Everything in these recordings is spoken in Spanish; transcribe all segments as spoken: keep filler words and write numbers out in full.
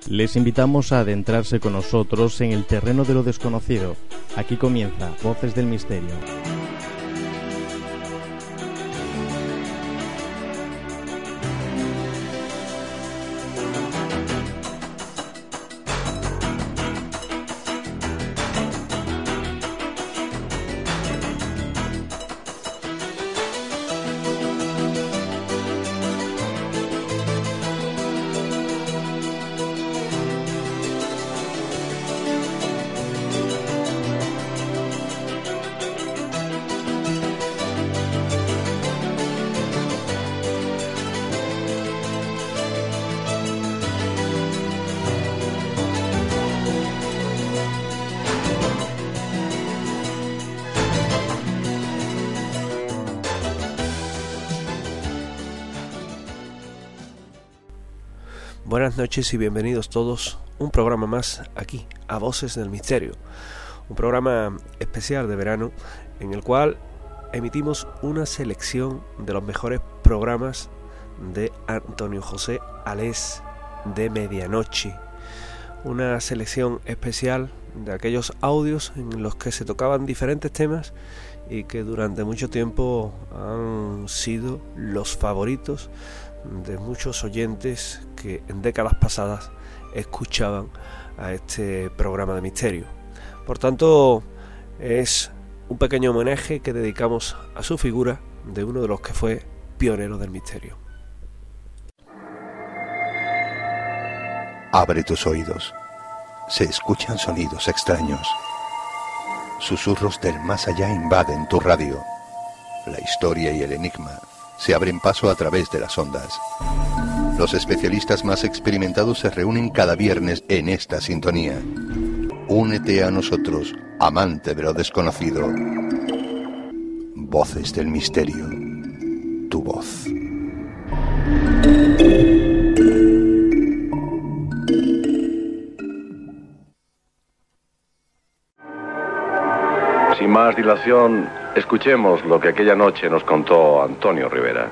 Les invitamos a adentrarse con nosotros en el terreno de lo desconocido. Aquí comienza Voces del Misterio. Buenas noches y bienvenidos todos a un programa más aquí, a Voces del Misterio. Un programa especial de verano en el cual emitimos una selección de los mejores programas de Antonio José Alés de Medianoche. Una selección especial de aquellos audios en los que se tocaban diferentes temas y que durante mucho tiempo han sido los favoritos de muchos oyentes que en décadas pasadas escuchaban a este programa de misterio. Por tanto, es un pequeño homenaje que dedicamos a su figura de uno de los que fue pionero del misterio. Abre tus oídos. Se escuchan sonidos extraños. Susurros del más allá invaden tu radio. La historia y el enigma se abren paso a través de las ondas. Los especialistas más experimentados se reúnen cada viernes en esta sintonía. Únete a nosotros, amante de lo desconocido. Voces del Misterio. Tu voz. Sin más dilación, escuchemos lo que aquella noche nos contó Antonio Rivera.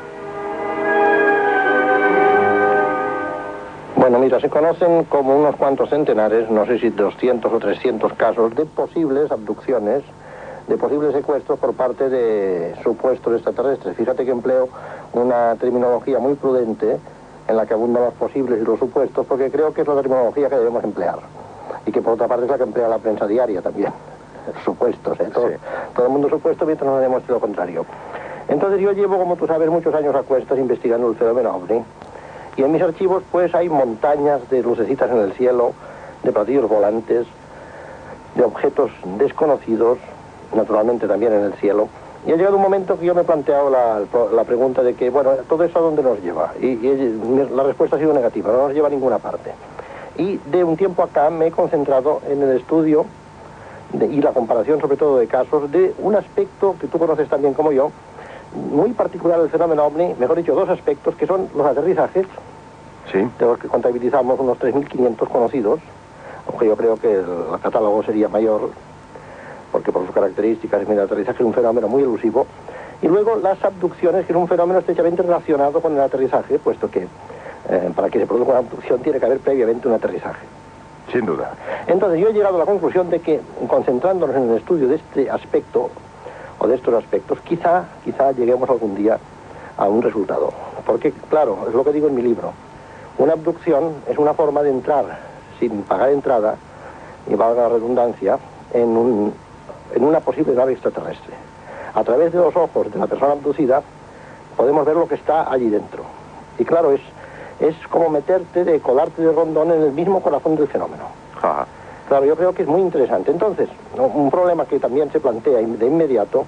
Bueno, mira, se conocen como unos cuantos centenares, no sé si doscientos o trescientos casos de posibles abducciones, de posibles secuestros por parte de supuestos extraterrestres. Fíjate que empleo una terminología muy prudente en la que abundan los posibles y los supuestos, porque creo que es la terminología que debemos emplear. Y que por otra parte es la que emplea la prensa diaria también. Supuestos, ¿eh? Todo, sí. Todo el mundo supuesto mientras no demuestre lo contrario. Entonces yo llevo, como tú sabes, muchos años a cuestas investigando el fenómeno ovni. Y en mis archivos pues hay montañas de lucecitas en el cielo, de platillos volantes, de objetos desconocidos, naturalmente también en el cielo. Y ha llegado un momento que yo me he planteado la, la pregunta de que, bueno, ¿todo eso a dónde nos lleva? Y, y la respuesta ha sido negativa, no nos lleva a ninguna parte. Y de un tiempo acá me he concentrado en el estudio de, y la comparación sobre todo de casos de un aspecto que tú conoces tan bien como yo, muy particular del fenómeno ovni, mejor dicho, dos aspectos, que son los aterrizajes, sí, de los que contabilizamos unos tres mil quinientos conocidos, aunque yo creo que el catálogo sería mayor, porque por sus características el aterrizaje es un fenómeno muy elusivo, y luego las abducciones, que es un fenómeno estrechamente relacionado con el aterrizaje, puesto que eh, para que se produzca una abducción tiene que haber previamente un aterrizaje. Sin duda. Entonces yo he llegado a la conclusión de que, concentrándonos en el estudio de este aspecto, o de estos aspectos, quizá, quizá lleguemos algún día a un resultado. Porque, claro, es lo que digo en mi libro, una abducción es una forma de entrar sin pagar entrada, y valga la redundancia, en, un, en una posible nave extraterrestre. A través de los ojos de la persona abducida podemos ver lo que está allí dentro. Y claro, es, es como meterte, de colarte de rondón en el mismo corazón del fenómeno. Ajá. Claro, yo creo que es muy interesante. Entonces, un problema que también se plantea de inmediato,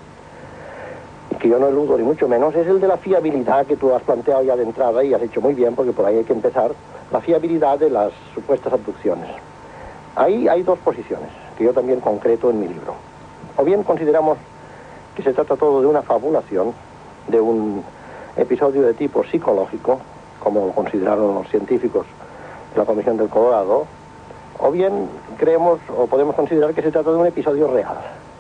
y que yo no eludo ni mucho menos, es el de la fiabilidad que tú has planteado ya de entrada, y has hecho muy bien, porque por ahí hay que empezar, la fiabilidad de las supuestas abducciones. Ahí hay dos posiciones, que yo también concreto en mi libro. O bien consideramos que se trata todo de una fabulación, de un episodio de tipo psicológico, como lo consideraron los científicos de la Comisión del Colorado, o bien creemos o podemos considerar que se trata de un episodio real.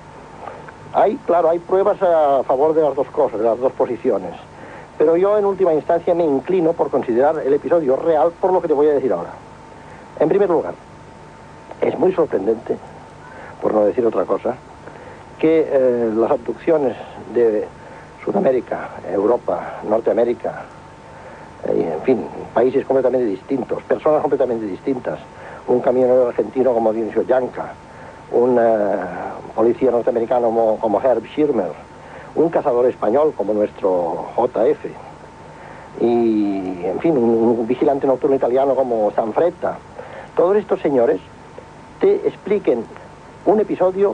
Hay, claro, hay pruebas a favor de las dos cosas, de las dos posiciones, pero yo en última instancia me inclino por considerar el episodio real por lo que te voy a decir ahora. En primer lugar, es muy sorprendente, por no decir otra cosa, que eh, las abducciones de Sudamérica, Europa, Norteamérica, eh, en fin, países completamente distintos, personas completamente distintas, un camionero argentino como Dionisio Yanca, un uh, policía norteamericano como, como Herb Schirmer, un cazador español como nuestro J F, y, en fin, un, un vigilante nocturno italiano como Zanfretta. Todos estos señores te expliquen un episodio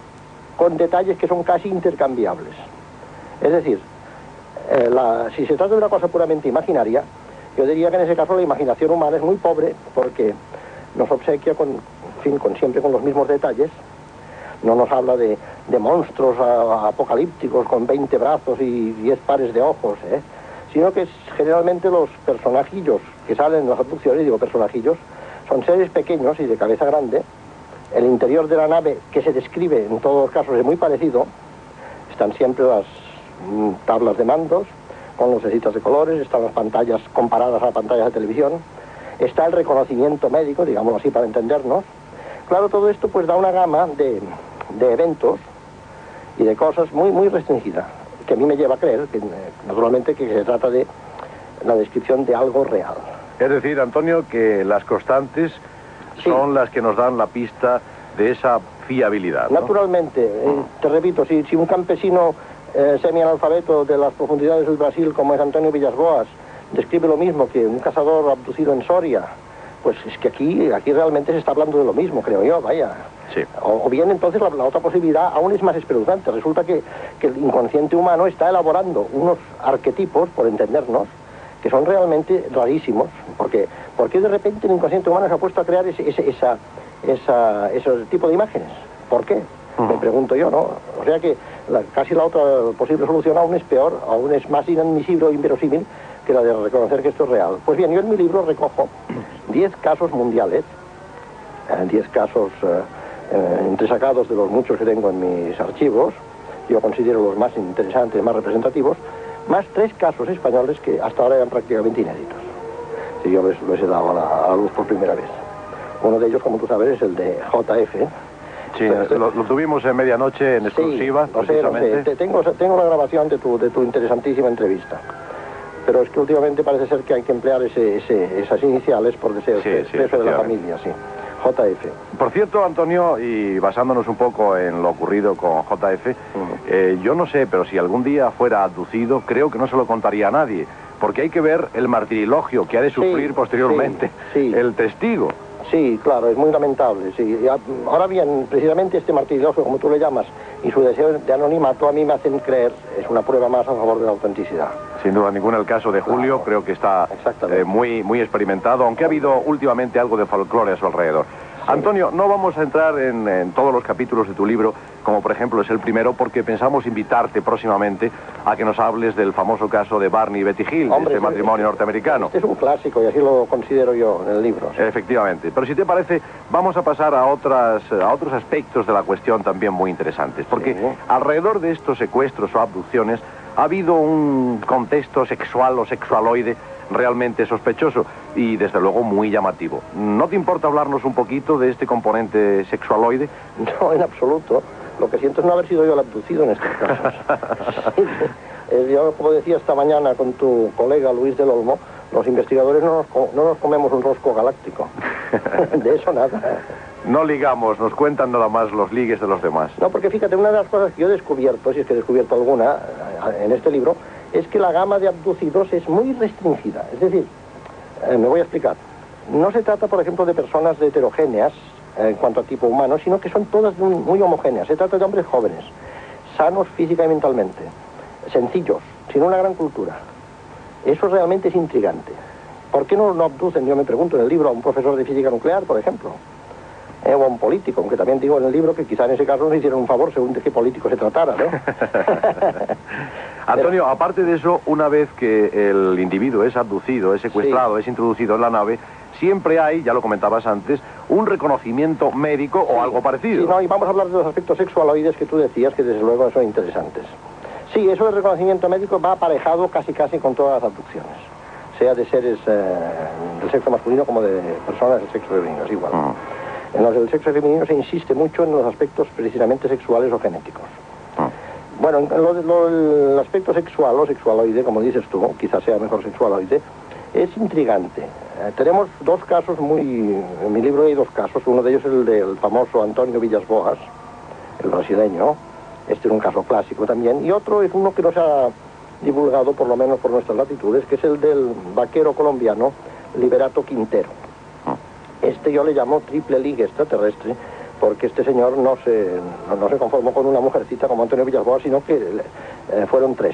con detalles que son casi intercambiables. Es decir, eh, la, si se trata de una cosa puramente imaginaria, yo diría que en ese caso la imaginación humana es muy pobre porque nos obsequia con, en fin, con siempre con los mismos detalles. No nos habla de, de monstruos a, apocalípticos con veinte brazos y diez pares de ojos, ¿eh? Sino que es, generalmente los personajillos que salen en las abducciones, digo personajillos, son seres pequeños y de cabeza grande. El interior de la nave, que se describe en todos los casos, es muy parecido. Están siempre las mm, tablas de mandos, con lucecitas de colores, están las pantallas comparadas a pantallas de televisión, está el reconocimiento médico, digámoslo así para entendernos. Claro, todo esto pues da una gama de, de eventos y de cosas muy, muy restringida, que a mí me lleva a creer, que, naturalmente, que se trata de la descripción de algo real. Es decir, Antonio, que las constantes Sí. son las que nos dan la pista de esa fiabilidad, ¿no? Naturalmente, eh, te repito, si, si un campesino eh, semi-analfabeto de las profundidades del Brasil, como es Antonio Villas-Boas, describe lo mismo que un cazador abducido en Soria, pues es que aquí, aquí realmente se está hablando de lo mismo, creo yo, vaya. Sí. O, o bien entonces la, la otra posibilidad aún es más espeluznante. Resulta que, que el inconsciente humano está elaborando unos arquetipos, por entendernos, que son realmente rarísimos, porque ¿por qué de repente el inconsciente humano se ha puesto a crear ese, ese, esa, esa, ese tipo de imágenes? ¿Por qué? Uh-huh. Me pregunto yo, ¿no? O sea que la, casi la otra posible solución aún es peor, aún es más inadmisible o inverosímil que la de reconocer que esto es real. Pues bien, yo en mi libro recojo diez casos mundiales, diez casos eh, eh, entresacados de los muchos que tengo en mis archivos, yo considero los más interesantes, más representativos, más tres casos españoles que hasta ahora eran prácticamente inéditos. Si yo les, les he dado a la, a la luz por primera vez. Uno de ellos, como tú sabes, es el de J F. Sí, este, lo, lo tuvimos en medianoche en exclusiva, sí, lo sé, lo sé. Te, tengo, tengo la grabación de tu, de tu interesantísima entrevista. Pero es que últimamente parece ser que hay que emplear ese, ese, esas iniciales por deseo sí, sí, de la familia, sí. J F. Por cierto, Antonio, y basándonos un poco en lo ocurrido con J F, uh-huh. eh, yo no sé, pero si algún día fuera abducido, creo que no se lo contaría a nadie, porque hay que ver el martirilogio que ha de sufrir sí, posteriormente sí, sí. el testigo. Sí, claro, es muy lamentable, sí. Ahora bien, precisamente este martirilogio, como tú le llamas, y su deseo de anonimato a mí me hacen creer, es una prueba más a favor de la autenticidad. Sin duda ninguna, el caso de Julio, claro, creo que está eh, muy, muy experimentado, aunque ha habido últimamente algo de folclore a su alrededor. Sí. Antonio, no vamos a entrar en, en todos los capítulos de tu libro, como por ejemplo es el primero, porque pensamos invitarte próximamente a que nos hables del famoso caso de Barney y Betty Hill, Hombre, de este matrimonio este, norteamericano. Este es un clásico y así lo considero yo en el libro. ¿Sí? Efectivamente. Pero si te parece, vamos a pasar a, otras, a otros aspectos de la cuestión también muy interesantes, porque sí. alrededor de estos secuestros o abducciones ha habido un contexto sexual o sexualoide realmente sospechoso y desde luego muy llamativo. ¿No te importa hablarnos un poquito de este componente sexualoide? No, en absoluto. Lo que siento es no haber sido yo el abducido en estos casos. Sí. Yo, como decía esta mañana con tu colega Luis del Olmo, los investigadores no nos, no nos comemos un rosco galáctico. De eso nada. No ligamos, nos cuentan nada más los ligues de los demás. No, porque fíjate, una de las cosas que yo he descubierto, si es que he descubierto alguna en este libro, es que la gama de abducidos es muy restringida. Es decir, eh, me voy a explicar. No se trata, por ejemplo, de personas de heterogéneas eh, en cuanto a tipo humano, sino que son todas muy, muy homogéneas. Se trata de hombres jóvenes, sanos física y mentalmente, sencillos, sin una gran cultura. Eso realmente es intrigante. ¿Por qué no, no abducen, yo me pregunto en el libro, a un profesor de física nuclear, por ejemplo? Eh, o a un político, aunque también digo en el libro que quizá en ese caso nos hicieron un favor según de qué político se tratara, ¿no? Antonio, Pero, aparte de eso, una vez que el individuo es abducido, es secuestrado, sí. es introducido en la nave, siempre hay, ya lo comentabas antes, un reconocimiento médico sí. o algo parecido. Sí, no, y vamos a hablar de los aspectos sexualoides que tú decías, que desde luego son interesantes. Sí, eso del reconocimiento médico va aparejado casi casi con todas las abducciones. sea de seres eh, del sexo masculino como de personas del sexo femenino, es igual. Uh-huh. En los del sexo femenino se insiste mucho en los aspectos precisamente sexuales o genéticos. Uh-huh. Bueno, en lo, lo, el aspecto sexual o sexualoide, como dices tú, quizás sea mejor sexualoide, es intrigante. Eh, tenemos dos casos muy... En mi libro hay dos casos, uno de ellos es el del famoso Antonio Villas Boas, el brasileño, este es un caso clásico también, y otro es uno que no se ha divulgado, por lo menos por nuestras latitudes, que es el del vaquero colombiano Liberato Quintero. Este yo le llamo triple ligue extraterrestre, porque este señor no se, no, no se conformó con una mujercita como Antonio Villas Boas, sino que eh, fueron tres.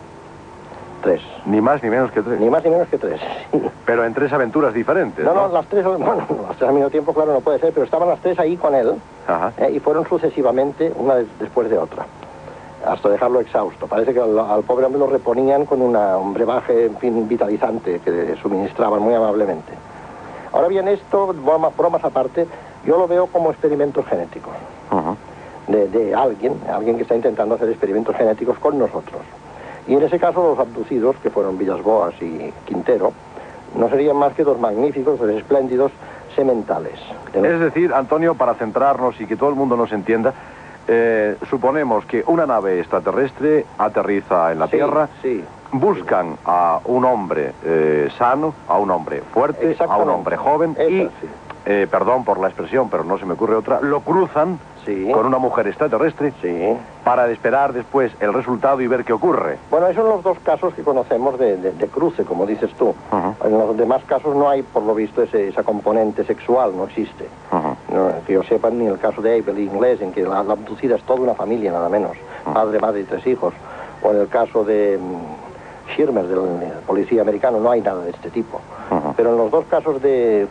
Tres. Ni más ni menos que tres. Ni más ni menos que tres, sí. Pero en tres aventuras diferentes, No, no, no, las tres, bueno, las tres al mismo tiempo, claro, no puede ser, pero estaban las tres ahí con él, eh, y fueron sucesivamente, una de, después de otra, hasta dejarlo exhausto. Parece que al, al pobre hombre lo reponían con una, un brebaje, en fin, vitalizante que suministraban muy amablemente. Ahora bien, esto, bromas, bromas aparte, yo lo veo como experimentos genéticos. Uh-huh. de, de alguien, alguien que está intentando hacer experimentos genéticos con nosotros. Y en ese caso los abducidos, que fueron Villas Boas y Quintero, no serían más que dos magníficos, dos espléndidos sementales. Es decir, Antonio, para centrarnos y que todo el mundo nos entienda, eh, suponemos que una nave extraterrestre aterriza en la sí, Tierra, sí. buscan a un hombre eh, sano, a un hombre fuerte, a un hombre joven Esa, y, sí. eh, perdón por la expresión, pero no se me ocurre otra, lo cruzan sí. con una mujer extraterrestre sí. para esperar después el resultado y ver qué ocurre. Bueno, esos son los dos casos que conocemos de, de, de cruce, como dices tú. Uh-huh. En los demás casos no hay, por lo visto, ese, esa componente sexual, no existe. Uh-huh. No, que yo sepa, ni el caso de Abel inglés, en que la, la abducida es toda una familia, nada menos. Uh-huh. Padre, madre y tres hijos. O en el caso de um, Schirmer, del policía americano, no hay nada de este tipo. Uh-huh. Pero en los dos casos de,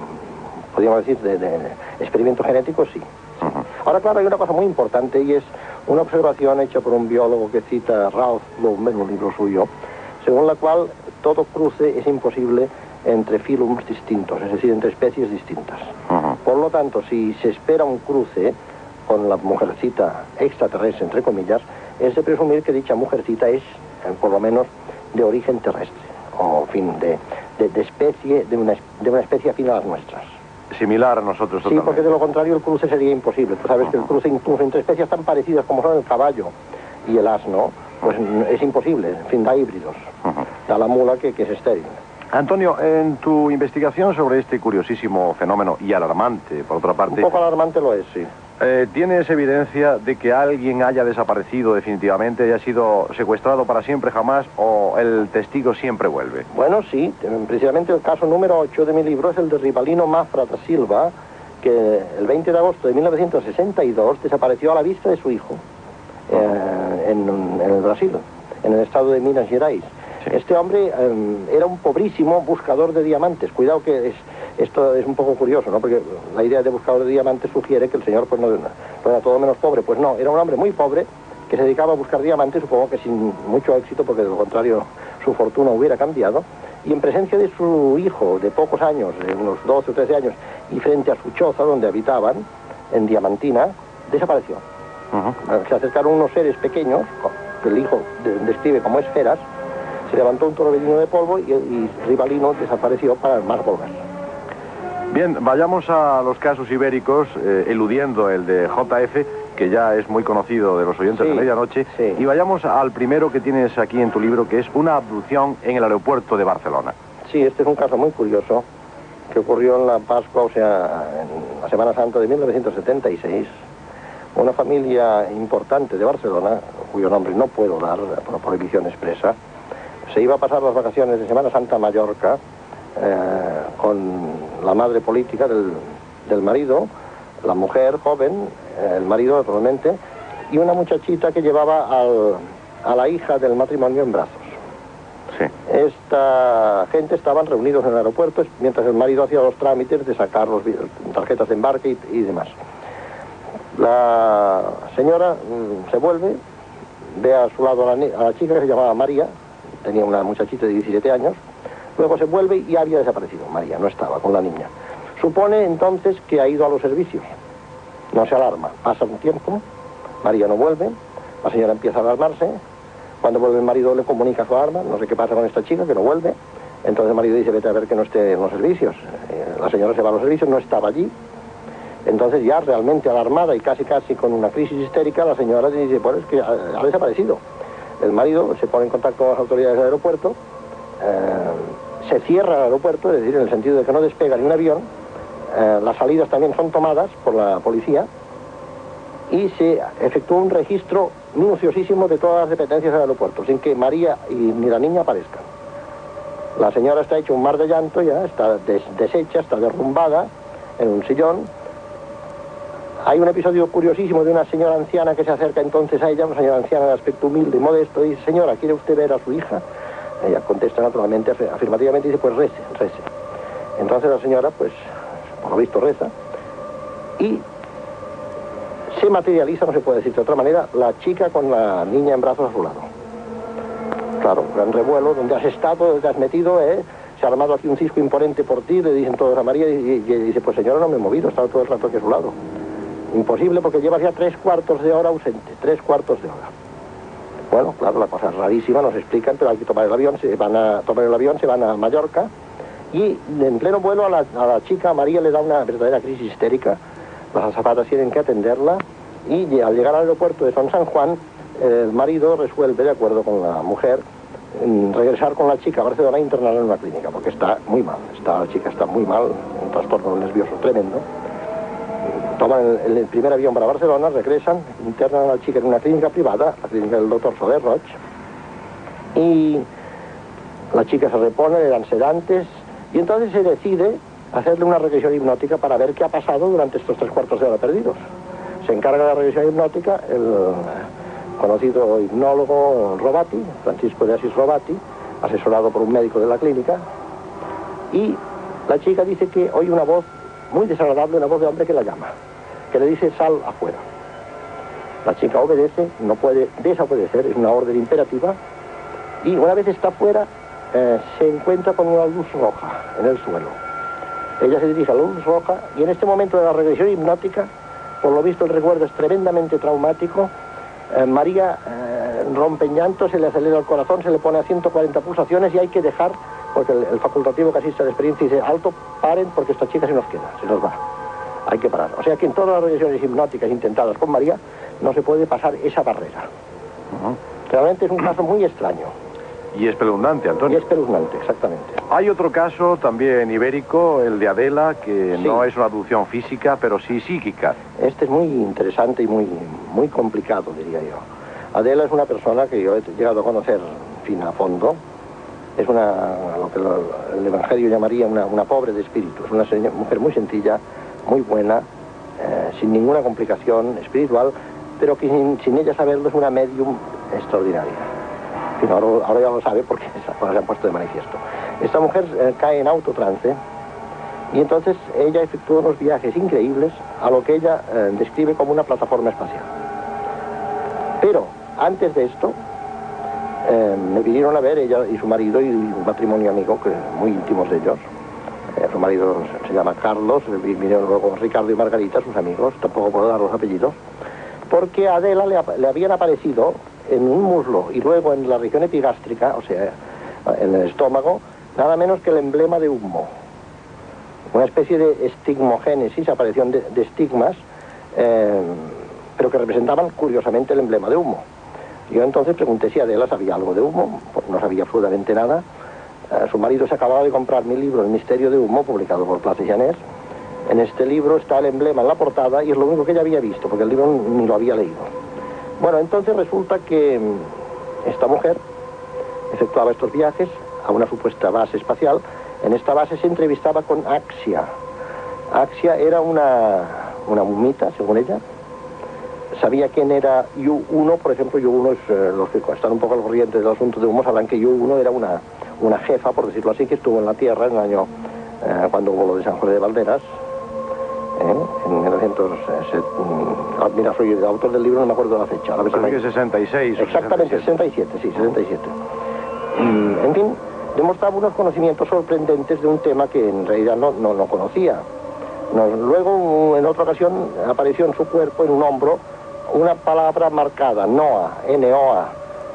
um, podríamos decir, de, de experimento genético, sí. Uh-huh. Ahora, claro, hay una cosa muy importante y es una observación hecha por un biólogo que cita Ralph Bloom en un libro suyo, según la cual todo cruce es imposible entre filums distintos, es decir, entre especies distintas. Uh-huh. Por lo tanto, si se espera un cruce con la mujercita extraterrestre, entre comillas, es de presumir que dicha mujercita es, eh, por lo menos, de origen terrestre, o, en fin, de, de, de especie, de una, de una especie afín a las nuestras. Similar a nosotros totalmente. Sí, porque de lo contrario el cruce sería imposible. Tú sabes uh-huh. que el cruce incluso entre especies tan parecidas como son el caballo y el asno, pues uh-huh. es imposible. En fin, da híbridos. Uh-huh. Da la mula que, que es estéril. Antonio, en tu investigación sobre este curiosísimo fenómeno y alarmante, por otra parte... Un poco alarmante lo es, sí. Eh, ¿Tienes evidencia de que alguien haya desaparecido definitivamente, haya sido secuestrado para siempre jamás o el testigo siempre vuelve? Bueno, sí. Precisamente el caso número ocho de mi libro es el de Rivalino Mafra da Silva, que el veinte de agosto de mil novecientos sesenta y dos desapareció a la vista de su hijo eh, en, en el Brasil, en el estado de Minas Gerais. Sí. Este hombre eh, era un pobrísimo buscador de diamantes. Cuidado que es, esto es un poco curioso, ¿no? Porque la idea de buscador de diamantes sugiere que el señor pues, no, no era todo menos pobre. Pues no, era un hombre muy pobre que se dedicaba a buscar diamantes, supongo que sin mucho éxito, porque de lo contrario su fortuna hubiera cambiado. Y en presencia de su hijo de pocos años, de unos doce o trece años, y frente a su choza donde habitaban, en Diamantina, desapareció. Uh-huh. Se acercaron unos seres pequeños, que el hijo de, describe como esferas. Se levantó un torbellino de polvo y, y Rivalino desapareció para más volver. Bien, vayamos a los casos ibéricos, eh, eludiendo el de J F, que ya es muy conocido de los oyentes sí, de Medianoche, sí. y vayamos al primero que tienes aquí en tu libro, que es una abducción en el aeropuerto de Barcelona. Sí, este es un caso muy curioso, que ocurrió en la Pascua, o sea, en la Semana Santa de mil novecientos setenta y seis. Una familia importante de Barcelona, cuyo nombre no puedo dar por prohibición expresa, se iba a pasar las vacaciones de Semana Santa a Mallorca eh, con la madre política del, del marido, la mujer joven, eh, el marido naturalmente, y una muchachita que llevaba al, a la hija del matrimonio en brazos. Sí. Esta gente estaban reunidos en el aeropuerto mientras el marido hacía los trámites de sacar las tarjetas de embarque y, y demás. La señora mmm, se vuelve, ve a su lado a la, a la chica que se llamaba María, tenía una muchachita de diecisiete años, luego se vuelve y había desaparecido. María no estaba con la niña. Supone entonces que ha ido a los servicios. No se alarma. Pasa un tiempo, María no vuelve, la señora empieza a alarmarse. Cuando vuelve el marido le comunica su alarma, no sé qué pasa con esta chica, que no vuelve. Entonces el marido dice, vete a ver que no esté en los servicios. Eh, la señora se va a los servicios, no estaba allí. Entonces ya realmente alarmada y casi casi con una crisis histérica, la señora dice, bueno, es que ha, ha desaparecido. El marido se pone en contacto con las autoridades del aeropuerto, eh, se cierra el aeropuerto, es decir, en el sentido de que no despega ni un avión, eh, las salidas también son tomadas por la policía y se efectúa un registro minuciosísimo de todas las dependencias del aeropuerto, sin que María y ni la niña aparezcan. La señora está hecha un mar de llanto ya, está des deshecha, está derrumbada en un sillón. Hay un episodio curiosísimo de una señora anciana que se acerca entonces a ella, una señora anciana de aspecto humilde y modesto, y dice, señora, ¿quiere usted ver a su hija? Ella contesta naturalmente, afirmativamente, y dice, pues rece, rece. Entonces la señora, pues, por lo visto reza, y se materializa, no se puede decir de otra manera, la chica con la niña en brazos a su lado. Claro, gran revuelo, donde has estado, donde has metido, ¿eh? Se ha armado aquí un cisco imponente por ti, le dicen todos a María, y, y, y dice, pues señora, no me he movido, he estado todo el rato aquí a su lado. Imposible porque llevas ya tres cuartos de hora ausente, tres cuartos de hora. Bueno, claro, la cosa es rarísima, nos explican, pero hay que tomar el avión, se van a tomar el avión, se van a Mallorca, y en pleno vuelo a la, a la chica, a María, le da una verdadera crisis histérica, las azafatas tienen que atenderla, y al llegar al aeropuerto de Son San Juan, el marido resuelve, de acuerdo con la mujer, regresar con la chica a Barcelona e internarla en una clínica, porque está muy mal, está, la chica está muy mal, un trastorno nervioso tremendo. Toman el, el primer avión para Barcelona, regresan, internan a la chica en una clínica privada, la clínica del doctor Soler Roig, y la chica se repone, le dan sedantes, y entonces se decide hacerle una regresión hipnótica para ver qué ha pasado durante estos tres cuartos de hora perdidos. Se encarga de la regresión hipnótica el conocido hipnólogo Robati, Francisco de Asís Robati, asesorado por un médico de la clínica, y la chica dice que oye una voz muy desagradable, una voz de hombre que la llama, que le dice sal afuera. La chica obedece, no puede desobedecer, es una orden imperativa, y una vez está afuera eh, se encuentra con una luz roja en el suelo. Ella se dirige a la luz roja y en este momento de la regresión hipnótica, por lo visto el recuerdo es tremendamente traumático. eh, María eh, rompe en llanto, se le acelera el corazón, se le pone a ciento cuarenta pulsaciones y hay que dejar, porque el, el facultativo que asiste a la experiencia dice alto, paren porque esta chica se nos queda, se nos va, hay que parar. O sea que en todas las regresiones hipnóticas intentadas con María no se puede pasar esa barrera. Uh-huh. Realmente es un caso muy extraño. Y espeluznante, Antonio. Y espeluznante, exactamente. Hay otro caso también ibérico, el de Adela, que sí. No es una abducción física, pero sí psíquica. Este es muy interesante y muy, muy complicado, diría yo. Adela es una persona que yo he llegado a conocer, en fin, a fondo. Es una, lo que lo, el Evangelio llamaría una, una pobre de espíritu. Es una señora, mujer muy sencilla, muy buena, eh, sin ninguna complicación espiritual, pero que sin, sin ella saberlo es una medium extraordinaria. En fin, ahora, ahora ya lo sabe porque esas cosas se han puesto de manifiesto. Esta mujer eh, cae en autotrance y entonces ella efectúa unos viajes increíbles a lo que ella eh, describe como una plataforma espacial. Pero antes de esto, Eh, me vinieron a ver ella y su marido y un matrimonio amigo, que muy íntimos de ellos. Eh, su marido se llama Carlos, vinieron luego Ricardo y Margarita, sus amigos, tampoco puedo dar los apellidos, porque a Adela le, le habían aparecido en un muslo y luego en la región epigástrica, o sea, en el estómago, nada menos que el emblema de humo. Una especie de estigmogénesis, aparición de, de estigmas, eh, pero que representaban curiosamente el emblema de humo. Yo entonces pregunté si Adela sabía algo de humo, pues no sabía absolutamente nada. Eh, su marido se acababa de comprar mi libro, El misterio de humo, publicado por Place Janés. En este libro está el emblema en la portada y es lo único que ella había visto, porque el libro ni lo había leído. Bueno, entonces resulta que esta mujer efectuaba estos viajes a una supuesta base espacial. En esta base se entrevistaba con Axia. Axia era una, una mumita, según ella. Sabía quién era Yu uno, por ejemplo. Yu uno es, eh, los que están un poco al corriente del asunto de humo sabrán que Yu uno era una, una jefa, por decirlo así, que estuvo en la Tierra en el año, eh, cuando hubo lo de San José de Valderas, eh, en mil novecientos setenta. Eh, mira, soy el autor del libro, no me acuerdo la fecha. A ver si Parece me... que sesenta y seis. Exactamente, sesenta y siete, sí, sesenta y siete. Mm, en fin, demostraba unos conocimientos sorprendentes de un tema que en realidad no, no, no conocía. No, luego, en otra ocasión, apareció en su cuerpo, en un hombro, una palabra marcada, Noa, N O A,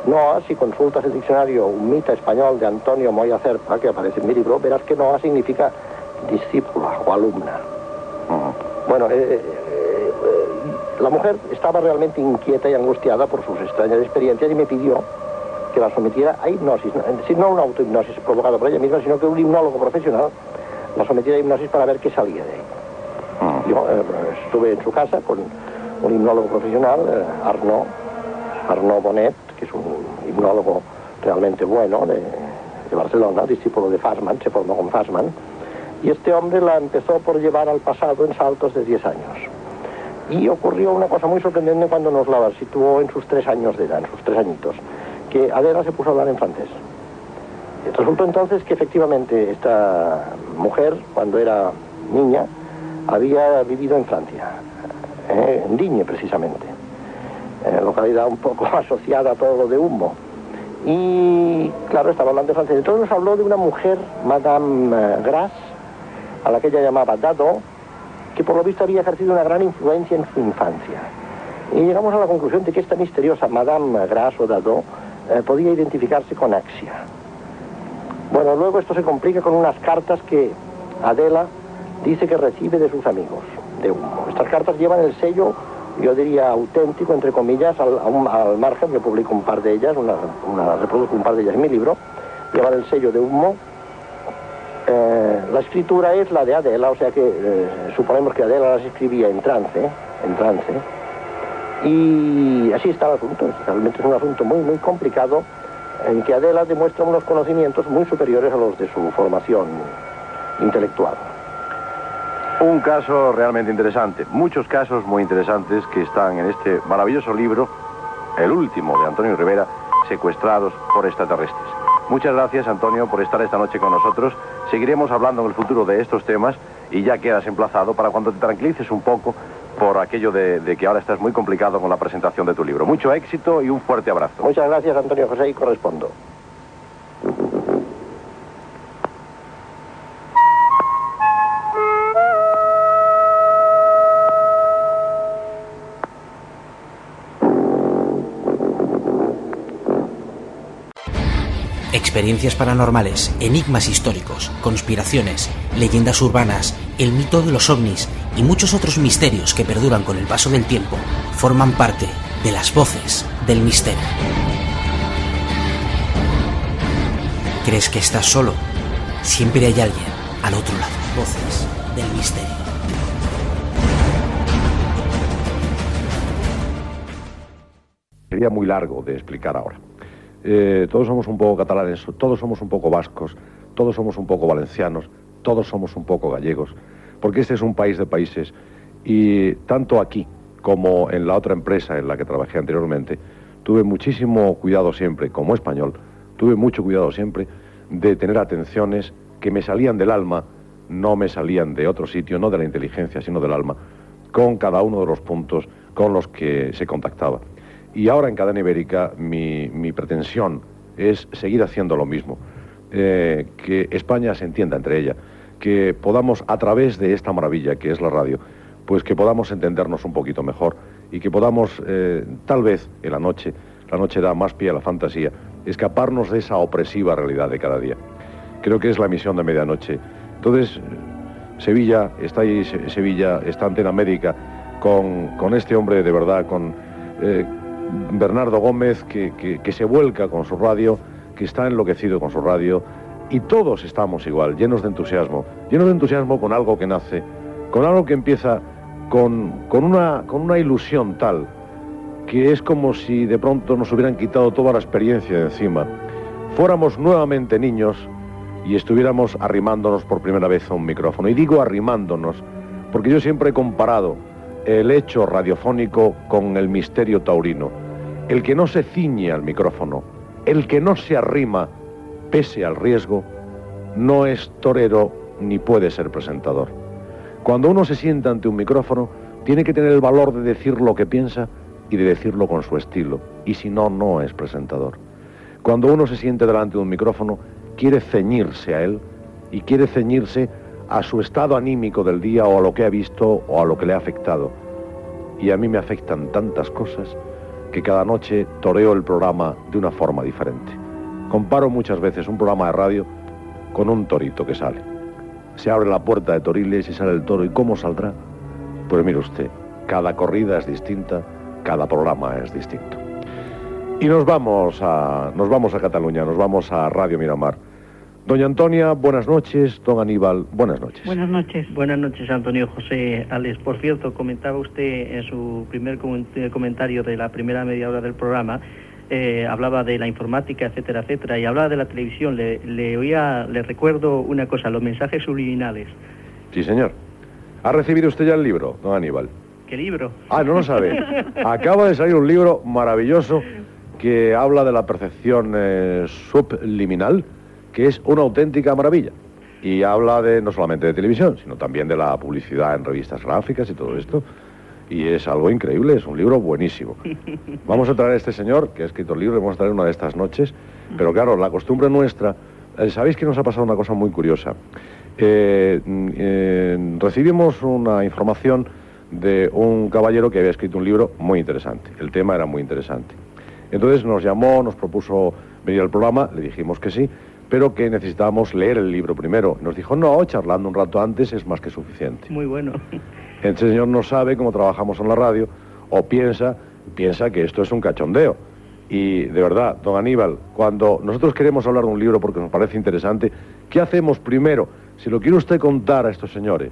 Noa, si consultas el diccionario Un mita español de Antonio Moya Cerpa, que aparece en mi libro, verás que Noa significa discípula o alumna. Uh-huh. Bueno, eh, eh, eh, la mujer estaba realmente inquieta y angustiada por sus extrañas experiencias y me pidió que la sometiera a hipnosis, no, no una autohipnosis provocada por ella misma, sino que un hipnólogo profesional la sometiera a hipnosis para ver qué salía de ahí. Uh-huh. Yo eh, estuve en su casa con un hipnólogo profesional, eh, Arnaud, Arnaud Bonet, que es un hipnólogo realmente bueno de, de Barcelona, discípulo de Fassmann, se formó con Fassmann, y este hombre la empezó por llevar al pasado en saltos de diez años. Y ocurrió una cosa muy sorprendente cuando nos la situó en sus tres años de edad, en sus tres añitos, que Adela se puso a hablar en francés. Resultó entonces que efectivamente esta mujer, cuando era niña, había vivido en Francia, eh, en Digne precisamente, eh, localidad un poco asociada a todo lo de Humo. Y claro, estaba hablando en francés. Entonces nos habló de una mujer, Madame Gras, a la que ella llamaba Dado, que por lo visto había ejercido una gran influencia en su infancia. Y llegamos a la conclusión de que esta misteriosa Madame Gras o Dado eh, podía identificarse con Axia. Bueno, luego esto se complica con unas cartas que Adela dice que recibe de sus amigos de Humo. Estas cartas llevan el sello, yo diría auténtico, entre comillas, al, un, al margen, yo publico un par de ellas, una, una, reproduzco un par de ellas en mi libro, llevan el sello de Humo. Eh, la escritura es la de Adela, o sea que eh, suponemos que Adela las escribía en trance, en trance, y así está el asunto. Realmente es un asunto muy, muy complicado, en que Adela demuestra unos conocimientos muy superiores a los de su formación intelectual. Un caso realmente interesante, muchos casos muy interesantes que están en este maravilloso libro, el último de Antonio Rivera, Secuestrados por extraterrestres. Muchas gracias, Antonio, por estar esta noche con nosotros. Seguiremos hablando en el futuro de estos temas y ya quedas emplazado para cuando te tranquilices un poco por aquello de, de que ahora estás muy complicado con la presentación de tu libro. Mucho éxito y un fuerte abrazo. Muchas gracias, Antonio José, y correspondo. Experiencias paranormales, enigmas históricos, conspiraciones, leyendas urbanas, el mito de los ovnis y muchos otros misterios que perduran con el paso del tiempo forman parte de las voces del misterio. ¿Crees que estás solo? Siempre hay alguien al otro lado. Voces del misterio. Sería muy largo de explicar ahora. Eh, todos somos un poco catalanes, todos somos un poco vascos, todos somos un poco valencianos, todos somos un poco gallegos, porque este es un país de países y tanto aquí como en la otra empresa en la que trabajé anteriormente, tuve muchísimo cuidado siempre, como español, tuve mucho cuidado siempre de tener atenciones que me salían del alma, no me salían de otro sitio, no de la inteligencia, sino del alma, con cada uno de los puntos con los que se contactaba. Y ahora en Cadena Ibérica mi, mi pretensión es seguir haciendo lo mismo, eh, que España se entienda entre ella, que podamos a través de esta maravilla que es la radio, pues que podamos entendernos un poquito mejor y que podamos, eh, tal vez en la noche, la noche da más pie a la fantasía, escaparnos de esa opresiva realidad de cada día. Creo que es la misión de medianoche. Entonces, Sevilla, está ahí, Sevilla, está Antena Médica, con, con este hombre de verdad, con... Eh, Bernardo Gómez, que, que, que se vuelca con su radio, que está enloquecido con su radio, y todos estamos igual, llenos de entusiasmo, llenos de entusiasmo con algo que nace, con algo que empieza con, con, una, con una ilusión tal, que es como si de pronto nos hubieran quitado toda la experiencia de encima, fuéramos nuevamente niños y estuviéramos arrimándonos por primera vez a un micrófono. Y digo arrimándonos, porque yo siempre he comparado el hecho radiofónico con el misterio taurino. El que no se ciñe al micrófono, el que no se arrima pese al riesgo, no es torero ni puede ser presentador. Cuando uno se sienta ante un micrófono, tiene que tener el valor de decir lo que piensa y de decirlo con su estilo, y si no, no es presentador. Cuando uno se siente delante de un micrófono, quiere ceñirse a él y quiere ceñirse a su estado anímico del día o a lo que ha visto o a lo que le ha afectado. Y a mí me afectan tantas cosas que cada noche toreo el programa de una forma diferente. Comparo muchas veces un programa de radio con un torito que sale. Se abre la puerta de Toriles y sale el toro. ¿Y cómo saldrá? Pues mire usted, cada corrida es distinta, cada programa es distinto. Y nos vamos a, nos vamos a Cataluña, nos vamos a Radio Miramar. Doña Antonia, buenas noches. Don Aníbal, buenas noches. Buenas noches. Buenas noches, Antonio José Alex. Por cierto, comentaba usted en su primer comentario de la primera media hora del programa, eh, hablaba de la informática, etcétera, etcétera, y hablaba de la televisión. Le, le oía, le recuerdo una cosa, los mensajes subliminales. Sí, señor. ¿Ha recibido usted ya el libro, don Aníbal? ¿Qué libro? Ah, no lo sabe. Acaba de salir un libro maravilloso que habla de la percepción eh, subliminal, que es una auténtica maravilla. Y habla de no solamente de televisión, sino también de la publicidad en revistas gráficas y todo esto. Y es algo increíble, es un libro buenísimo. Vamos a traer a este señor, que ha escrito el libro, vamos a traer una de estas noches. Pero claro, la costumbre nuestra, eh, sabéis que nos ha pasado una cosa muy curiosa. Eh, eh, recibimos una información de un caballero que había escrito un libro muy interesante. El tema era muy interesante. Entonces nos llamó, nos propuso venir al programa, le dijimos que sí, pero que necesitábamos leer el libro primero. Nos dijo, no, charlando un rato antes es más que suficiente. Muy bueno. Este señor no sabe cómo trabajamos en la radio, o piensa, piensa que esto es un cachondeo. Y de verdad, don Aníbal, cuando nosotros queremos hablar de un libro porque nos parece interesante, ¿qué hacemos primero? Si lo quiere usted contar a estos señores.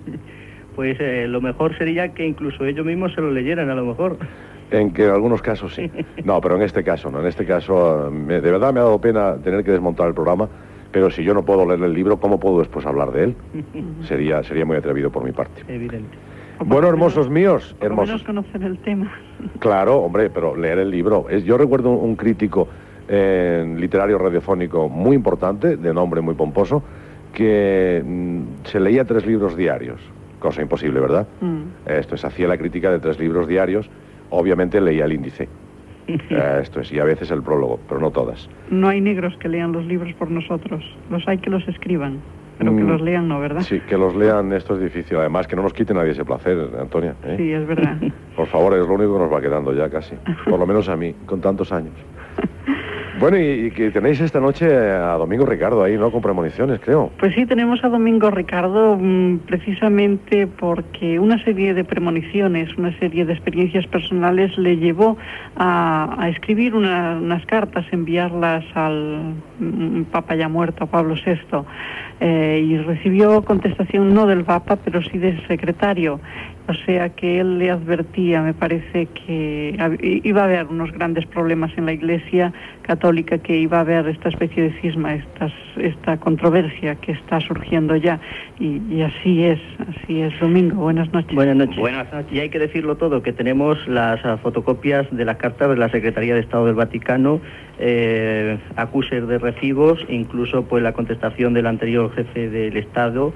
Pues eh, lo mejor sería que incluso ellos mismos se lo leyeran, a lo mejor. En que en algunos casos sí. No, pero en este caso no. En este caso, me, de verdad me ha dado pena tener que desmontar el programa, pero si yo no puedo leer el libro, ¿cómo puedo después hablar de él? Sería, sería muy atrevido por mi parte. Evidente. Bueno, hermosos míos, por hermosos. Por menos conocer el tema. Claro, hombre, pero leer el libro. Es, yo recuerdo un, un crítico eh, literario radiofónico muy importante, de nombre muy pomposo, que mm, se leía tres libros diarios. Cosa imposible, ¿verdad? Mm. Esto es, hacía la crítica de tres libros diarios. Obviamente leía el índice. Eh, esto es, y a veces el prólogo, pero no todas. No hay negros que lean los libros por nosotros. Los hay que los escriban, pero que mm, los lean no, ¿verdad? Sí, que los lean, esto es difícil. Además, que no nos quite nadie ese placer, Antonia, ¿eh? Sí, es verdad. Por favor, es lo único que nos va quedando ya casi. Por lo menos a mí, con tantos años. Bueno, y, y que tenéis esta noche a Domingo Ricardo ahí, ¿no? Con premoniciones, creo. Pues sí, tenemos a Domingo Ricardo mmm, precisamente porque una serie de premoniciones, una serie de experiencias personales le llevó a, a escribir una, unas cartas, enviarlas al mm, Papa ya muerto, Pablo sexto, eh, y recibió contestación no del Papa, pero sí del secretario. O sea que él le advertía, me parece que iba a haber unos grandes problemas en la Iglesia Católica, que iba a haber esta especie de cisma, estas, esta controversia que está surgiendo ya. Y, y así es, así es. Domingo, buenas noches. Buenas noches. Buenas noches. Y hay que decirlo todo, que tenemos las uh, fotocopias de las cartas de la Secretaría de Estado del Vaticano, eh, acuser de recibos, incluso pues la contestación del anterior jefe del Estado,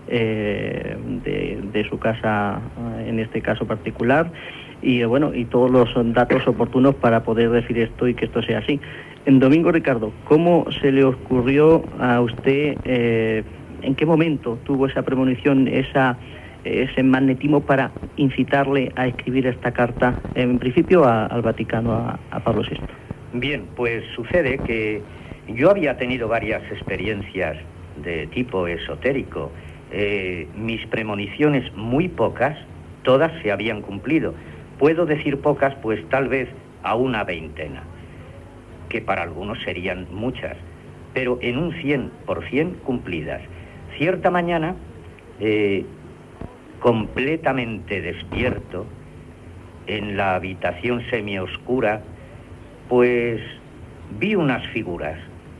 Eh, de, de su casa, en este caso particular, y eh, bueno, y todos los datos oportunos para poder decir esto y que esto sea así. En Domingo Ricardo, ¿cómo se le ocurrió a usted, eh, en qué momento tuvo esa premonición, esa, ese magnetismo para incitarle a escribir esta carta, en principio a, al Vaticano, a, a Pablo sexto? Bien, pues sucede que yo había tenido varias experiencias de tipo esotérico. Eh, mis premoniciones, muy pocas, todas se habían cumplido. Puedo decir pocas, pues tal vez a una veintena, que para algunos serían muchas, pero en un cien por cien cumplidas. Cierta mañana, eh, completamente despierto, en la habitación semioscura, pues vi unas figuras,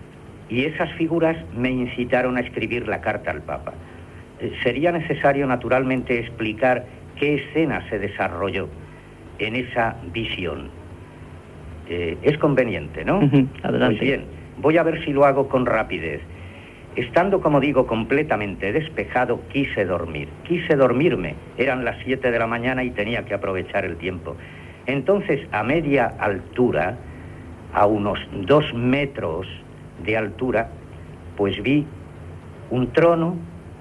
y esas figuras me incitaron a escribir la carta al Papa. Sería necesario, naturalmente, explicar qué escena se desarrolló en esa visión. Eh, es conveniente, ¿no? Uh-huh. Adelante. Muy bien, voy a ver si lo hago con rapidez. Estando, como digo, completamente despejado, quise dormir. Quise dormirme. Eran las siete de la mañana y tenía que aprovechar el tiempo. Entonces, a media altura, a unos dos metros de altura, pues vi un trono,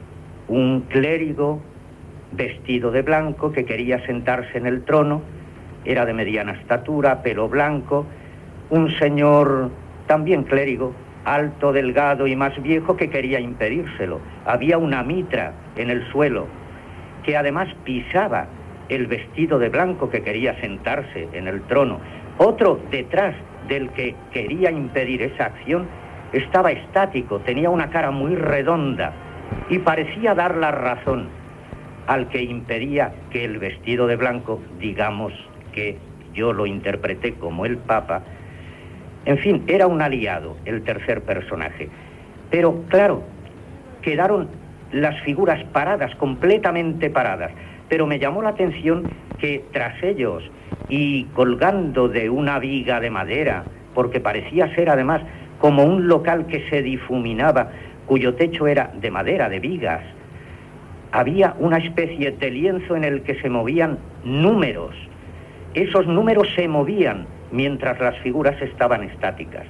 un clérigo vestido de blanco que quería sentarse en el trono, era de mediana estatura, pelo blanco, un señor también clérigo, alto, delgado y más viejo, que quería impedírselo. Había una mitra en el suelo, que además pisaba el vestido de blanco, que quería sentarse en el trono. Otro detrás del que quería impedir esa acción estaba estático, tenía una cara muy redonda y parecía dar la razón al que impedía que el vestido de blanco, digamos que yo lo interpreté como el Papa. En fin, era un aliado, el tercer personaje. Pero, claro, quedaron las figuras paradas, completamente paradas. Pero me llamó la atención que tras ellos, y colgando de una viga de madera, porque parecía ser además como un local que se difuminaba, cuyo techo era de madera, de vigas, había una especie de lienzo en el que se movían números. Esos números se movían mientras las figuras estaban estáticas,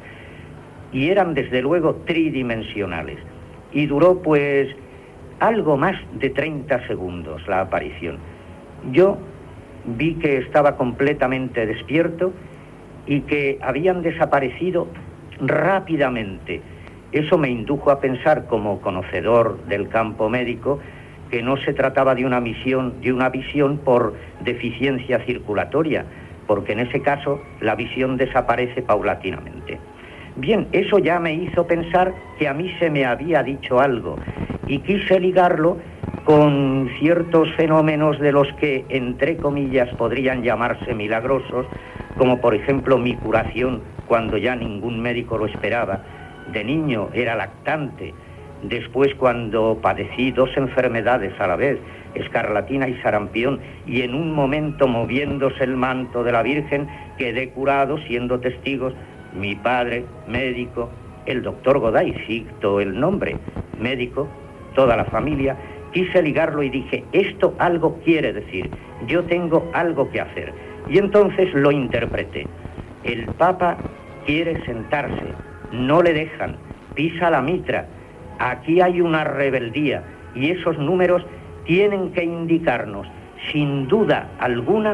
y eran desde luego tridimensionales, y duró pues algo más de treinta segundos la aparición. Yo vi que estaba completamente despierto y que habían desaparecido rápidamente. Eso me indujo a pensar, como conocedor del campo médico, que no se trataba de una misión, de una visión por deficiencia circulatoria, porque en ese caso la visión desaparece paulatinamente. Bien, eso ya me hizo pensar que a mí se me había dicho algo, y quise ligarlo con ciertos fenómenos de los que, entre comillas, podrían llamarse milagrosos, como por ejemplo mi curación cuando ya ningún médico lo esperaba. De niño era lactante. Después, cuando padecí dos enfermedades a la vez, escarlatina y sarampión, y en un momento, moviéndose el manto de la Virgen, quedé curado, siendo testigos mi padre, médico, el doctor Goday, cito el nombre, médico, toda la familia. Quise ligarlo y dije, esto algo quiere decir, yo tengo algo que hacer. Y entonces lo interpreté. El Papa quiere sentarse, no le dejan, pisa la mitra. Aquí hay una rebeldía, y esos números tienen que indicarnos, sin duda alguna,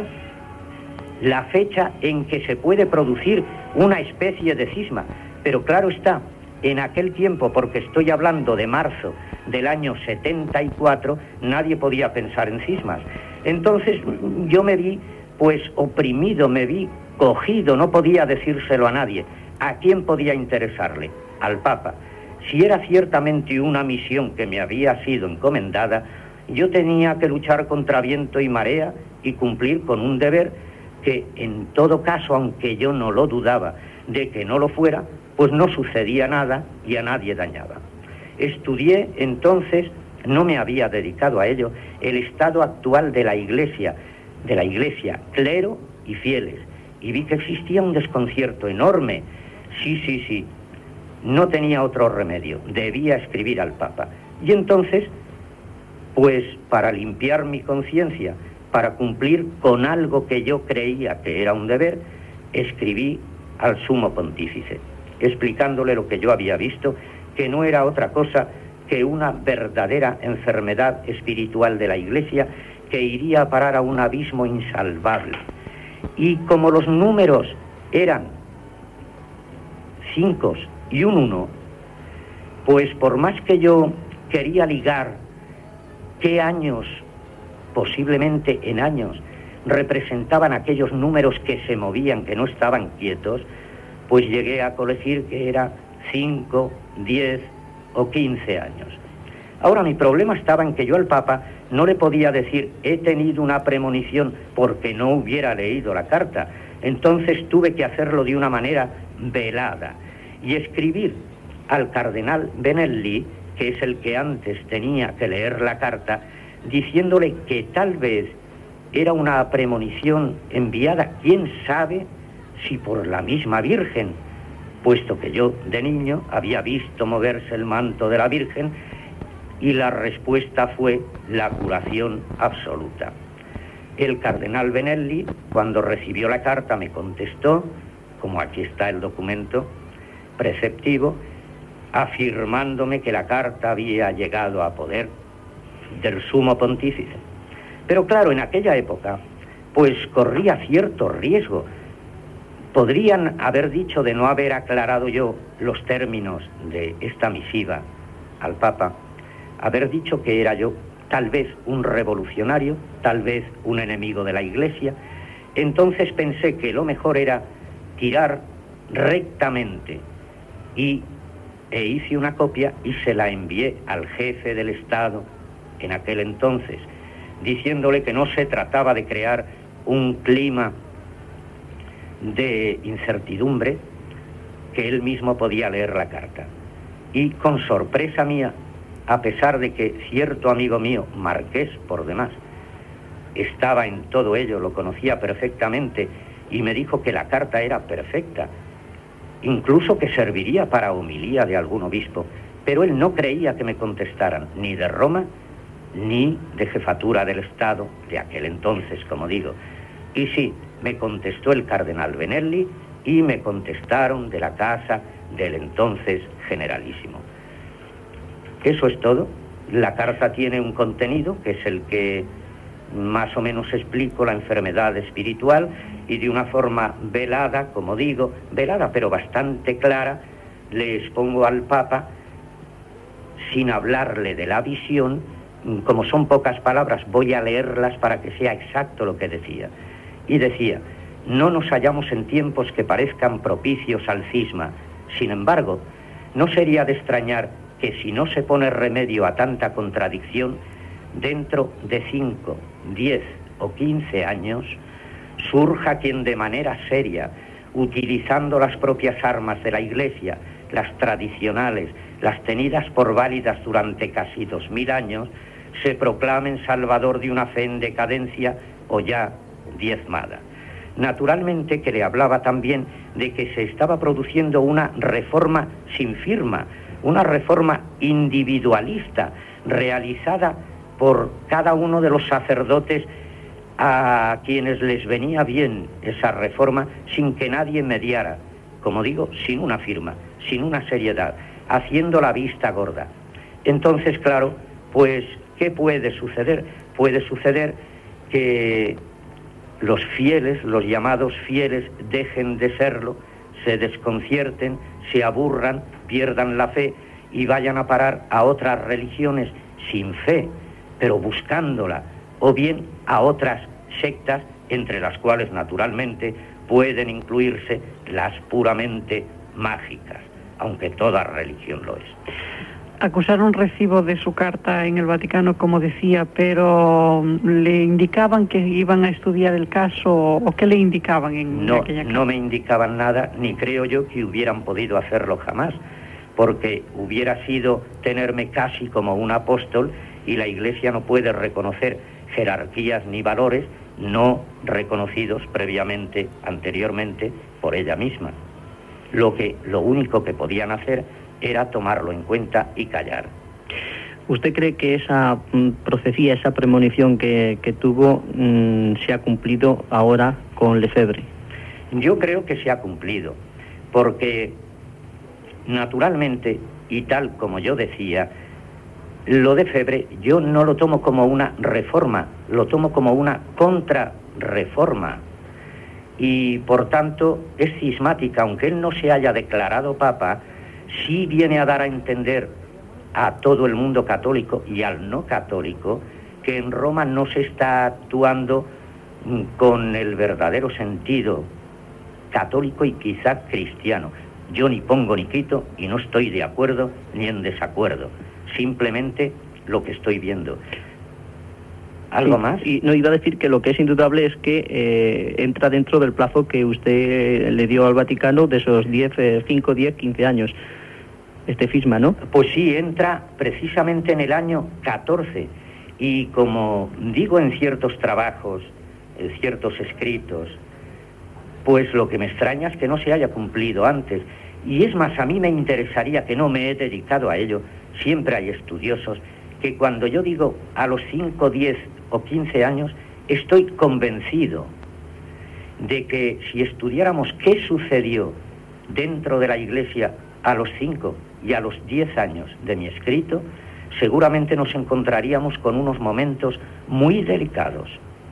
la fecha en que se puede producir una especie de cisma. Pero claro está, en aquel tiempo, porque estoy hablando de marzo del año setenta y cuatro, nadie podía pensar en cismas. Entonces yo me vi pues oprimido, me vi cogido, no podía decírselo a nadie. ¿A quién podía interesarle? Al Papa. Si era ciertamente una misión que me había sido encomendada, yo tenía que luchar contra viento y marea y cumplir con un deber que, en todo caso, aunque yo no lo dudaba de que no lo fuera, pues no sucedía nada y a nadie dañaba. Estudié entonces, no me había dedicado a ello, el estado actual de la Iglesia, de la Iglesia, clero y fieles, y vi que existía un desconcierto enorme. Sí, sí, sí. No tenía otro remedio, debía escribir al Papa. Y entonces, pues para limpiar mi conciencia, para cumplir con algo que yo creía que era un deber, escribí al Sumo Pontífice, explicándole lo que yo había visto, que no era otra cosa que una verdadera enfermedad espiritual de la Iglesia que iría a parar a un abismo insalvable. Y como los números eran cinco y un uno, pues por más que yo quería ligar qué años, posiblemente en años, representaban aquellos números que se movían, que no estaban quietos, pues llegué a colegir que era cinco, diez o quince años. Ahora, mi problema estaba en que yo al Papa no le podía decir he tenido una premonición porque no hubiera leído la carta. Entonces tuve que hacerlo de una manera velada y escribir al cardenal Benelli, que es el que antes tenía que leer la carta, diciéndole que tal vez era una premonición enviada, quién sabe si por la misma Virgen, puesto que yo de niño había visto moverse el manto de la Virgen, y la respuesta fue la curación absoluta. El cardenal Benelli, cuando recibió la carta, me contestó, como aquí está el documento preceptivo, afirmándome que la carta había llegado a poder del Sumo Pontífice. Pero claro, en aquella época, pues corría cierto riesgo. Podrían haber dicho, de no haber aclarado yo los términos de esta misiva al Papa, haber dicho que era yo tal vez un revolucionario, tal vez un enemigo de la Iglesia. Entonces pensé que lo mejor era tirar rectamente y e hice una copia y se la envié al jefe del Estado en aquel entonces, diciéndole que no se trataba de crear un clima de incertidumbre, que él mismo podía leer la carta. Y con sorpresa mía, a pesar de que cierto amigo mío, Marqués por demás, estaba en todo ello, lo conocía perfectamente y me dijo que la carta era perfecta, incluso que serviría para homilía de algún obispo, pero él no creía que me contestaran ni de Roma ni de jefatura del Estado de aquel entonces, como digo. Y sí, me contestó el cardenal Benelli y me contestaron de la casa del entonces generalísimo. Eso es todo. La carta tiene un contenido que es el que más o menos explico la enfermedad espiritual y de una forma velada, como digo, velada pero bastante clara, le expongo al Papa, sin hablarle de la visión. Como son pocas palabras, voy a leerlas para que sea exacto lo que decía. Y decía: no nos hallamos en tiempos que parezcan propicios al cisma. Sin embargo, no sería de extrañar que si no se pone remedio a tanta contradicción, dentro de cinco, diez o quince años, surja quien de manera seria, utilizando las propias armas de la Iglesia, las tradicionales, las tenidas por válidas durante casi dos mil años, se proclamen salvador de una fe en decadencia o ya diezmada. Naturalmente que le hablaba también de que se estaba produciendo una reforma sin firma, una reforma individualista, realizada por cada uno de los sacerdotes a quienes les venía bien esa reforma, sin que nadie mediara, como digo, sin una firma, sin una seriedad, haciendo la vista gorda. Entonces, claro, pues, ¿qué puede suceder? Puede suceder que los fieles, los llamados fieles, dejen de serlo, se desconcierten, se aburran, pierdan la fe y vayan a parar a otras religiones sin fe, pero buscándola, o bien a otras sectas, entre las cuales naturalmente pueden incluirse las puramente mágicas, aunque toda religión lo es. Acusaron recibo de su carta en el Vaticano, como decía, pero ¿le indicaban que iban a estudiar el caso o qué le indicaban en no, aquella carta? No me indicaban nada, ni creo yo que hubieran podido hacerlo jamás, porque hubiera sido tenerme casi como un apóstol y la Iglesia no puede reconocer jerarquías ni valores no reconocidos previamente, anteriormente, por ella misma. Lo que, lo único que podían hacer era tomarlo en cuenta y callar. ¿Usted cree que esa mm, profecía, esa premonición que, que tuvo mm, se ha cumplido ahora con Lefebvre? Yo creo que se ha cumplido, porque naturalmente, y tal como yo decía, lo de Lefebvre yo no lo tomo como una reforma, lo tomo como una contrarreforma. Y por tanto es cismática, aunque él no se haya declarado papa, sí viene a dar a entender a todo el mundo católico y al no católico que en Roma no se está actuando con el verdadero sentido católico y quizá cristiano. Yo ni pongo ni quito y no estoy de acuerdo ni en desacuerdo, simplemente lo que estoy viendo. ¿Algo sí, más? Y no, iba a decir que lo que es indudable es que eh, entra dentro del plazo que usted le dio al Vaticano de esos diez, cinco, diez, quince años, este cisma, ¿no? Pues sí, entra precisamente en el año catorce, y como digo en ciertos trabajos, en ciertos escritos, pues lo que me extraña es que no se haya cumplido antes, y es más, a mí me interesaría, que no me he dedicado a ello, siempre hay estudiosos, que cuando yo digo a los cinco, diez o quince años, estoy convencido de que si estudiáramos qué sucedió dentro de la Iglesia a los cinco y a los diez años de mi escrito, seguramente nos encontraríamos con unos momentos muy delicados,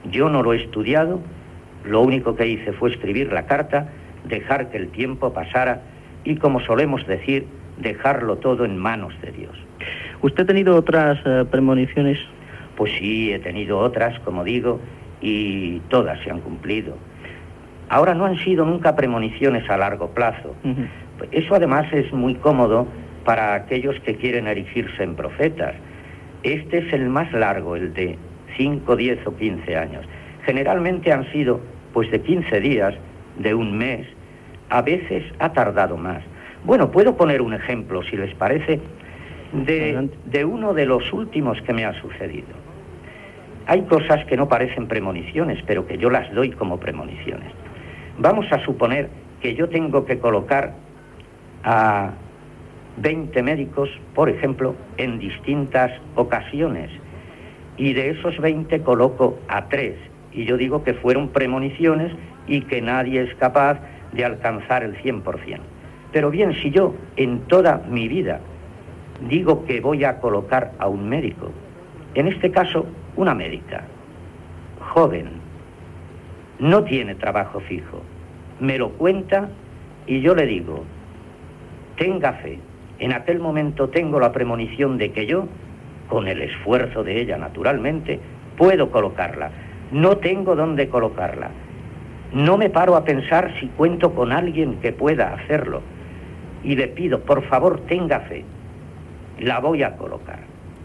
Yo no lo he estudiado, lo único que hice fue escribir la carta, dejar que el tiempo pasara y, como solemos decir, dejarlo todo en manos de Dios. ¿Usted ha tenido otras eh, premoniciones? Pues sí, he tenido otras, como digo, y todas se han cumplido. Ahora no han sido nunca premoniciones a largo plazo. Uh-huh. Eso además es muy cómodo para aquellos que quieren erigirse en profetas. Este es el más largo, el de cinco, diez o quince años. Generalmente han sido pues de quince días, de un mes, a veces ha tardado más. Bueno, puedo poner un ejemplo, si les parece, de, de uno de los últimos que me ha sucedido. Hay cosas que no parecen premoniciones, pero que yo las doy como premoniciones. Vamos a suponer que yo tengo que colocar a veinte médicos, por ejemplo, en distintas ocasiones, y de esos veinte coloco a tres, y yo digo que fueron premoniciones y que nadie es capaz de alcanzar el cien por ciento. Pero bien, si yo en toda mi vida digo que voy a colocar a un médico, en este caso una médica, joven, no tiene trabajo fijo, me lo cuenta y yo le digo, tenga fe. En aquel momento tengo la premonición de que yo, con el esfuerzo de ella naturalmente, puedo colocarla. No tengo dónde colocarla. No me paro a pensar si cuento con alguien que pueda hacerlo. Y le pido, por favor, tenga fe. La voy a colocar.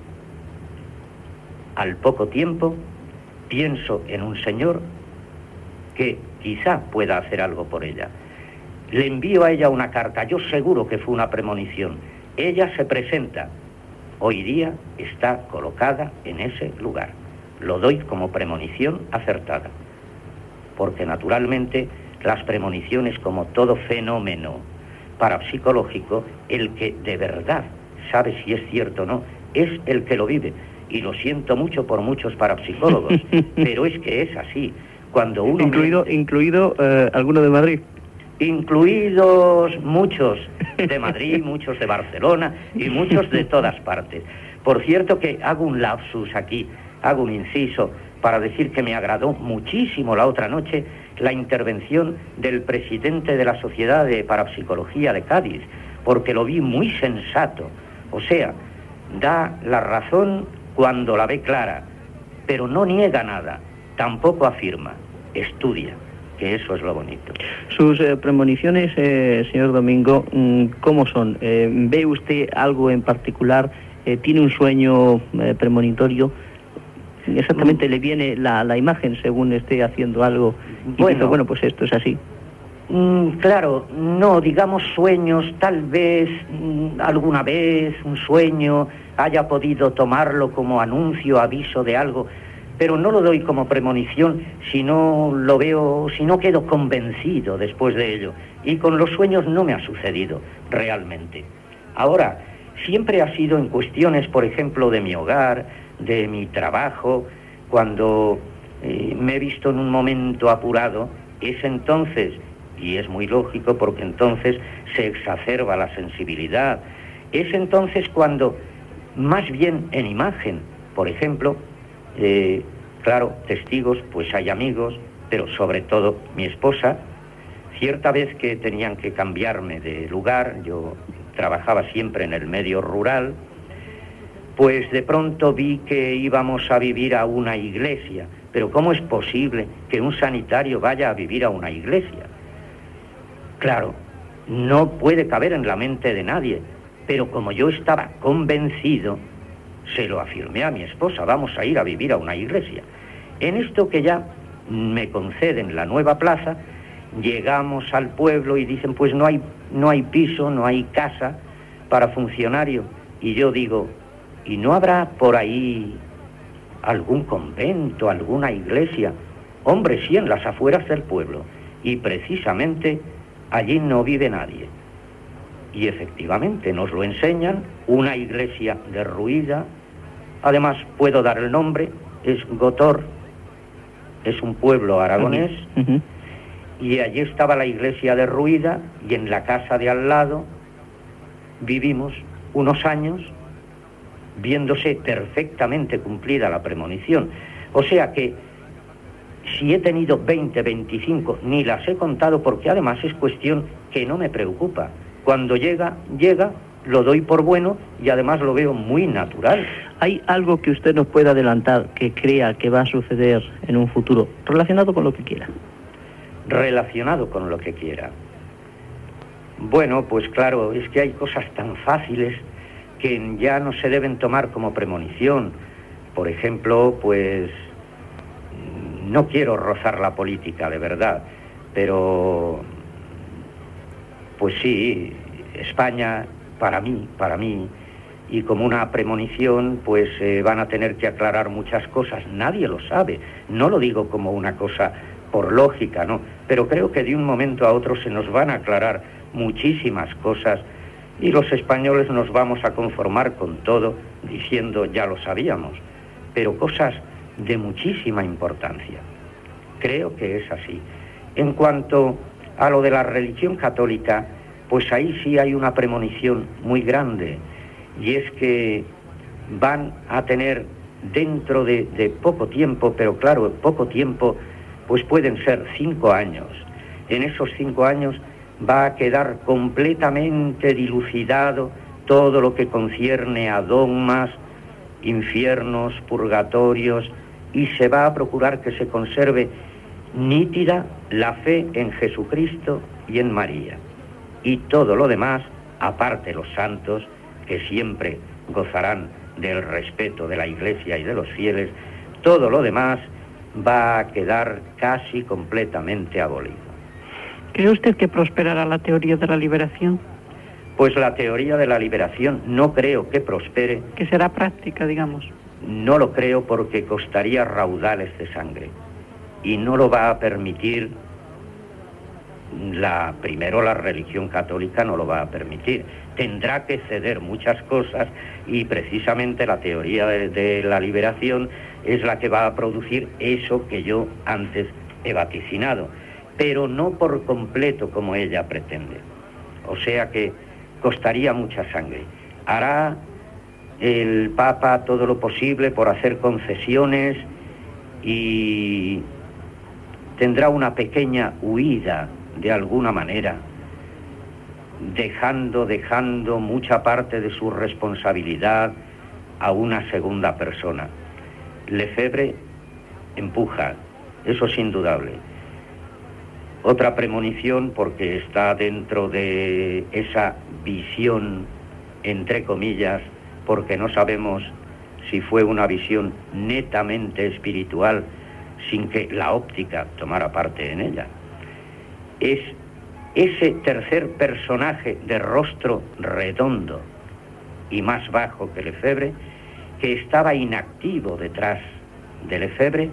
Al poco tiempo, pienso en un señor que quizá pueda hacer algo por ella. Le envío a ella una carta, yo seguro que fue una premonición. Ella se presenta, hoy día está colocada en ese lugar. Lo doy como premonición acertada, porque naturalmente las premoniciones, como todo fenómeno parapsicológico, el que de verdad sabe si es cierto o no, es el que lo vive. Y lo siento mucho por muchos parapsicólogos, pero es que es así. Cuando uno incluido miente, incluido eh, alguno de Madrid. Incluidos muchos de Madrid, muchos de Barcelona y muchos de todas partes. Por cierto que hago un lapsus aquí, hago un inciso para decir que me agradó muchísimo la otra noche la intervención del presidente de la Sociedad de Parapsicología de Cádiz, porque lo vi muy sensato. O sea, da la razón cuando la ve clara, pero no niega nada, tampoco afirma, estudia, que eso es lo bonito. Sus eh, premoniciones, eh, señor Domingo, ¿cómo son? Eh, ¿Ve usted algo en particular? Eh, ¿Tiene un sueño eh, premonitorio? Exactamente mm. le viene la, la imagen según esté haciendo algo y bueno, dice, bueno, pues esto es así. Mm, claro, no, digamos sueños, tal vez mm, alguna vez un sueño haya podido tomarlo como anuncio, aviso de algo, pero no lo doy como premonición si no lo veo, si no quedo convencido después de ello. Y con los sueños no me ha sucedido realmente. Ahora, siempre ha sido en cuestiones, por ejemplo, de mi hogar, de mi trabajo, cuando eh, me he visto en un momento apurado, es entonces, y es muy lógico porque entonces se exacerba la sensibilidad, es entonces cuando, más bien en imagen, por ejemplo, Eh, claro, testigos, pues hay amigos, pero sobre todo mi esposa. Cierta vez que tenían que cambiarme de lugar, yo trabajaba siempre en el medio rural, pues de pronto vi que íbamos a vivir a una iglesia. Pero ¿cómo es posible que un sanitario vaya a vivir a una iglesia? Claro, no puede caber en la mente de nadie, pero como yo estaba convencido, se lo afirmé a mi esposa, vamos a ir a vivir a una iglesia. En esto que ya me conceden la nueva plaza, llegamos al pueblo y dicen, pues no hay, no hay piso, no hay casa para funcionario. Y yo digo, ¿y no habrá por ahí algún convento, alguna iglesia? Hombre, sí, en las afueras del pueblo. Y precisamente allí no vive nadie. Y efectivamente nos lo enseñan, una iglesia derruida. Además puedo dar el nombre, es Gotor, es un pueblo aragonés, uh-huh. Y allí estaba la iglesia derruida y en la casa de al lado vivimos unos años viéndose perfectamente cumplida la premonición. O sea que Si he tenido veinte, veinticinco, ni las he contado, porque además es cuestión que no me preocupa. Cuando llega, llega, lo doy por bueno y además lo veo muy natural. ¿Hay algo que usted nos pueda adelantar que crea que va a suceder en un futuro, relacionado con lo que quiera? Relacionado con lo que quiera. Bueno, pues claro, es que hay cosas tan fáciles que ya no se deben tomar como premonición. Por ejemplo, pues no quiero rozar la política, de verdad, pero pues sí, España, para mí, para mí, y como una premonición, pues eh, van a tener que aclarar muchas cosas. Nadie lo sabe, no lo digo como una cosa por lógica, ¿no? Pero creo que de un momento a otro se nos van a aclarar muchísimas cosas y los españoles nos vamos a conformar con todo diciendo ya lo sabíamos, pero cosas de muchísima importancia. Creo que es así. En cuanto a lo de la religión católica, pues ahí sí hay una premonición muy grande, y es que van a tener dentro de, de poco tiempo, pero claro, poco tiempo, pues pueden ser cinco años. En esos cinco años va a quedar completamente dilucidado todo lo que concierne a dogmas, infiernos, purgatorios, y se va a procurar que se conserve nítida la fe en Jesucristo y en María. Y todo lo demás, aparte los santos, que siempre gozarán del respeto de la Iglesia y de los fieles, todo lo demás va a quedar casi completamente abolido. ¿Cree usted que prosperará la teoría de la liberación? Pues la teoría de la liberación no creo que prospere. Que será práctica, digamos. No lo creo porque costaría raudales de sangre. Y no lo va a permitir, la, primero la religión católica no lo va a permitir. Tendrá que ceder muchas cosas y precisamente la teoría de, de la liberación es la que va a producir eso que yo antes he vaticinado, pero no por completo como ella pretende. O sea que costaría mucha sangre. Hará el Papa todo lo posible por hacer concesiones y tendrá una pequeña huida de alguna manera, dejando, dejando mucha parte de su responsabilidad a una segunda persona. Lefebvre empuja, eso es indudable. Otra premonición, porque está dentro de esa visión, entre comillas, porque no sabemos si fue una visión netamente espiritual, sin que la óptica tomara parte en ella. Es ese tercer personaje de rostro redondo y más bajo que Lefebvre, que estaba inactivo detrás de Lefebvre,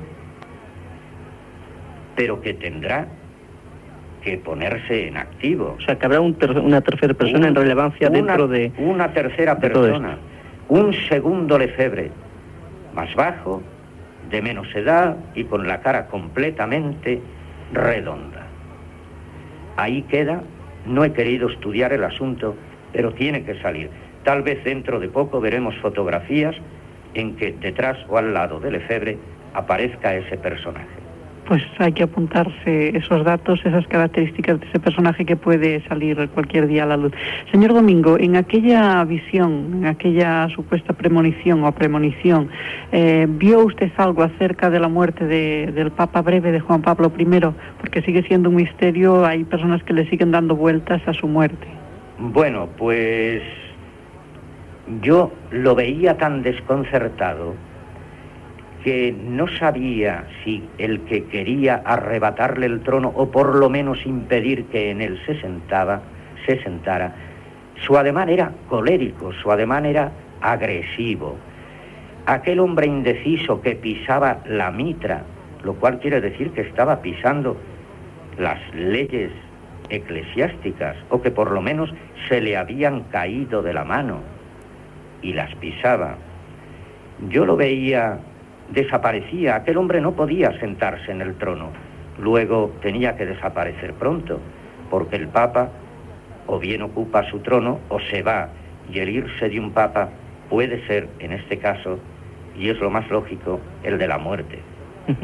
pero que tendrá que ponerse en activo. O sea, que habrá un ter una tercera persona un, en relevancia una, dentro de... Una tercera de persona, un segundo Lefebvre, más bajo, de menos edad y con la cara completamente redonda. Ahí queda, no he querido estudiar el asunto, pero tiene que salir. Tal vez dentro de poco veremos fotografías en que detrás o al lado de Lefebvre aparezca ese personaje. Pues hay que apuntarse esos datos, esas características de ese personaje que puede salir cualquier día a la luz. Señor Domingo, en aquella visión, en aquella supuesta premonición o premonición, eh, ¿vio usted algo acerca de la muerte de, del Papa breve de Juan Pablo primero? Porque sigue siendo un misterio, hay personas que le siguen dando vueltas a su muerte. Bueno, pues yo lo veía tan desconcertado que no sabía si el que quería arrebatarle el trono o por lo menos impedir que en él se sentaba, se sentara, su ademán era colérico, su ademán era agresivo. Aquel hombre indeciso que pisaba la mitra, lo cual quiere decir que estaba pisando las leyes eclesiásticas o que por lo menos se le habían caído de la mano y las pisaba. Yo lo veía, desaparecía, aquel hombre no podía sentarse en el trono, luego tenía que desaparecer pronto, porque el Papa o bien ocupa su trono o se va, y el irse de un Papa puede ser, en este caso, y es lo más lógico, el de la muerte.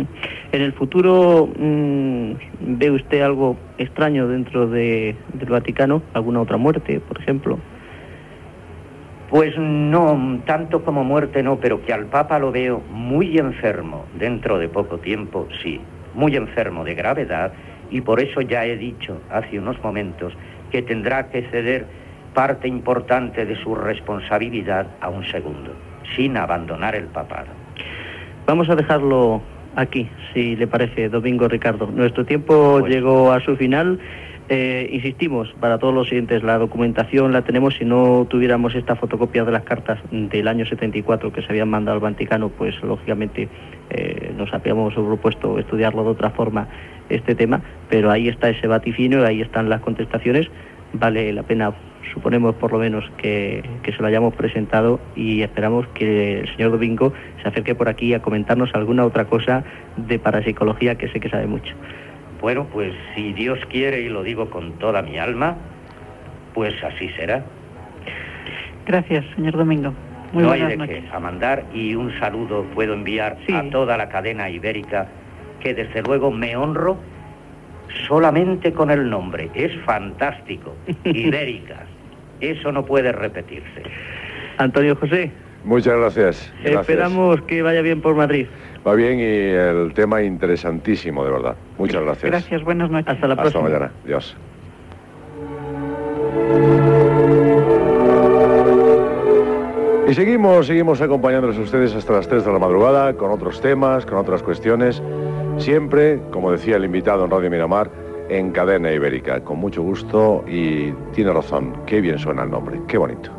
En el futuro, mmm, ¿ve usted algo extraño dentro de, del Vaticano? ¿Alguna otra muerte, por ejemplo? Pues no, tanto como muerte no, pero que al Papa lo veo muy enfermo dentro de poco tiempo, sí, muy enfermo de gravedad, y por eso ya he dicho hace unos momentos que tendrá que ceder parte importante de su responsabilidad a un segundo, sin abandonar el papado. Vamos a dejarlo aquí, si le parece, Domingo Ricardo. Nuestro tiempo pues... llegó a su final. Eh, insistimos, para todos los siguientes, la documentación la tenemos. Si no tuviéramos esta fotocopia de las cartas del año setenta y cuatro que se habían mandado al Vaticano, pues lógicamente eh, nos habíamos propuesto estudiarlo de otra forma, este tema, pero ahí está ese vaticinio, ahí están las contestaciones. Vale la pena, suponemos por lo menos, que, que se lo hayamos presentado, y esperamos que el señor Domingo se acerque por aquí a comentarnos alguna otra cosa de parapsicología, que sé que sabe mucho. Bueno, pues si Dios quiere, y lo digo con toda mi alma, pues así será. Gracias, señor Domingo. Muy no hay buenas de noches. qué. A mandar, y un saludo puedo enviar sí. a toda la cadena ibérica, que desde luego me honro solamente con el nombre. Es fantástico. Ibéricas. Eso no puede repetirse. Antonio José. Muchas gracias. gracias. Esperamos que vaya bien por Madrid. Va bien, y el tema interesantísimo, de verdad. Muchas gracias. Gracias, buenas noches. Hasta la próxima. Hasta mañana. Adiós. Y seguimos, seguimos acompañándoles a ustedes hasta las tres de la madrugada, con otros temas, con otras cuestiones, siempre, como decía el invitado en Radio Miramar, en Cadena Ibérica, con mucho gusto, y tiene razón, qué bien suena el nombre, qué bonito.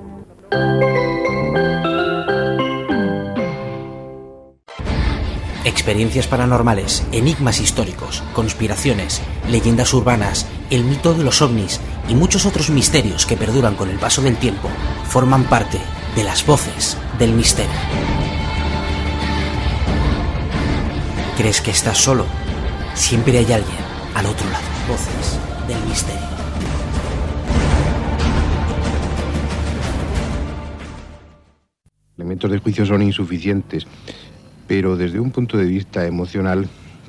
Experiencias paranormales, enigmas históricos, conspiraciones, leyendas urbanas, el mito de los ovnis y muchos otros misterios que perduran con el paso del tiempo forman parte de las voces del misterio. ¿Crees que estás solo? Siempre hay alguien al otro lado. Voces del misterio. Elementos de juicio son insuficientes, pero desde un punto de vista emocional,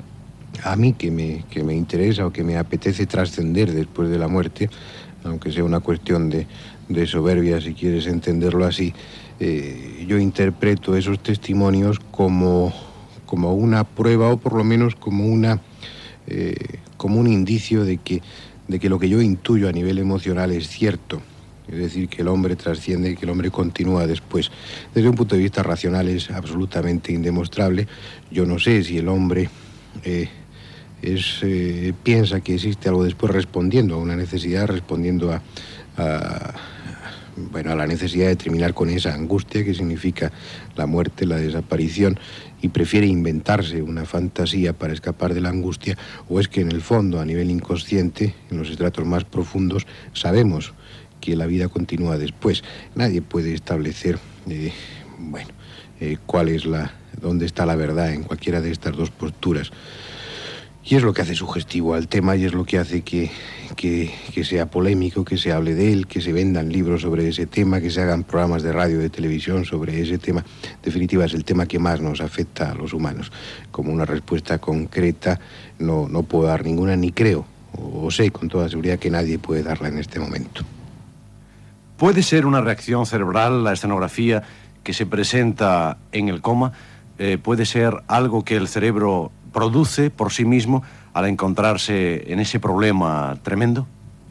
a mí que me, que me interesa o que me apetece trascender después de la muerte, aunque sea una cuestión de, de soberbia, si quieres entenderlo así, eh, yo interpreto esos testimonios como, como una prueba, o por lo menos como, una, eh, como un indicio de que, de que lo que yo intuyo a nivel emocional es cierto. Es decir, que el hombre trasciende, que el hombre continúa después. Desde un punto de vista racional es absolutamente indemostrable. Yo no sé si el hombre eh, es, eh, piensa que existe algo después, respondiendo a una necesidad, respondiendo a, a, bueno, a la necesidad de terminar con esa angustia que significa la muerte, la desaparición, y prefiere inventarse una fantasía para escapar de la angustia, o es que en el fondo, a nivel inconsciente, en los estratos más profundos, sabemos que la vida continúa después. Nadie puede establecer, eh, bueno, eh, cuál es la, dónde está la verdad en cualquiera de estas dos posturas. Y es lo que hace sugestivo al tema, y es lo que hace que, que, que sea polémico, que se hable de él, que se vendan libros sobre ese tema, que se hagan programas de radio, de televisión sobre ese tema. En definitiva, es el tema que más nos afecta a los humanos. Como una respuesta concreta no, no puedo dar ninguna, ni creo, o, o sé con toda seguridad que nadie puede darla en este momento. ¿Puede ser una reacción cerebral la escenografía que se presenta en el coma? Eh, ¿Puede ser algo que el cerebro produce por sí mismo al encontrarse en ese problema tremendo?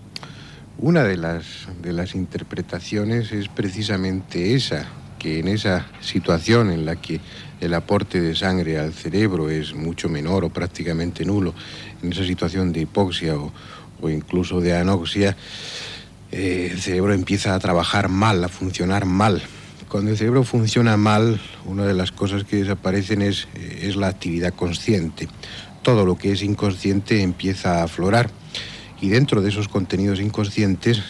Una de las, de las interpretaciones es precisamente esa, que en esa situación en la que el aporte de sangre al cerebro es mucho menor o prácticamente nulo, en esa situación de hipoxia o, o incluso de anoxia, Eh, el cerebro empieza a trabajar mal, a funcionar mal. Cuando el cerebro funciona mal, una de las cosas que desaparecen es, eh, es la actividad consciente. Todo lo que es inconsciente empieza a aflorar. Y dentro de esos contenidos inconscientes,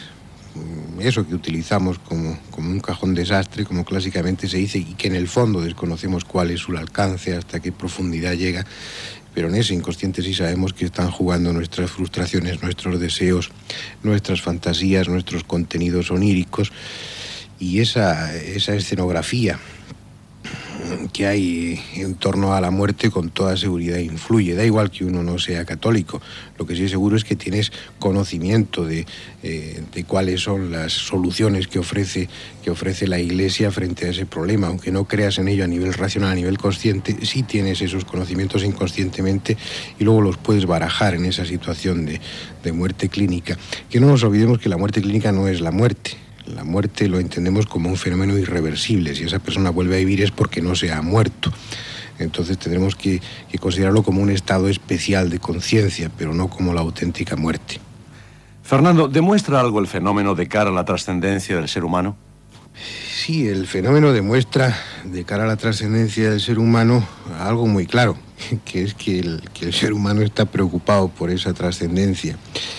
eso que utilizamos como, como un cajón desastre, como clásicamente se dice, y que en el fondo desconocemos cuál es su alcance, hasta qué profundidad llega, pero en ese inconsciente sí sabemos que están jugando nuestras frustraciones, nuestros deseos, nuestras fantasías, nuestros contenidos oníricos, y esa, esa escenografía que hay en torno a la muerte con toda seguridad influye. Da igual que uno no sea católico, lo que sí es seguro es que tienes conocimiento de, eh, de cuáles son las soluciones que ofrece, que ofrece la Iglesia frente a ese problema. Aunque no creas en ello a nivel racional, a nivel consciente, sí tienes esos conocimientos inconscientemente y luego los puedes barajar en esa situación de, de muerte clínica. Que no nos olvidemos que la muerte clínica no es la muerte. La muerte lo entendemos como un fenómeno irreversible. Si esa persona vuelve a vivir es porque no se ha muerto. Entonces tendremos que, que considerarlo como un estado especial de conciencia, pero no como la auténtica muerte. Fernando, ¿demuestra algo el fenómeno de cara a la trascendencia del ser humano? Sí, el fenómeno demuestra de cara a la trascendencia del ser humano algo muy claro, que es que el, que el ser humano está preocupado por esa trascendencia.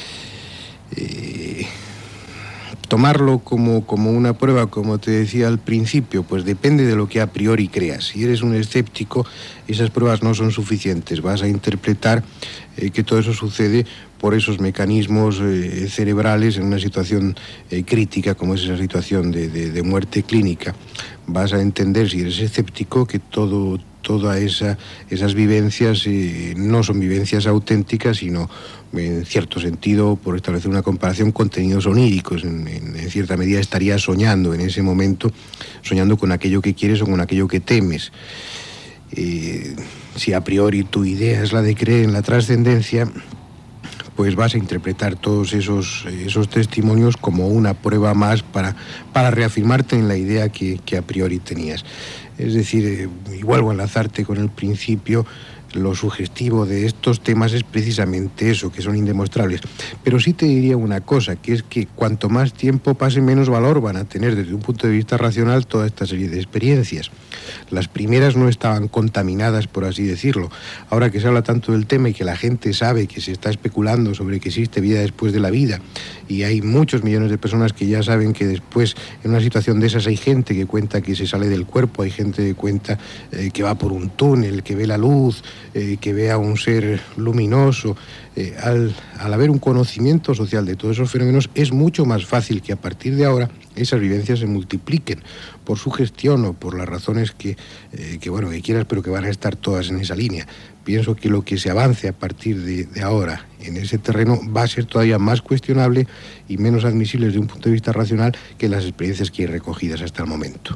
Eh... Tomarlo como, como una prueba, como te decía al principio, pues depende de lo que a priori creas. Si eres un escéptico, esas pruebas no son suficientes. Vas a interpretar eh, que todo eso sucede por esos mecanismos eh, cerebrales en una situación eh, crítica, como es esa situación de, de, de muerte clínica. Vas a entender, si eres escéptico, que todo... Todas esa, esas vivencias eh, no son vivencias auténticas, sino, en cierto sentido, por establecer una comparación, contenidos oníricos. En, en, en cierta medida estarías soñando en ese momento, soñando con aquello que quieres o con aquello que temes. Eh, si a priori tu idea es la de creer en la trascendencia, pues vas a interpretar todos esos, esos testimonios como una prueba más para, para reafirmarte en la idea que, que a priori tenías. Es decir, eh, y vuelvo a enlazarte con el principio, lo sugestivo de estos temas es precisamente eso, que son indemostrables. Pero sí te diría una cosa, que es que cuanto más tiempo pase, menos valor van a tener desde un punto de vista racional toda esta serie de experiencias. Las primeras no estaban contaminadas, por así decirlo. Ahora que se habla tanto del tema y que la gente sabe que se está especulando sobre que existe vida después de la vida, y hay muchos millones de personas que ya saben que después, en una situación de esas, hay gente que cuenta que se sale del cuerpo, hay gente que cuenta eh, que va por un túnel, que ve la luz, eh, que ve a un ser luminoso. Eh, al, al haber un conocimiento social de todos esos fenómenos, es mucho más fácil que a partir de ahora esas vivencias se multipliquen por su gestión o por las razones que, eh, que, bueno, que quieras, pero que van a estar todas en esa línea. Pienso que lo que se avance a partir de, de ahora en ese terreno va a ser todavía más cuestionable y menos admisible desde un punto de vista racional que las experiencias que hay recogidas hasta el momento.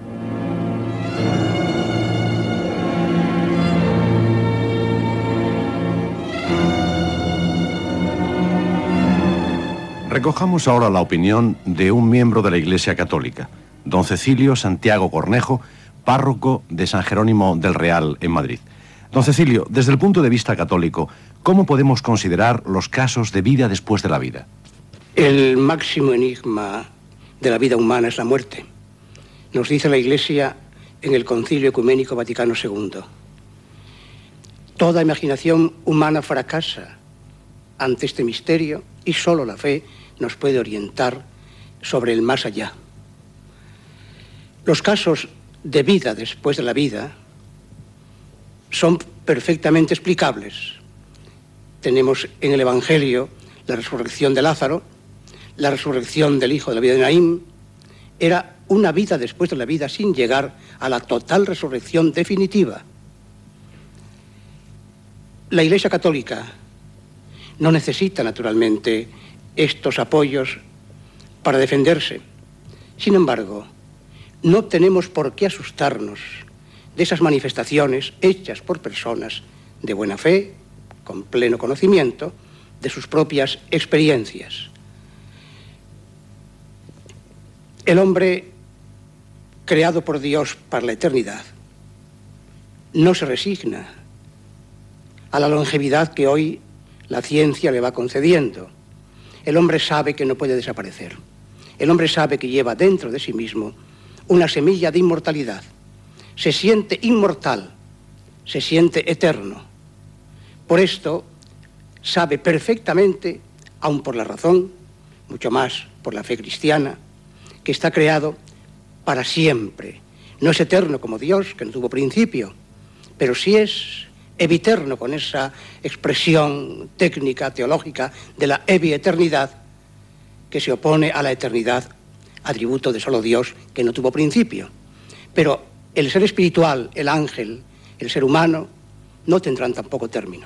Recojamos ahora la opinión de un miembro de la Iglesia Católica, don Cecilio Santiago Cornejo, párroco de San Jerónimo del Real en Madrid. Don Cecilio, desde el punto de vista católico, ¿cómo podemos considerar los casos de vida después de la vida? El máximo enigma de la vida humana es la muerte. Nos dice la Iglesia en el Concilio Ecuménico Vaticano segundo. Toda imaginación humana fracasa ante este misterio y solo la fe nos puede orientar sobre el más allá. Los casos de vida después de la vida son perfectamente explicables. Tenemos en el Evangelio la resurrección de Lázaro, la resurrección del hijo de la vida de Naín. Era una vida después de la vida sin llegar a la total resurrección definitiva. La Iglesia Católica no necesita, naturalmente, estos apoyos para defenderse. Sin embargo, no tenemos por qué asustarnos de esas manifestaciones hechas por personas de buena fe, con pleno conocimiento de sus propias experiencias. El hombre, creado por Dios para la eternidad, no se resigna a la longevidad que hoy la ciencia le va concediendo. El hombre sabe que no puede desaparecer. El hombre sabe que lleva dentro de sí mismo una semilla de inmortalidad. Se siente inmortal, se siente eterno. Por esto sabe perfectamente, aun por la razón, mucho más por la fe cristiana, que está creado para siempre. No es eterno como Dios, que no tuvo principio, pero sí es eviterno, con esa expresión técnica, teológica, de la evieternidad, que se opone a la eternidad, atributo de solo Dios, que no tuvo principio. Pero el ser espiritual, el ángel, el ser humano, no tendrán tampoco término.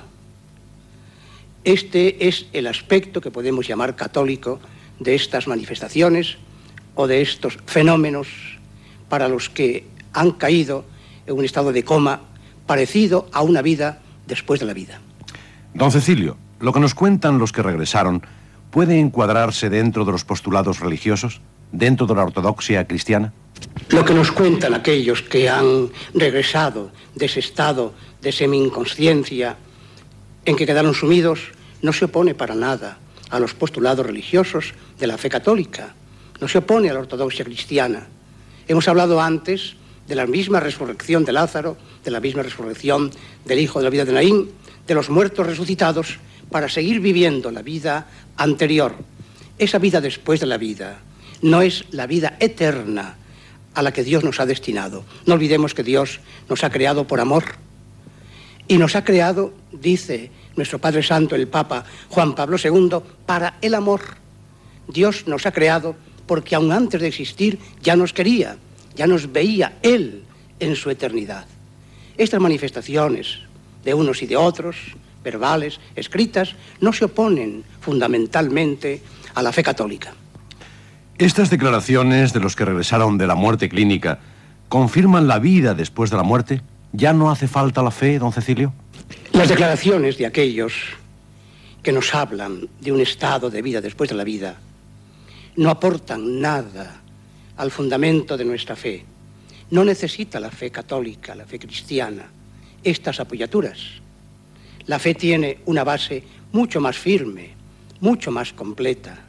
Este es el aspecto que podemos llamar católico de estas manifestaciones o de estos fenómenos para los que han caído en un estado de coma parecido a una vida después de la vida. Don Cecilio, lo que nos cuentan los que regresaron, ¿puede encuadrarse dentro de los postulados religiosos? ¿Dentro de la ortodoxia cristiana? Lo que nos cuentan aquellos que han regresado de ese estado de semi-inconsciencia en que quedaron sumidos no se opone para nada a los postulados religiosos de la fe católica, no se opone a la ortodoxia cristiana. Hemos hablado antes de la misma resurrección de Lázaro, de la misma resurrección del hijo de la vida de Naín, de los muertos resucitados para seguir viviendo la vida anterior. Esa vida después de la vida no es la vida eterna a la que Dios nos ha destinado. No olvidemos que Dios nos ha creado por amor y nos ha creado, dice nuestro Padre Santo, el Papa Juan Pablo segundo, para el amor. Dios nos ha creado porque aun antes de existir ya nos quería, ya nos veía Él en su eternidad. Estas manifestaciones de unos y de otros, verbales, escritas, no se oponen fundamentalmente a la fe católica. Estas declaraciones de los que regresaron de la muerte clínica confirman la vida después de la muerte. ¿Ya no hace falta la fe, don Cecilio? Las declaraciones de aquellos que nos hablan de un estado de vida después de la vida no aportan nada al fundamento de nuestra fe. No necesita la fe católica, la fe cristiana, estas apoyaturas. La fe tiene una base mucho más firme, mucho más completa.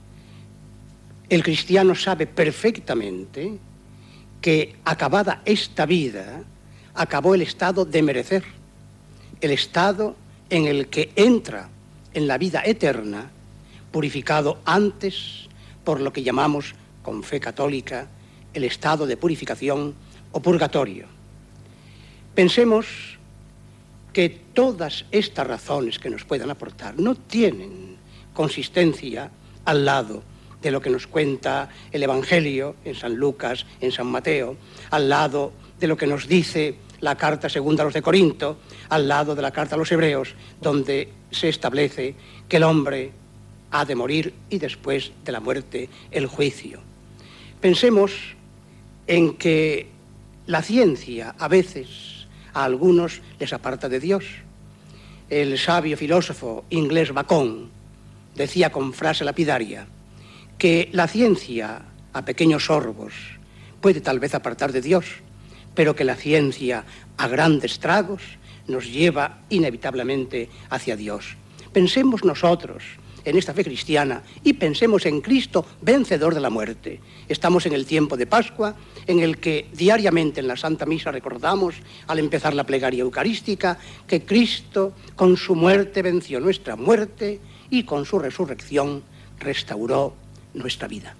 El cristiano sabe perfectamente que acabada esta vida, acabó el estado de merecer, el estado en el que entra en la vida eterna, purificado antes por lo que llamamos con fe católica el estado de purificación o purgatorio. Pensemos que todas estas razones que nos puedan aportar no tienen consistencia al lado de lo que nos cuenta el Evangelio en San Lucas, en San Mateo, al lado de lo que nos dice la carta segunda a los de Corinto, al lado de la carta a los Hebreos, donde se establece que el hombre ha de morir y después de la muerte el juicio. Pensemos en que la ciencia a veces a algunos les aparta de Dios. El sabio filósofo inglés Bacon decía con frase lapidaria que la ciencia a pequeños sorbos puede tal vez apartar de Dios, pero que la ciencia a grandes tragos nos lleva inevitablemente hacia Dios. Pensemos nosotros en esta fe cristiana y pensemos en Cristo vencedor de la muerte. Estamos en el tiempo de Pascua, en el que diariamente en la Santa Misa recordamos, al empezar la plegaria eucarística, que Cristo con su muerte venció nuestra muerte y con su resurrección restauró nuestra vida.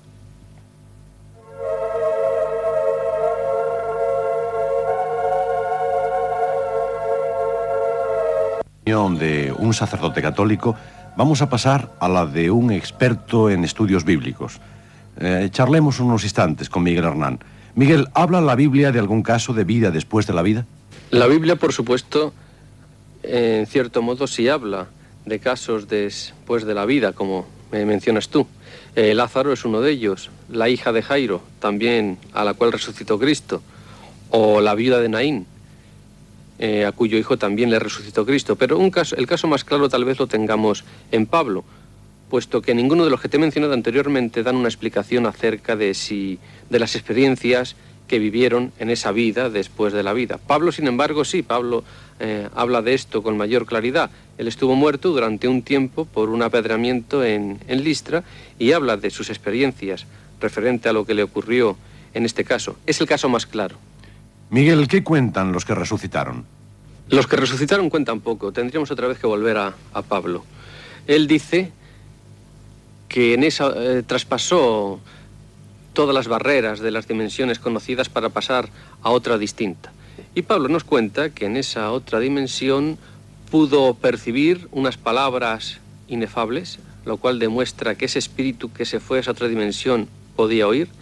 De un sacerdote católico, vamos a pasar a la de un experto en estudios bíblicos. Eh, charlemos unos instantes con Miguel Hernán. Miguel, ¿habla la Biblia de algún caso de vida después de la vida? La Biblia, por supuesto, en cierto modo sí habla de casos después de la vida, como me mencionas tú. Eh, Lázaro es uno de ellos, la hija de Jairo, también a la cual resucitó Cristo, o la viuda de Naín, Eh, a cuyo hijo también le resucitó Cristo. Pero un caso, el caso más claro tal vez lo tengamos en Pablo, puesto que ninguno de los que te he mencionado anteriormente dan una explicación acerca de, si, de las experiencias que vivieron en esa vida después de la vida. Pablo, sin embargo, sí, Pablo eh, habla de esto con mayor claridad. Él estuvo muerto durante un tiempo por un apedreamiento en, en Listra y habla de sus experiencias referente a lo que le ocurrió en este caso. Es el caso más claro. Miguel, ¿qué cuentan los que resucitaron? Los que resucitaron cuentan poco. Tendríamos otra vez que volver a, a Pablo. Él dice que en esa eh, traspasó todas las barreras de las dimensiones conocidas para pasar a otra distinta. Y Pablo nos cuenta que en esa otra dimensión pudo percibir unas palabras inefables, lo cual demuestra que ese espíritu que se fue a esa otra dimensión podía oír.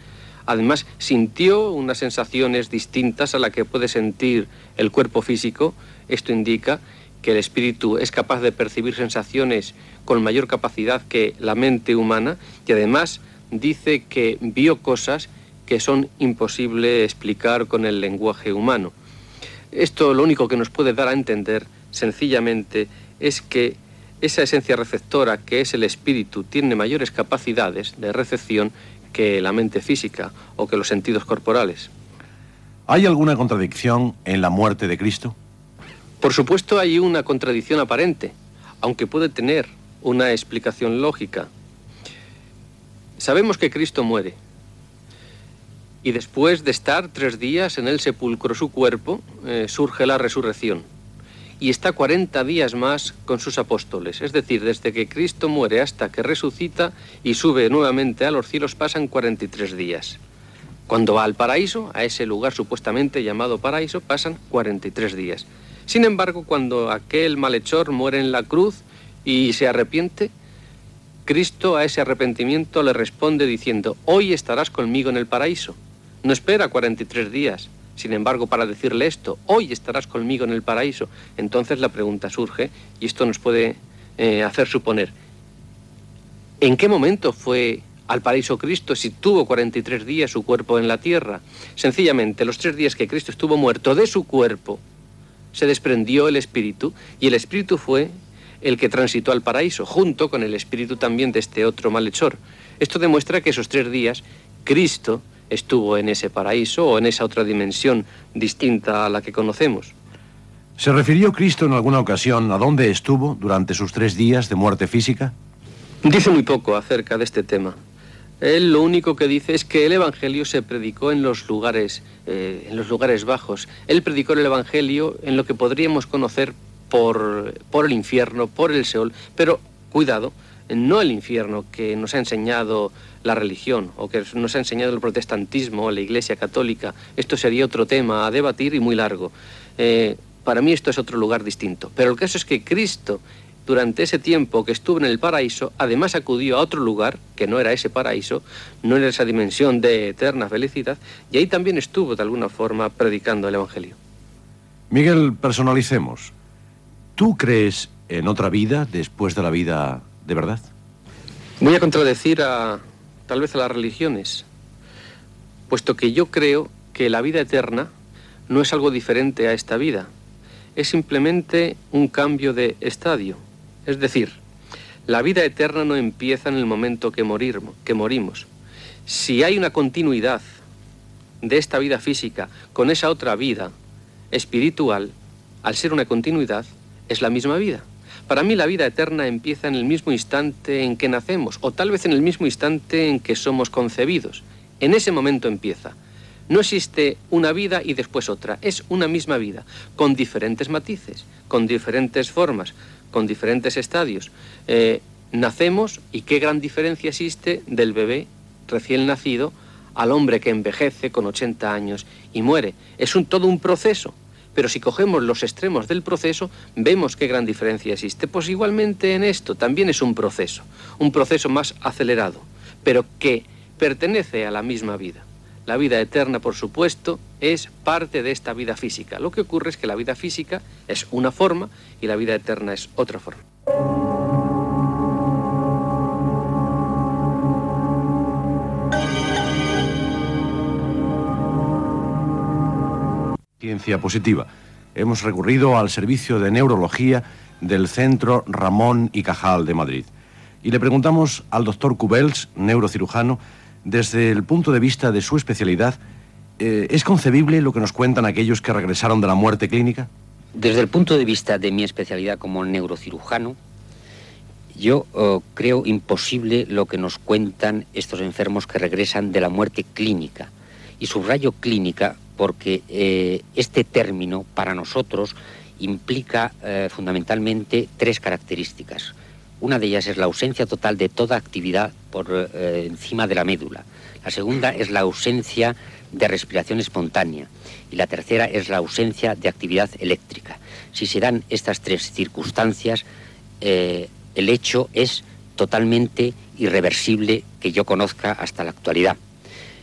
Además, sintió unas sensaciones distintas a la que puede sentir el cuerpo físico. Esto indica que el espíritu es capaz de percibir sensaciones con mayor capacidad que la mente humana, y además dice que vio cosas que son imposibles explicar con el lenguaje humano. Esto lo único que nos puede dar a entender, sencillamente, es que esa esencia receptora que es el espíritu tiene mayores capacidades de recepción que la mente física o que los sentidos corporales. ¿Hay alguna contradicción en la muerte de Cristo? Por supuesto hay una contradicción aparente, aunque puede tener una explicación lógica. Sabemos que Cristo muere, y después de estar tres días en el sepulcro su cuerpo, eh, surge la resurrección. Y está cuarenta días más con sus apóstoles. Es decir, desde que Cristo muere hasta que resucita y sube nuevamente a los cielos pasan cuarenta y tres días. Cuando va al paraíso, a ese lugar supuestamente llamado paraíso, pasan cuarenta y tres días. Sin embargo, cuando aquel malhechor muere en la cruz y se arrepiente, Cristo a ese arrepentimiento le responde diciendo: hoy estarás conmigo en el paraíso. No espera cuarenta y tres días. Sin embargo, para decirle esto, hoy estarás conmigo en el paraíso, entonces la pregunta surge, y esto nos puede eh, hacer suponer, ¿en qué momento fue al paraíso Cristo si tuvo cuarenta y tres días su cuerpo en la tierra? Sencillamente, los tres días que Cristo estuvo muerto de su cuerpo, se desprendió el espíritu, y el espíritu fue el que transitó al paraíso, junto con el espíritu también de este otro malhechor. Esto demuestra que esos tres días Cristo estuvo en ese paraíso o en esa otra dimensión distinta a la que conocemos. ¿Se refirió Cristo en alguna ocasión a dónde estuvo durante sus tres días de muerte física? Dice muy poco acerca de este tema. Él lo único que dice es que el Evangelio se predicó en los lugares, eh, en los lugares bajos. Él predicó el Evangelio en lo que podríamos conocer por, por el infierno, por el Seol, pero cuidado, no el infierno que nos ha enseñado la religión o que nos ha enseñado el protestantismo o la Iglesia Católica. Esto sería otro tema a debatir y muy largo. Eh, para mí esto es otro lugar distinto. Pero el caso es que Cristo, durante ese tiempo que estuvo en el paraíso, además acudió a otro lugar, que no era ese paraíso, no era esa dimensión de eterna felicidad, y ahí también estuvo de alguna forma predicando el Evangelio. Miguel, personalicemos. ¿Tú crees en otra vida después de la vida de verdad? Voy a contradecir a, tal vez a las religiones, puesto que yo creo que la vida eterna no es algo diferente a esta vida, es simplemente un cambio de estadio. Es decir, la vida eterna no empieza en el momento que, morir, que morimos. Si hay una continuidad de esta vida física con esa otra vida espiritual, al ser una continuidad, es la misma vida. Para mí la vida eterna empieza en el mismo instante en que nacemos, o tal vez en el mismo instante en que somos concebidos. En ese momento empieza. No existe una vida y después otra, es una misma vida, con diferentes matices, con diferentes formas, con diferentes estadios. Eh, nacemos, y qué gran diferencia existe del bebé recién nacido al hombre que envejece con ochenta años y muere. Es un, todo un proceso. Pero si cogemos los extremos del proceso, vemos qué gran diferencia existe. Pues igualmente en esto también es un proceso, un proceso más acelerado, pero que pertenece a la misma vida. La vida eterna, por supuesto, es parte de esta vida física. Lo que ocurre es que la vida física es una forma y la vida eterna es otra forma. Ciencia positiva. Hemos recurrido al servicio de neurología del Centro Ramón y Cajal de Madrid. Y le preguntamos al doctor Cubells, neurocirujano, desde el punto de vista de su especialidad, eh, ¿es concebible lo que nos cuentan aquellos que regresaron de la muerte clínica? Desde el punto de vista de mi especialidad como neurocirujano, yo uh, creo imposible lo que nos cuentan estos enfermos que regresan de la muerte clínica. Y subrayo clínica porque eh, este término para nosotros implica eh, fundamentalmente tres características. Una de ellas es la ausencia total de toda actividad por eh, encima de la médula. La segunda es la ausencia de respiración espontánea. Y la tercera es la ausencia de actividad eléctrica. Si se dan estas tres circunstancias, eh, el hecho es totalmente irreversible que yo conozca hasta la actualidad.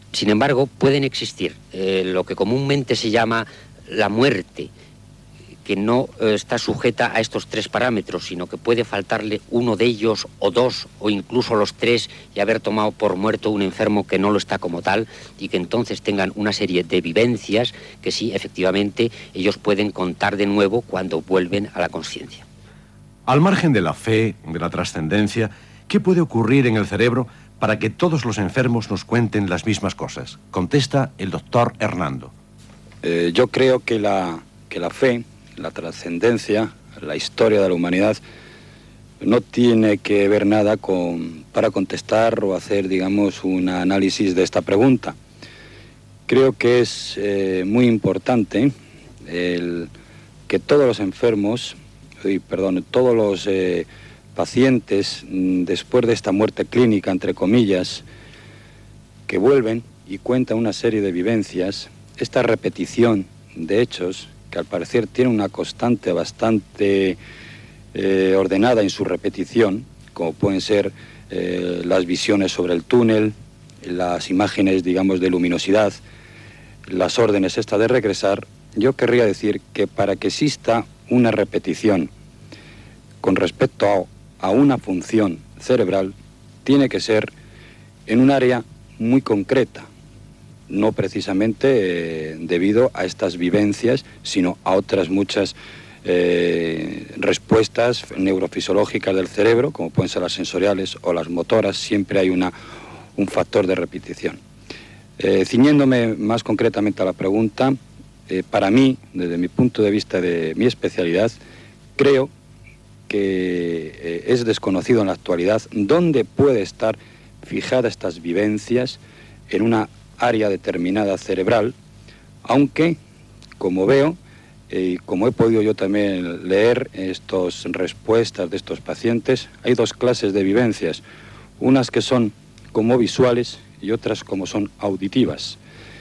Sin embargo, pueden existir eh, lo que comúnmente se llama la muerte, que no eh, está sujeta a estos tres parámetros, sino que puede faltarle uno de ellos o dos o incluso los tres y haber tomado por muerto un enfermo que no lo está como tal, y que entonces tengan una serie de vivencias que sí, efectivamente, ellos pueden contar de nuevo cuando vuelven a la consciencia. Al margen de la fe, de la trascendencia, ¿qué puede ocurrir en el cerebro para que todos los enfermos nos cuenten las mismas cosas? Contesta el doctor Hernando. Eh, yo creo que la, que la fe, la trascendencia, la historia de la humanidad, no tiene que ver nada con, para contestar o hacer, digamos, un análisis de esta pregunta. Creo que es eh, muy importante el, que todos los enfermos, y, perdón, todos los eh, pacientes, después de esta muerte clínica, entre comillas, que vuelven y cuentan una serie de vivencias, esta repetición de hechos, que al parecer tiene una constante bastante eh, ordenada en su repetición, como pueden ser eh, las visiones sobre el túnel, las imágenes, digamos, de luminosidad, las órdenes estas de regresar. Yo querría decir que para que exista una repetición con respecto a, a una función cerebral, tiene que ser en un área muy concreta, no precisamente eh, debido a estas vivencias, sino a otras muchas eh, respuestas neurofisiológicas del cerebro, como pueden ser las sensoriales o las motoras. Siempre hay una, un factor de repetición. Eh, ciñéndome más concretamente a la pregunta, eh, para mí, desde mi punto de vista de mi especialidad, creo que eh, es desconocido en la actualidad dónde puede estar fijadas estas vivencias en una área determinada cerebral, aunque, como veo, y eh, como he podido yo también leer estas respuestas de estos pacientes, hay dos clases de vivencias, unas que son como visuales y otras como son auditivas.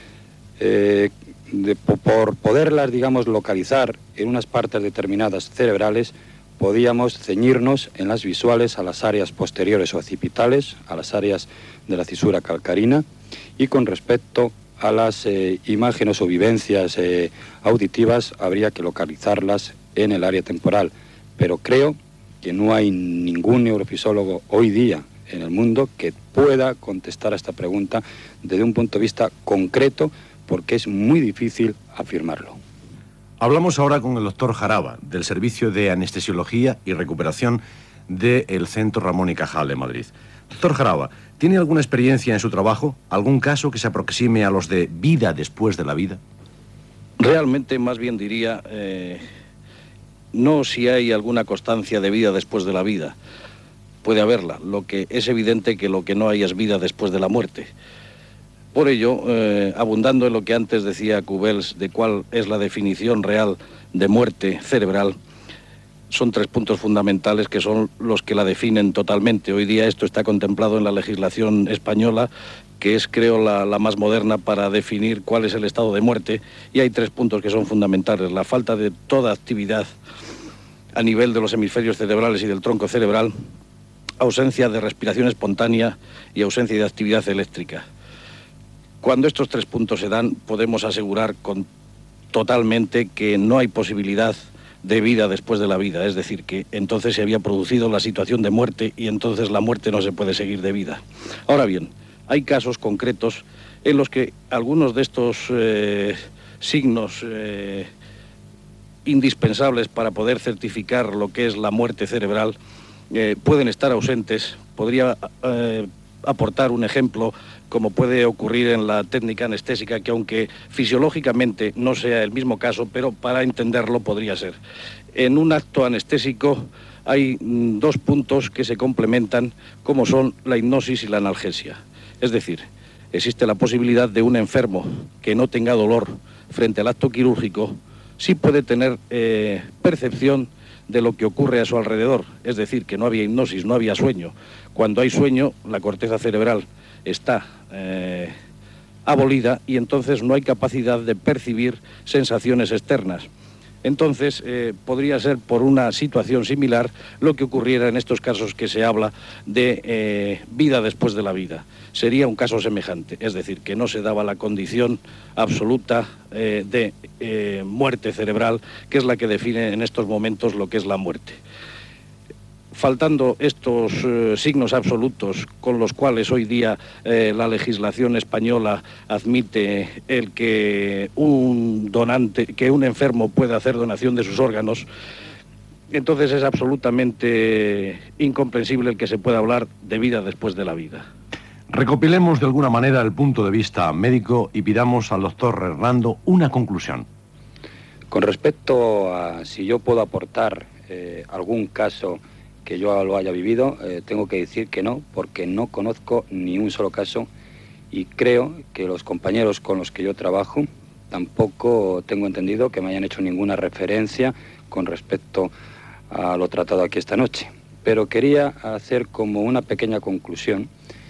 Eh, de, por poderlas, digamos, localizar en unas partes determinadas cerebrales, podíamos ceñirnos en las visuales a las áreas posteriores occipitales, a las áreas de la cisura calcarina, y con respecto a las eh, imágenes o vivencias eh, auditivas habría que localizarlas en el área temporal. Pero creo que no hay ningún neurofisiólogo hoy día en el mundo que pueda contestar a esta pregunta desde un punto de vista concreto, porque es muy difícil afirmarlo. Hablamos ahora con el doctor Jaraba, del Servicio de Anestesiología y Recuperación del Centro Ramón y Cajal de Madrid. Doctor Jaraba, ¿tiene alguna experiencia en su trabajo? ¿Algún caso que se aproxime a los de vida después de la vida? Realmente, más bien diría, eh, no si hay alguna constancia de vida después de la vida. Puede haberla. Lo que es evidente que lo que no hay es vida después de la muerte. Por ello, eh, abundando en lo que antes decía Cubels de cuál es la definición real de muerte cerebral, son tres puntos fundamentales que son los que la definen totalmente. Hoy día esto está contemplado en la legislación española, que es, creo, la, la más moderna para definir cuál es el estado de muerte, y hay tres puntos que son fundamentales: la falta de toda actividad a nivel de los hemisferios cerebrales y del tronco cerebral, ausencia de respiración espontánea y ausencia de actividad eléctrica. Cuando estos tres puntos se dan, podemos asegurar con totalmente que no hay posibilidad de vida después de la vida, es decir, que entonces se había producido la situación de muerte y entonces la muerte no se puede seguir de vida. Ahora bien, hay casos concretos en los que algunos de estos eh, signos eh, indispensables para poder certificar lo que es la muerte cerebral eh, pueden estar ausentes. Podría eh, aportar un ejemplo, como puede ocurrir en la técnica anestésica, que aunque fisiológicamente no sea el mismo caso, pero para entenderlo podría ser. En un acto anestésico hay mm, dos puntos que se complementan, como son la hipnosis y la analgesia. Es decir, existe la posibilidad de un enfermo que no tenga dolor frente al acto quirúrgico, sí puede tener eh, percepción de lo que ocurre a su alrededor. Es decir, que no había hipnosis, no había sueño. Cuando hay sueño, la corteza cerebral está eh, abolida y entonces no hay capacidad de percibir sensaciones externas. Entonces, eh, podría ser por una situación similar lo que ocurriera en estos casos que se habla de eh, vida después de la vida. Sería un caso semejante, es decir, que no se daba la condición absoluta eh, de eh, muerte cerebral, que es la que define en estos momentos lo que es la muerte. Faltando estos eh, signos absolutos con los cuales hoy día eh, la legislación española admite el que un donante, que un enfermo pueda hacer donación de sus órganos, entonces es absolutamente incomprensible el que se pueda hablar de vida después de la vida. Recopilemos de alguna manera el punto de vista médico y pidamos al doctor Hernando una conclusión. Con respecto a si yo puedo aportar eh, algún caso que yo lo haya vivido, eh, tengo que decir que no, porque no conozco ni un solo caso y creo que los compañeros con los que yo trabajo tampoco tengo entendido que me hayan hecho ninguna referencia con respecto a lo tratado aquí esta noche. Pero quería hacer como una pequeña conclusión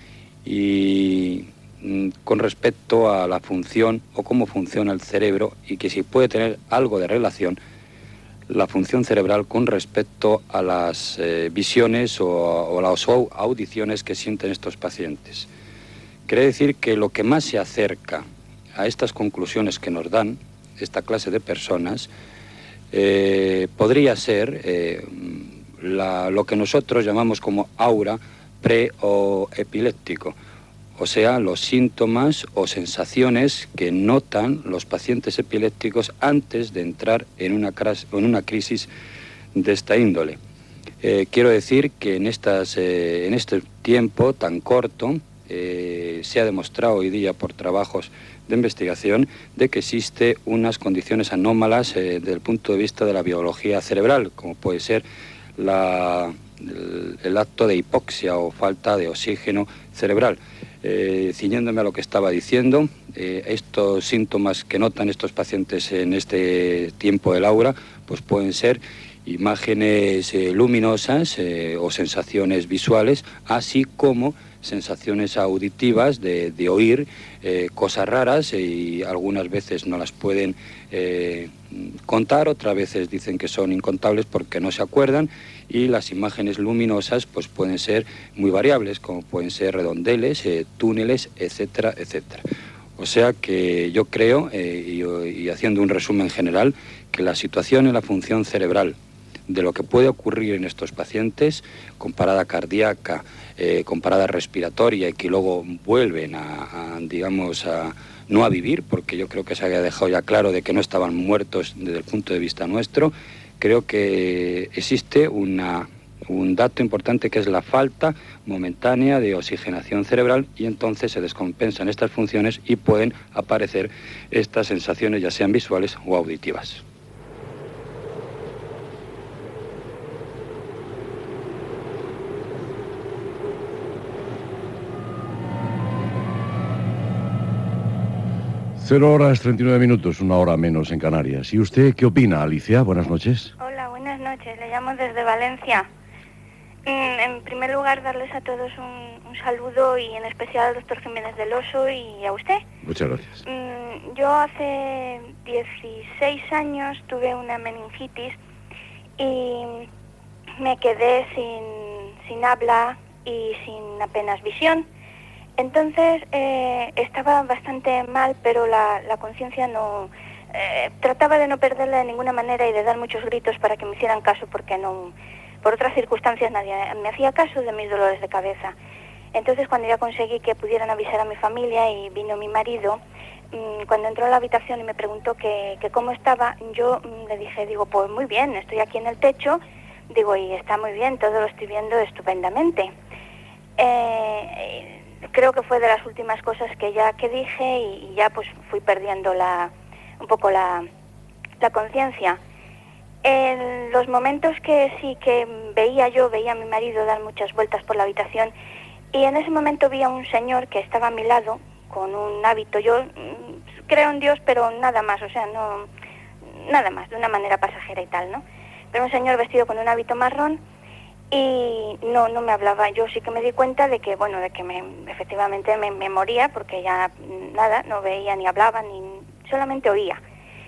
y mm, con respecto a la función o cómo funciona el cerebro y que si puede tener algo de relación la función cerebral con respecto a las eh, visiones o, o las audiciones que sienten estos pacientes. Quiere decir que lo que más se acerca a estas conclusiones que nos dan esta clase de personas eh, podría ser eh, la, lo que nosotros llamamos como aura pre o epiléptico, o sea, los síntomas o sensaciones que notan los pacientes epilépticos antes de entrar en una, en una crisis de esta índole. Eh, quiero decir que en, estas, eh, en este tiempo tan corto eh, se ha demostrado hoy día por trabajos de investigación de que existe unas condiciones anómalas eh, desde el punto de vista de la biología cerebral, como puede ser la, el, el acto de hipoxia o falta de oxígeno cerebral. Eh, ciñéndome a lo que estaba diciendo, eh, estos síntomas que notan estos pacientes en este tiempo del aura, pues pueden ser imágenes eh, luminosas eh, o sensaciones visuales, así como sensaciones auditivas de, de oír eh, cosas raras y algunas veces no las pueden eh, contar, otras veces dicen que son incontables porque no se acuerdan, y las imágenes luminosas pues pueden ser muy variables, como pueden ser redondeles, eh, túneles, etcétera, etcétera. O sea que yo creo, eh, y, y haciendo un resumen general, que la situación en la función cerebral de lo que puede ocurrir en estos pacientes, con parada cardíaca, eh, con parada respiratoria, y que luego vuelven a, a, digamos, a no a vivir, porque yo creo que se había dejado ya claro de que no estaban muertos desde el punto de vista nuestro. Creo que existe una, un dato importante que es la falta momentánea de oxigenación cerebral, y entonces se descompensan estas funciones y pueden aparecer estas sensaciones, ya sean visuales o auditivas. Cero horas treinta y nueve minutos, una hora menos en Canarias. ¿Y usted qué opina, Alicia? Buenas noches. Hola, buenas noches. Le llamo desde Valencia. En primer lugar, darles a todos un, un saludo, y en especial al doctor Jiménez del Oso y a usted. Muchas gracias. Yo hace dieciséis años tuve una meningitis y me quedé sin, sin habla y sin apenas visión. Entonces eh, estaba bastante mal, pero la, la conciencia no... Eh, trataba de no perderla de ninguna manera y de dar muchos gritos para que me hicieran caso, porque no, por otras circunstancias nadie me hacía caso de mis dolores de cabeza. Entonces, cuando ya conseguí que pudieran avisar a mi familia y vino mi marido, mmm, cuando entró a la habitación y me preguntó que, que cómo estaba, yo mmm, le dije, digo, pues muy bien, estoy aquí en el techo, digo, y está muy bien, todo lo estoy viendo estupendamente. Eh... Creo que fue de las últimas cosas que ya que dije, y, y ya pues fui perdiendo la un poco la, la conciencia. En los momentos que sí que veía yo, veía a mi marido dar muchas vueltas por la habitación, y en ese momento vi a un señor que estaba a mi lado con un hábito. Yo mm, creo en Dios, pero nada más, o sea, no nada más, de una manera pasajera y tal, ¿no? Pero un señor vestido con un hábito marrón, y no no me hablaba. Yo sí que me di cuenta de que, bueno, de que me, efectivamente me, me moría, porque ya nada, no veía ni hablaba, ni solamente oía.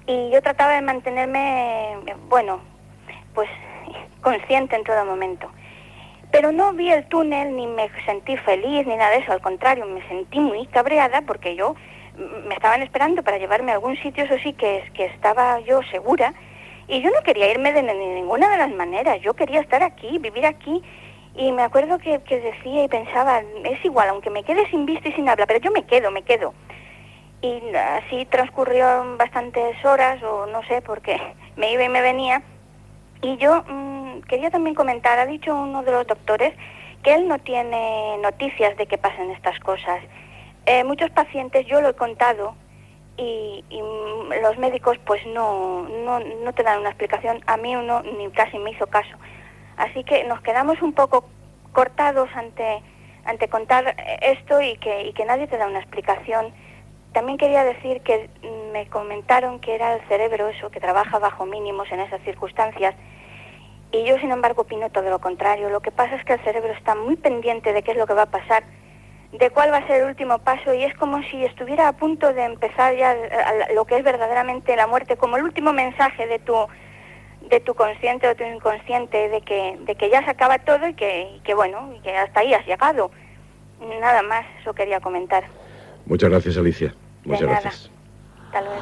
y yo trataba de mantenerme, bueno, pues consciente en todo momento. Pero no vi el túnel, ni me sentí feliz, ni nada de eso. Al contrario, me sentí muy cabreada porque yo me estaban esperando para llevarme a algún sitio, eso sí, que, que estaba yo segura. Y yo no quería irme de, de ninguna de las maneras. Yo quería estar aquí, vivir aquí. Y me acuerdo que, que decía y pensaba, es igual, aunque me quede sin vista y sin habla, pero yo me quedo, me quedo. Y así transcurrió bastantes horas, o no sé, porque me iba y me venía. Y yo mmm, quería también comentar, ha dicho uno de los doctores que él no tiene noticias de que pasen estas cosas. Eh, muchos pacientes, yo lo he contado, y, y los médicos pues no, no, no te dan una explicación. A mí uno ni casi me hizo caso. Así que nos quedamos un poco cortados ante, ante contar esto y que, y que nadie te da una explicación. También quería decir que me comentaron que era el cerebro eso, que trabaja bajo mínimos en esas circunstancias. Y yo, sin embargo, opino todo lo contrario. Lo que pasa es que el cerebro está muy pendiente de qué es lo que va a pasar, de cuál va a ser el último paso, y es como si estuviera a punto de empezar ya lo que es verdaderamente la muerte, como el último mensaje de tu de tu consciente o tu inconsciente, de que de que ya se acaba todo y que, y que bueno, y que hasta ahí has llegado. Nada más, eso quería comentar. Muchas gracias, Alicia. Muchas de nada. gracias. Hasta luego.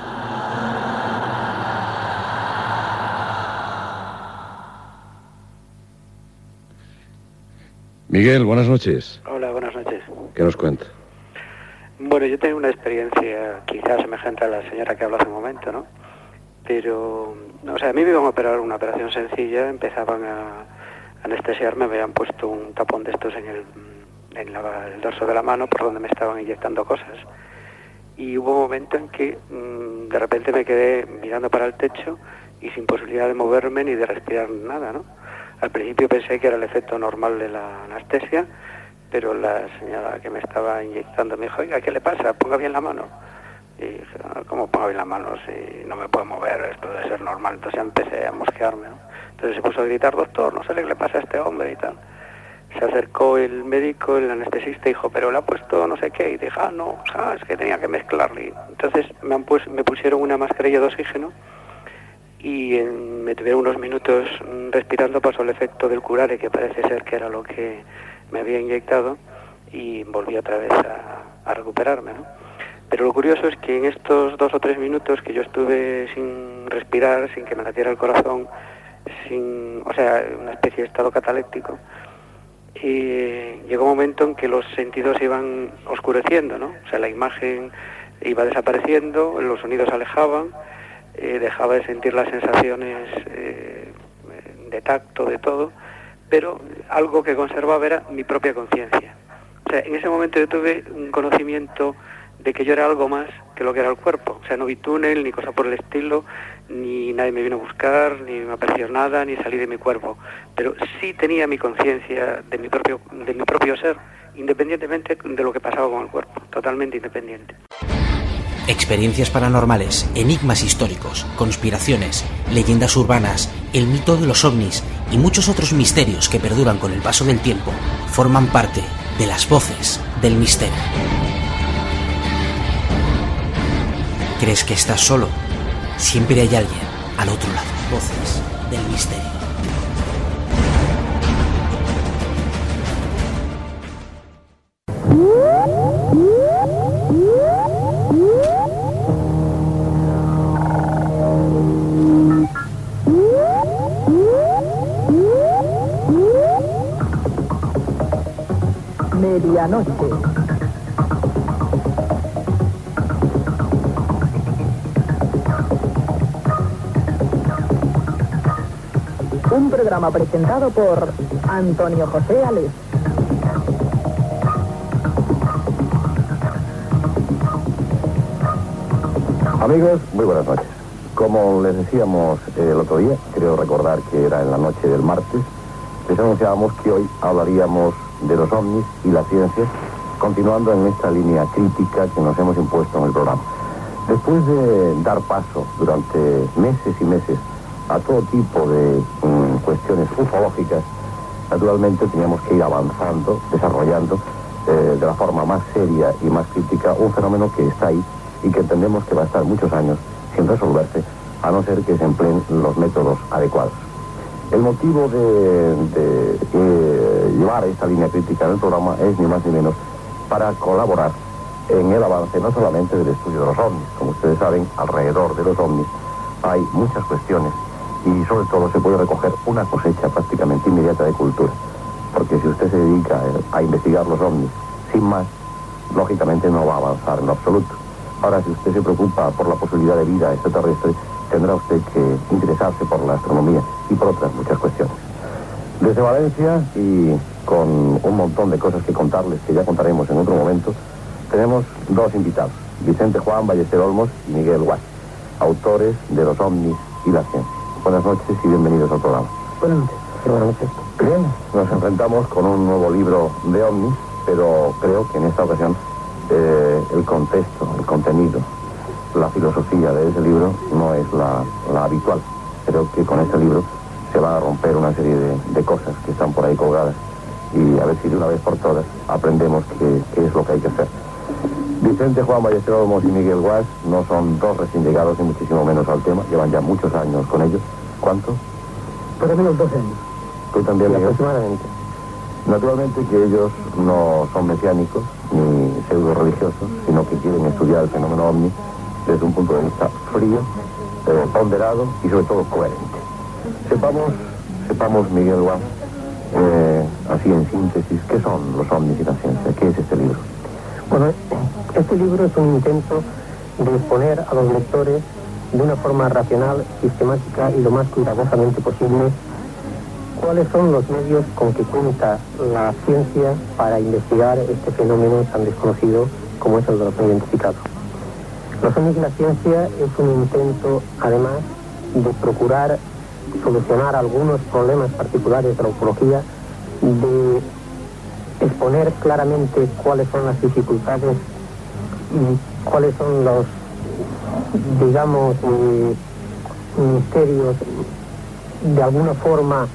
Miguel, buenas noches. Hola, buenas noches. ¿Qué nos cuenta? Bueno, yo tengo una experiencia quizás semejante a la señora que habló hace un momento, ¿no? Pero, o sea, a mí me iban a operar una operación sencilla, empezaban a anestesiarme, me habían puesto un tapón de estos en el, en la, el dorso de la mano por donde me estaban inyectando cosas. Y hubo un momento en que mmm, de repente me quedé mirando para el techo y sin posibilidad de moverme ni de respirar nada, ¿no? Al principio pensé que era el efecto normal de la anestesia, pero la señora que me estaba inyectando me dijo, oiga, ¿qué le pasa? Ponga bien la mano. Y dije, ¿cómo pongo bien la mano si no me puedo mover? Esto debe ser normal. Entonces ya empecé a mosquearme, ¿no? Entonces se puso a gritar, doctor, no sé qué le pasa a este hombre y tal. Se acercó el médico, el anestesista, y dijo, pero le ha puesto no sé qué. Y dije, ah, no, ah, es que tenía que mezclarle. Entonces me, han pues, me pusieron una mascarilla de oxígeno y eh, me tuvieron unos minutos respirando, pasó el efecto del curare, que parece ser que era lo que me había inyectado, y volví otra vez a, a recuperarme, ¿no? Pero lo curioso es que en estos dos o tres minutos que yo estuve sin respirar, sin que me latiera el corazón, sin, o sea, una especie de estado cataléptico, y llegó un momento en que los sentidos se iban oscureciendo, ¿no? O sea, la imagen iba desapareciendo, los sonidos se alejaban, eh, dejaba de sentir las sensaciones eh, de tacto, de todo, pero algo que conservaba era mi propia conciencia. O sea, en ese momento yo tuve un conocimiento de que yo era algo más que lo que era el cuerpo. O sea, no vi túnel, ni cosa por el estilo, ni nadie me vino a buscar, ni me apareció nada, ni salí de mi cuerpo. Pero sí tenía mi conciencia de mi propio, de mi propio ser, independientemente de lo que pasaba con el cuerpo, totalmente independiente. Experiencias paranormales, enigmas históricos, conspiraciones, leyendas urbanas, el mito de los ovnis y muchos otros misterios que perduran con el paso del tiempo forman parte de las voces del misterio. ¿Crees que estás solo? Siempre hay alguien al otro lado. Voces del misterio. Medianoche. Un programa presentado por Antonio José Alés. Amigos, muy buenas noches. Como les decíamos el otro día, creo recordar que era en la noche del martes, les anunciábamos que hoy hablaríamos de los ovnis y la ciencia, continuando en esta línea crítica que nos hemos impuesto en el programa. Después de dar paso durante meses y meses a todo tipo de um, cuestiones ufológicas, naturalmente teníamos que ir avanzando, desarrollando eh, de la forma más seria y más crítica un fenómeno que está ahí y que entendemos que va a estar muchos años sin resolverse, a no ser que se empleen los métodos adecuados. El motivo de, de eh, llevar esta línea crítica en el programa es ni más ni menos para colaborar en el avance no solamente del estudio de los ovnis. Como ustedes saben, alrededor de los ovnis hay muchas cuestiones y sobre todo se puede recoger una cosecha prácticamente inmediata de cultura. Porque si usted se dedica a investigar los ovnis sin más, lógicamente no va a avanzar en lo absoluto. Ahora, si usted se preocupa por la posibilidad de vida extraterrestre, tendrá usted que interesarse por la astronomía y por otras muchas cuestiones. Desde Valencia, y con un montón de cosas que contarles, que ya contaremos en otro momento, tenemos dos invitados, Vicente Juan Ballester Olmos y Miguel Guas, autores de Los ovnis y la ciencia. Buenas noches y bienvenidos al programa. Buenas noches. Buenas noches. Bien, nos enfrentamos con un nuevo libro de ovnis, pero creo que en esta ocasión eh, el contexto, el contenido, la filosofía de ese libro no es la, la habitual. Creo que con este libro se va a romper una serie de, de cosas que están por ahí colgadas y a ver si de una vez por todas aprendemos qué, qué es lo que hay que hacer. Vicente Juan Ballester Olmos y Miguel Guas no son dos recién llegados ni muchísimo menos al tema, llevan ya muchos años con ellos. ¿Cuánto? Por lo menos doce años. ¿Tú también, sí, Miguel? Aproximadamente. Naturalmente que ellos no son mesiánicos ni pseudo-religiosos, sino que quieren estudiar el fenómeno ovni desde un punto de vista frío, eh, ponderado y sobre todo coherente. Sepamos, sepamos Miguel Guas, eh, así en síntesis, ¿qué son los ovnis y la ciencia? ¿Qué es este libro? Bueno, este libro es un intento de exponer a los lectores de una forma racional, sistemática y lo más cuidadosamente posible cuáles son los medios con que cuenta la ciencia para investigar este fenómeno tan desconocido como es el de los no identificados. Los ovnis y la ciencia es un intento, además, de procurar solucionar algunos problemas particulares de la ufología, de exponer claramente cuáles son las dificultades y cuáles son los, digamos, eh, misterios de alguna forma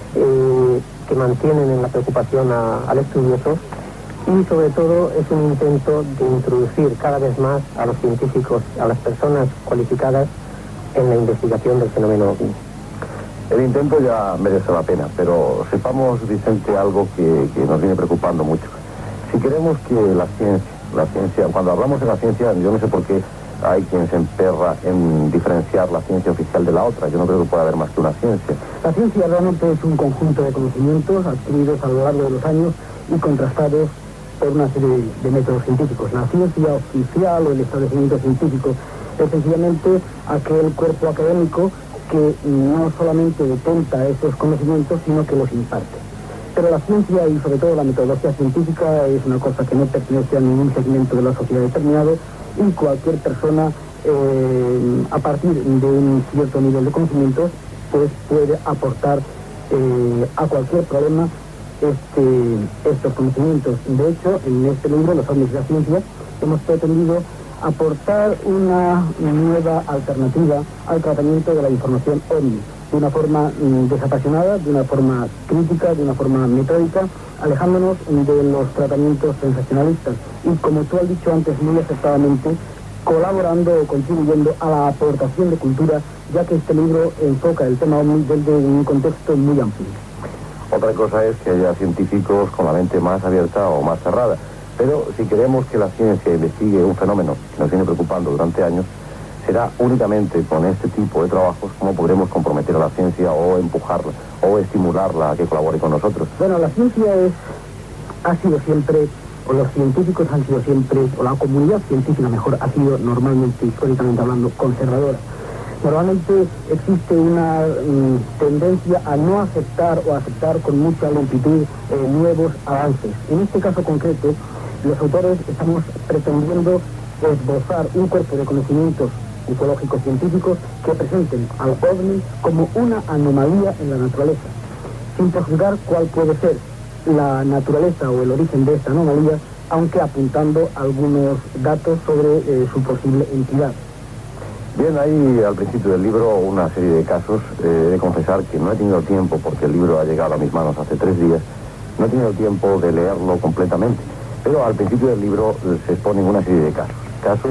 eh, que mantienen en la preocupación a, al estudioso, y sobre todo es un intento de introducir cada vez más a los científicos, a las personas cualificadas en la investigación del fenómeno ovni. El intento ya merece la pena, pero sepamos, Vicente, algo que, que nos viene preocupando mucho. Si queremos que la ciencia, la ciencia, cuando hablamos de la ciencia, yo no sé por qué hay quien se emperra en diferenciar la ciencia oficial de la otra. Yo no creo que pueda haber más que una ciencia. La ciencia realmente es un conjunto de conocimientos adquiridos a lo largo de los años y contrastados por una serie de métodos científicos. La ciencia oficial o el establecimiento científico es sencillamente aquel cuerpo académico que no solamente detenta esos conocimientos, sino que los imparte. Pero la ciencia y sobre todo la metodología científica es una cosa que no pertenece a ningún segmento de la sociedad determinado, y cualquier persona, eh, a partir de un cierto nivel de conocimientos, pues puede aportar eh, a cualquier problema este, estos conocimientos. De hecho, en este libro, Los ovnis y la ciencia, hemos pretendido aportar una nueva alternativa al tratamiento de la información ovni, de una forma mm, desapasionada, de una forma crítica, de una forma metódica, alejándonos de los tratamientos sensacionalistas y, como tú has dicho antes muy acertadamente, colaborando o contribuyendo a la aportación de cultura, ya que este libro enfoca el tema ovni desde un contexto muy amplio. Otra cosa es que haya científicos con la mente más abierta o más cerrada, pero si queremos que la ciencia investigue un fenómeno que nos viene preocupando durante años, será únicamente con este tipo de trabajos como podremos comprometer a la ciencia o empujarla o estimularla a que colabore con nosotros. Bueno, la ciencia es, ha sido siempre, o los científicos han sido siempre, o la comunidad científica mejor, ha sido normalmente, históricamente hablando, conservadora. Normalmente existe una mm, tendencia a no aceptar o aceptar con mucha lentitud eh, nuevos avances. En este caso concreto, los autores estamos pretendiendo esbozar un cuerpo de conocimientos ufológicos científicos que presenten al ovni como una anomalía en la naturaleza, sin prejuzgar cuál puede ser la naturaleza o el origen de esta anomalía, aunque apuntando algunos datos sobre eh, su posible entidad. Bien, hay al principio del libro una serie de casos. Eh, he de confesar que no he tenido tiempo, porque el libro ha llegado a mis manos hace tres días, no he tenido tiempo de leerlo completamente, pero al principio del libro eh, se exponen una serie de casos, casos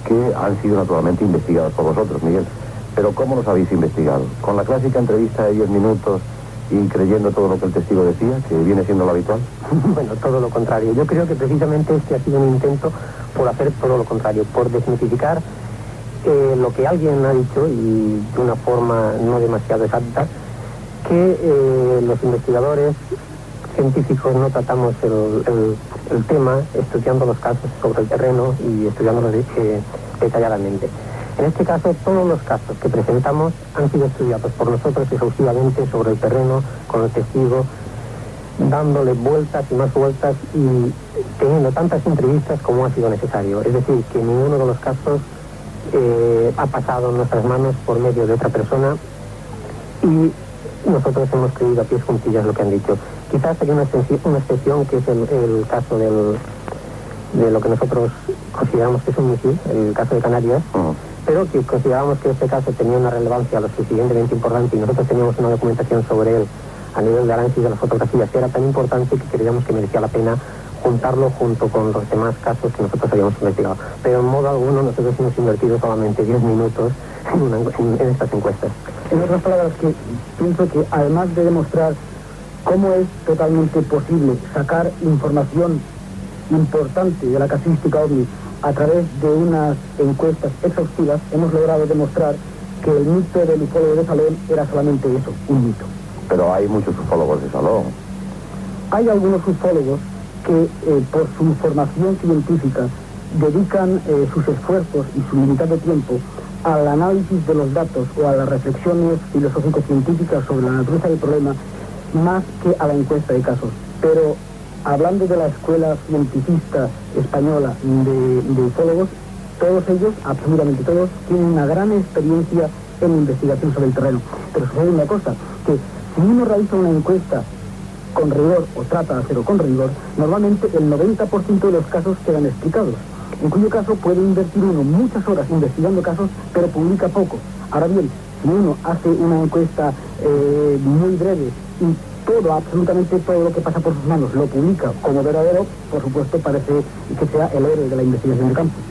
que han sido naturalmente investigados por vosotros, Miguel. Pero ¿cómo los habéis investigado? ¿Con la clásica entrevista de diez minutos y creyendo todo lo que el testigo decía, que viene siendo lo habitual? Bueno, todo lo contrario. Yo creo que precisamente este ha sido un intento por hacer todo lo contrario, por desmitificar eh, lo que alguien ha dicho, y de una forma no demasiado exacta, que eh, los investigadores científicos no tratamos el, el, el tema estudiando los casos sobre el terreno y estudiándolos eh, detalladamente. En este caso, todos los casos que presentamos han sido estudiados por nosotros exhaustivamente sobre el terreno, con el testigo, dándole vueltas y más vueltas y teniendo tantas entrevistas como ha sido necesario. Es decir, que ninguno de los casos eh, ha pasado en nuestras manos por medio de otra persona, y nosotros hemos creído a pies juntillas lo que han dicho. Quizás hay una excepción, una excepción que es el, el caso del, de lo que nosotros consideramos que es un misil, el caso de Canarias, uh-huh. pero que consideramos que este caso tenía una relevancia lo suficientemente importante, y nosotros teníamos una documentación sobre él a nivel de análisis de las fotografías que era tan importante que creíamos que merecía la pena juntarlo junto con los demás casos que nosotros habíamos investigado. Pero en modo alguno nosotros hemos invertido solamente diez minutos en, una, en, en estas encuestas. En otras palabras, que pienso que además de demostrar cómo es totalmente posible sacar información importante de la casuística OVNI a través de unas encuestas exhaustivas, hemos logrado demostrar que el mito del ufólogo de salón era solamente eso, un mito. Pero hay muchos ufólogos de salón. Hay algunos ufólogos que eh, por su formación científica dedican eh, sus esfuerzos y su limitado tiempo al análisis de los datos o a las reflexiones filosófico-científicas sobre la naturaleza del problema, más que a la encuesta de casos. Pero hablando de la escuela científica española de, de ufólogos, todos ellos, absolutamente todos, tienen una gran experiencia en investigación sobre el terreno. Pero sucede una cosa, que si uno realiza una encuesta con rigor, o trata de hacerlo con rigor, normalmente el noventa por ciento de los casos quedan explicados, en cuyo caso puede invertir uno muchas horas investigando casos, pero publica poco. Ahora bien, si uno hace una encuesta eh, muy breve y todo, absolutamente todo lo que pasa por sus manos lo publica como verdadero, por supuesto parece que sea el héroe de la investigación de campo.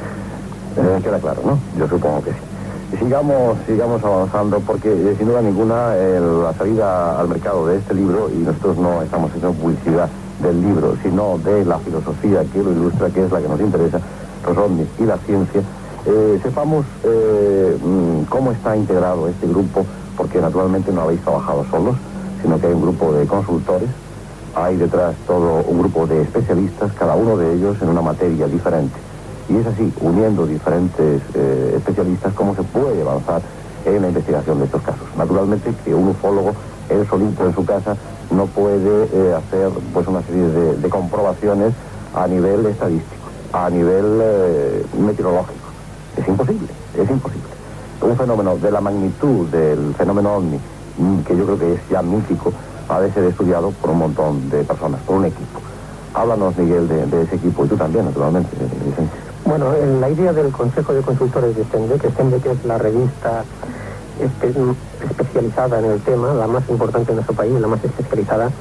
Eh, queda claro, ¿no? Yo supongo que sí. Sigamos, sigamos avanzando, porque eh, sin duda ninguna el, la salida al mercado de este libro, y nosotros no estamos haciendo publicidad del libro, sino de la filosofía que lo ilustra, que es la que nos interesa, los ovnis y la ciencia, eh, sepamos eh, cómo está integrado este grupo, porque naturalmente no habéis trabajado solos, sino que hay un grupo de consultores, hay detrás todo un grupo de especialistas, cada uno de ellos en una materia diferente. Y es así, uniendo diferentes eh, especialistas, cómo se puede avanzar en la investigación de estos casos. Naturalmente que un ufólogo, él solito en su casa, no puede eh, hacer pues una serie de, de comprobaciones a nivel estadístico, a nivel eh, meteorológico. Es imposible, es imposible. Un fenómeno de la magnitud del fenómeno OVNI, que yo creo que es ya mítico, ha de ser estudiado por un montón de personas, por un equipo. Háblanos, Miguel, de, de ese equipo, y tú también, naturalmente, Vicente. Bueno, la idea del Consejo de Consultores de Stendek, Stendek es la revista espe especializada en el tema, la más importante en nuestro país, la más especializada.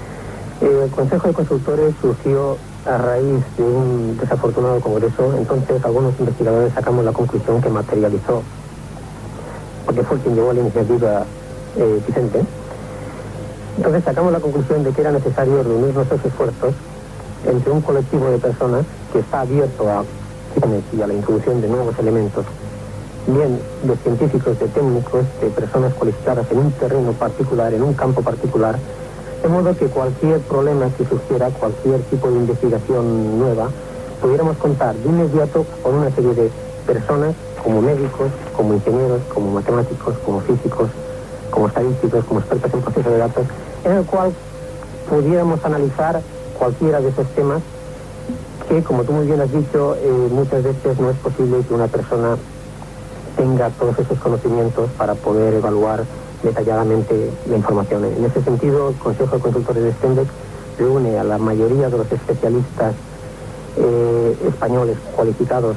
El Consejo de Consultores surgió a raíz de un desafortunado congreso. Entonces algunos investigadores sacamos la conclusión que materializó, porque fue quien llevó la iniciativa eh, Vicente. Entonces sacamos la conclusión de que era necesario reunir nuestros esfuerzos entre un colectivo de personas que está abierto a y a la introducción de nuevos elementos, bien de científicos, de técnicos, de personas cualificadas en un terreno particular, en un campo particular, de modo que cualquier problema que surgiera, cualquier tipo de investigación nueva, pudiéramos contar de inmediato con una serie de personas, como médicos, como ingenieros, como matemáticos, como físicos, como estadísticos, como expertos en procesos de datos, en el cual pudiéramos analizar cualquiera de esos temas que, como tú muy bien has dicho, eh, muchas veces no es posible que una persona tenga todos esos conocimientos para poder evaluar detalladamente la información. En ese sentido, el Consejo de Consultores de Stendek reúne a la mayoría de los especialistas eh, españoles cualificados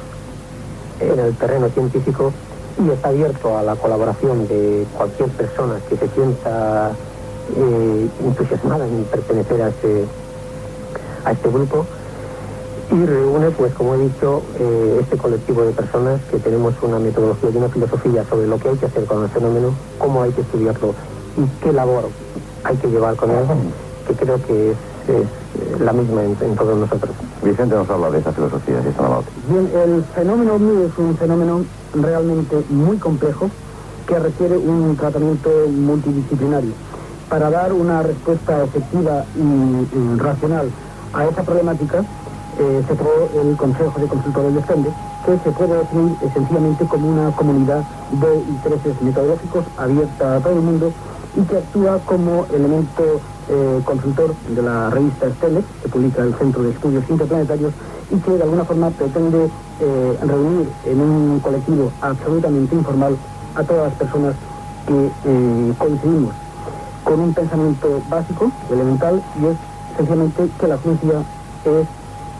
en el terreno científico, y está abierto a la colaboración de cualquier persona que se sienta eh, entusiasmada en pertenecer a este, a este grupo. Y Sí, reúne, pues como he dicho, eh, este colectivo de personas que tenemos una metodología y una filosofía sobre lo que hay que hacer con el fenómeno, cómo hay que estudiarlo y qué labor hay que llevar con él, que creo que es, es la misma en, en todos nosotros. Vicente nos habla de esa filosofía, si está mal. Bien, el fenómeno ovni es un fenómeno realmente muy complejo que requiere un tratamiento multidisciplinario. Para dar una respuesta efectiva y, y racional a esa problemática, eh, se creó el Consejo de Consultores de Stende, que se puede definir eh, sencillamente como una comunidad de intereses metodológicos abierta a todo el mundo y que actúa como elemento eh, consultor de la revista Stende, que publica el Centro de Estudios Interplanetarios, y que de alguna forma pretende eh, reunir en un colectivo absolutamente informal a todas las personas que eh, coincidimos con un pensamiento básico, elemental, y es sencillamente que la ciencia es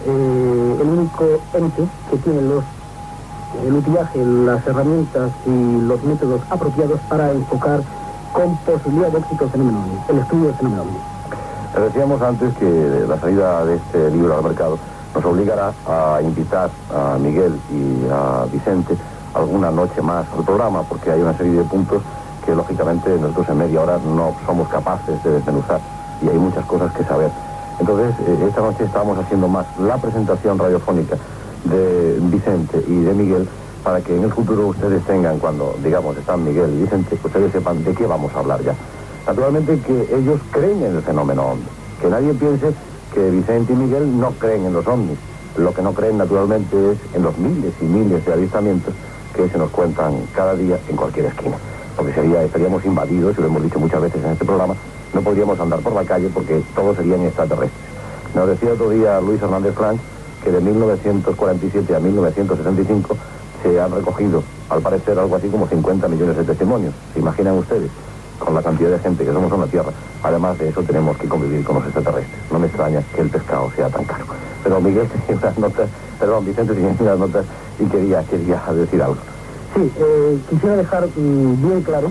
eh, el único ente que tiene los, el utillaje, las herramientas y los métodos apropiados para enfocar con posibilidad de éxito el fenómeno ovni, el estudio del fenómeno ovni. Le decíamos antes que la salida de este libro al mercado nos obligará a invitar a Miguel y a Vicente alguna noche más al programa, porque hay una serie de puntos que lógicamente nosotros en media hora no somos capaces de desmenuzar y hay muchas cosas que saber. Entonces, eh, esta noche estábamos haciendo más la presentación radiofónica de Vicente y de Miguel para que en el futuro ustedes tengan, cuando digamos están Miguel y Vicente, ustedes sepan de qué vamos a hablar ya. Naturalmente que ellos creen en el fenómeno ovni, que nadie piense que Vicente y Miguel no creen en los ovnis. Lo que no creen naturalmente es en los miles y miles de avistamientos que se nos cuentan cada día en cualquier esquina. Porque sería, estaríamos invadidos, y lo hemos dicho muchas veces en este programa, no podríamos andar por la calle porque todos serían extraterrestres. Nos decía otro día Luis Hernández Franch que de mil novecientos cuarenta y siete a mil novecientos sesenta y cinco se han recogido, al parecer, algo así como cincuenta millones de testimonios. ¿Se imaginan ustedes? Con la cantidad de gente que somos en la Tierra. Además de eso tenemos que convivir con los extraterrestres. No me extraña que el pescado sea tan caro. Pero Miguel tenía unas notas, perdón, Vicente tenía unas notas y quería, quería decir algo. Sí, eh, quisiera dejar mm, bien claro,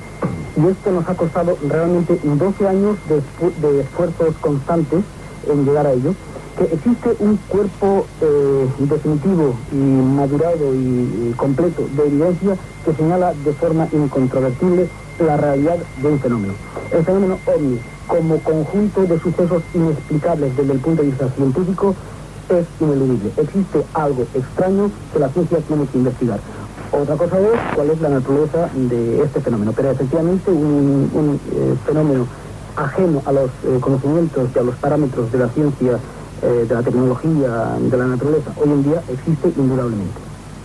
y esto nos ha costado realmente doce años de, de esfuerzos constantes en llegar a ello, que existe un cuerpo eh, definitivo y madurado y, y completo de evidencia que señala de forma incontrovertible la realidad de un fenómeno. El fenómeno ovni, como conjunto de sucesos inexplicables desde el punto de vista científico, es ineludible. Existe algo extraño que la ciencia tiene que investigar. Otra cosa es cuál es la naturaleza de este fenómeno, pero efectivamente un, un eh, fenómeno ajeno a los eh, conocimientos y a los parámetros de la ciencia, eh, de la tecnología, de la naturaleza, hoy en día existe indudablemente.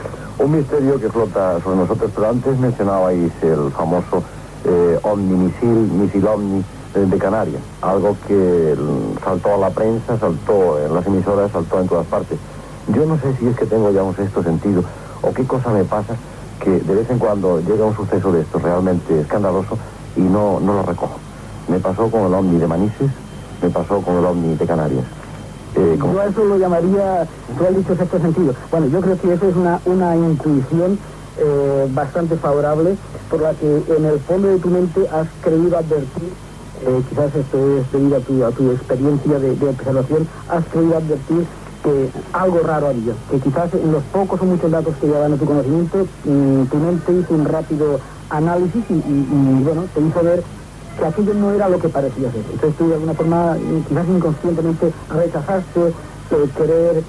Un misterio que flota sobre nosotros, pero antes mencionabais el famoso eh, omnimisil, misil ovni eh, de Canarias, algo que saltó a la prensa, saltó en las emisoras, saltó en todas partes. Yo no sé si es que tengo ya un sexto sentido o qué cosa me pasa, que de vez en cuando llega un suceso de esto realmente escandaloso y no, no lo recojo. Me pasó con el ovni de Manises, me pasó con el ovni de Canarias. Eh, yo a eso lo llamaría, tú has dicho sexto sentido. Bueno, yo creo que eso es una, una intuición eh, bastante favorable, por la que en el fondo de tu mente has creído advertir, eh, quizás esto es debido a tu, a tu experiencia de, de observación, has creído advertir que algo raro había, que quizás en los pocos o muchos datos que llevan a tu conocimiento, mmm, tu mente hizo un rápido análisis y, y, y, bueno, te hizo ver que aquello no era lo que parecía ser. Entonces tú de alguna forma, quizás inconscientemente, rechazaste eh, querer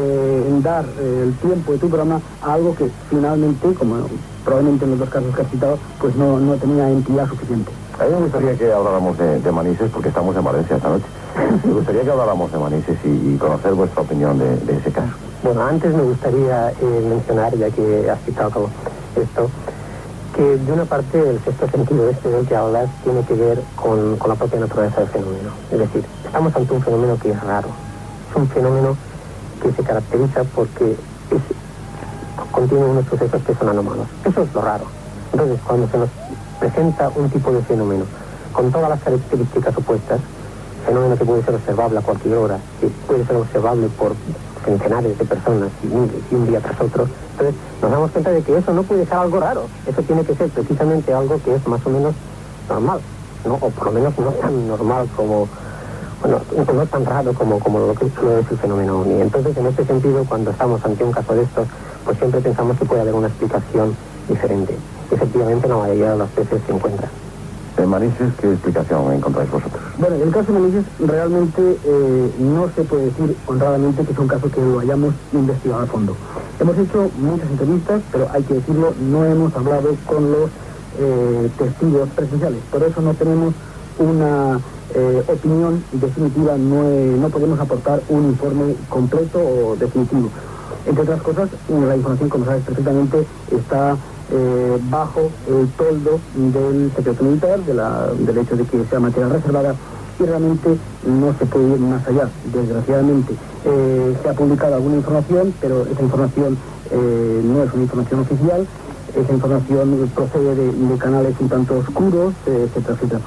eh, dar eh, el tiempo de tu programa a algo que finalmente, como probablemente en los dos casos que has citado, pues no, no tenía entidad suficiente. A mí me gustaría que habláramos de, de Manises, porque estamos en Valencia esta noche. Me gustaría que habláramos de Manises y, y conocer vuestra opinión de, de ese caso. Bueno, antes me gustaría eh, mencionar, ya que has citado esto, que de una parte el sexto sentido este del que hablas tiene que ver con, con la propia naturaleza del fenómeno. Es decir, estamos ante un fenómeno que es raro. Es un fenómeno que se caracteriza porque es, contiene unos sucesos que son anómalos. Eso es lo raro. Entonces, cuando se nos presenta un tipo de fenómeno con todas las características opuestas, fenómeno que puede ser observable a cualquier hora, que puede ser observable por centenares de personas y miles y un día tras otro, entonces nos damos cuenta de que eso no puede ser algo raro, eso tiene que ser precisamente algo que es más o menos normal, ¿no? O por lo menos no tan normal como, bueno, no es tan raro como, como lo que lo es el fenómeno ovni. Entonces, en este sentido, cuando estamos ante un caso de estos, pues siempre pensamos que puede haber una explicación diferente. Efectivamente, la mayoría de las veces se encuentra. En Manises, ¿qué explicación encontráis vosotros? Bueno, en el caso de Manises, realmente eh, no se puede decir honradamente que es un caso que lo hayamos investigado a fondo. Hemos hecho muchas entrevistas, pero hay que decirlo, no hemos hablado con los eh, testigos presenciales. Por eso no tenemos una eh, opinión definitiva, no, eh, no podemos aportar un informe completo o definitivo. Entre otras cosas, la información, como sabes perfectamente, está eh, bajo el toldo del secreto militar, de la, del hecho de que sea materia reservada, y realmente no se puede ir más allá, desgraciadamente. Eh, se ha publicado alguna información, pero esa información eh, no es una información oficial, esa información procede de, de canales un tanto oscuros, eh, etcétera, etcétera.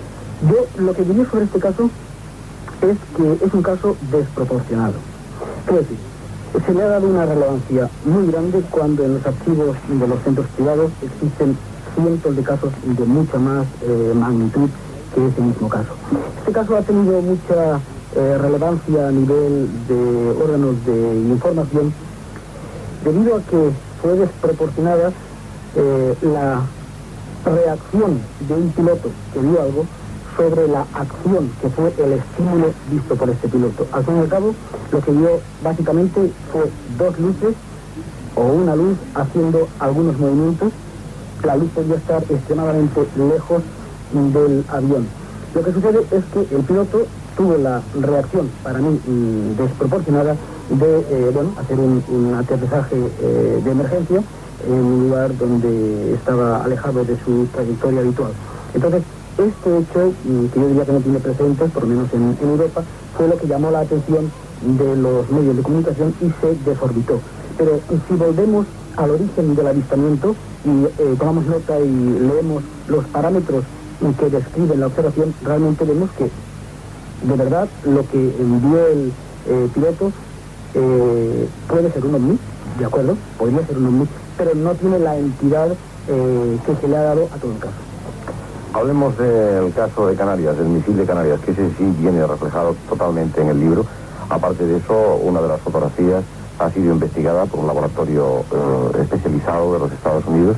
Yo lo que diría sobre este caso es que es un caso desproporcionado. Es decir, se le ha dado una relevancia muy grande cuando en los archivos de los centros privados existen cientos de casos de mucha más eh, magnitud que ese mismo caso. Este caso ha tenido mucha eh, relevancia a nivel de órganos de información debido a que fue desproporcionada eh, la reacción de un piloto que vio algo sobre la acción que fue el estímulo visto por este piloto. Al fin y al cabo, lo que vio básicamente fue dos luces o una luz haciendo algunos movimientos. La luz podía estar extremadamente lejos del avión. Lo que sucede es que el piloto tuvo la reacción, para mí, desproporcionada de eh, bueno, hacer un, un aterrizaje eh, de emergencia en un lugar donde estaba alejado de su trayectoria habitual. Entonces, este hecho, que yo diría que no tiene precedentes, por lo menos en, en Europa, fue lo que llamó la atención de los medios de comunicación y se desorbitó. Pero si volvemos al origen del avistamiento y eh, tomamos nota y leemos los parámetros que describen la observación, realmente vemos que, de verdad, lo que vio el eh, piloto eh, puede ser un ovni, ¿de acuerdo? Podría ser un ovni, pero no tiene la entidad eh, que se le ha dado a todo el caso. Hablemos del caso de Canarias, del misil de Canarias, que ese sí viene reflejado totalmente en el libro. Aparte de eso, una de las fotografías ha sido investigada por un laboratorio eh, especializado de los Estados Unidos,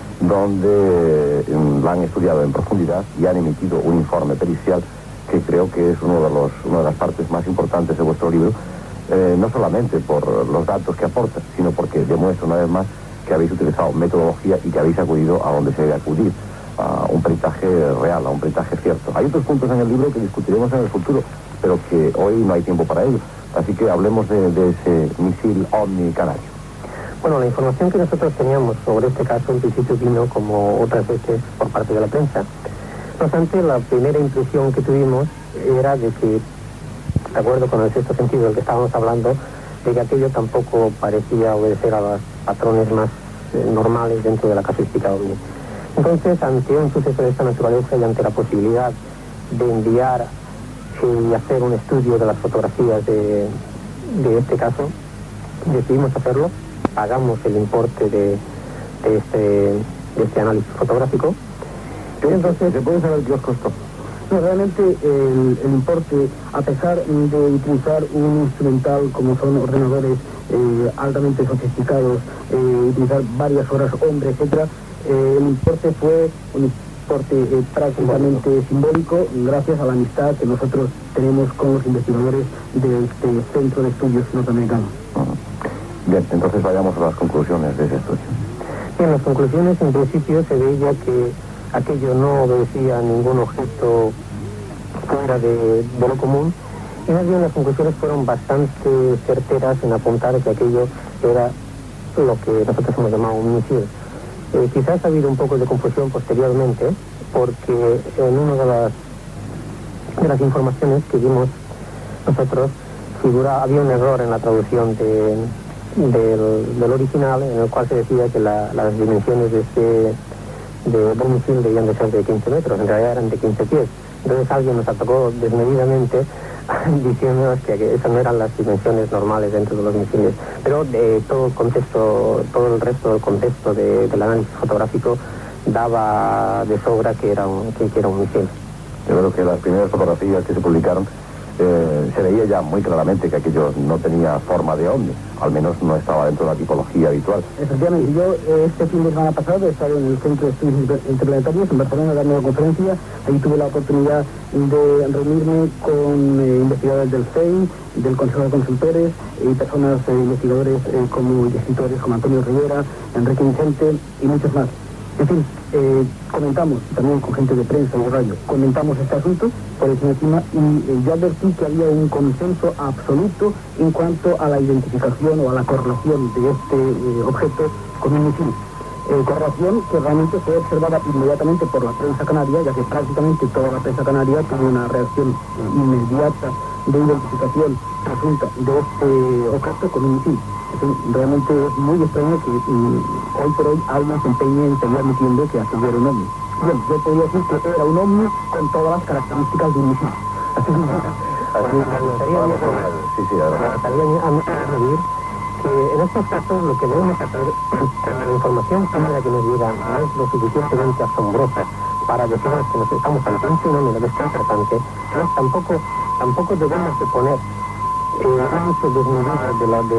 donde eh, la han estudiado en profundidad y han emitido un informe pericial que creo que es uno de los, una de las partes más importantes de vuestro libro, eh, no solamente por los datos que aporta, sino porque demuestra una vez más que habéis utilizado metodología y que habéis acudido a donde se debe acudir, a un peritaje real, a un peritaje cierto. Hay otros puntos en el libro que discutiremos en el futuro, pero que hoy no hay tiempo para ello. Así que hablemos de, de ese misil ovni canario. Bueno, la información que nosotros teníamos sobre este caso en principio vino, como otras veces, por parte de la prensa. No obstante, la primera impresión que tuvimos era de que, de acuerdo con el sexto sentido del que estábamos hablando, de que aquello tampoco parecía obedecer a los patrones más eh, normales dentro de la casuística ovni. Entonces, ante un suceso de esta naturaleza y ante la posibilidad de enviar y eh, hacer un estudio de las fotografías de, de este caso, decidimos hacerlo, pagamos el importe de, de, este, de este análisis fotográfico. Y entonces, ¿se puede saber qué os costó? No, realmente el, el importe, a pesar de utilizar un instrumental como son ordenadores eh, altamente sofisticados, eh, utilizar varias horas hombre, etcétera, Eh, el importe fue un importe eh, prácticamente simbólico, gracias a la amistad que nosotros tenemos con los investigadores de este Centro de Estudios Norteamericanos. Bien, entonces vayamos a las conclusiones de ese estudio. En las conclusiones, en principio, se veía que aquello no obedecía a ningún objeto fuera de, de lo común, y más bien las conclusiones fueron bastante certeras en apuntar que aquello era lo que nosotros hemos llamado un misil. Eh, quizás ha habido un poco de confusión posteriormente, porque en una de las, de las informaciones que vimos nosotros figura, había un error en la traducción de, del, del original, en el cual se decía que la, las dimensiones de este de, de un misil debían de ser de quince metros, en realidad eran de quince pies. Entonces alguien nos atacó desmedidamente diciéndonos que esas no eran las dimensiones normales dentro de los misiles, pero de todo el contexto, todo el resto del contexto de, del análisis fotográfico daba de sobra que era un, que, que era un misil. Yo creo que las primeras fotografías que se publicaron eh, se veía ya muy claramente que aquello no tenía forma de ovni, al menos no estaba dentro de la tipología habitual. Efectivamente, yo eh, este fin de semana pasado he estado en el Centro de Estudios Interplanetarios en Barcelona dando una conferencia. Ahí tuve la oportunidad de reunirme con eh, investigadores del C E I, del Consejo de Consultores y personas, eh, investigadores eh, como y escritores como Antonio Rivera, Enrique Vicente y muchos más. En fin, eh, comentamos, también con gente de prensa y de radio, comentamos este asunto por encima y eh, yo advertí que había un consenso absoluto en cuanto a la identificación o a la correlación de este eh, objeto con un misil. Eh, correlación que realmente fue observada inmediatamente por la prensa canaria, ya que prácticamente toda la prensa canaria tuvo una reacción eh, inmediata de identificación presunta de este objeto con un misil. Realmente es muy extraño que mm, hoy por hoy alguien se empeñe en seguir admitiendo que aquello era un ovni. Bien, yo podría decir que era un ovni con todas las características de un misil. Así es, me gustaría añadir que en estos casos lo que debemos hacer, la información primera que nos llega no es lo suficientemente asombrosa para decirnos que nos estamos ante un fenómeno desconcertante, no, tampoco, tampoco debemos de poner eh, mucho desnivel de la de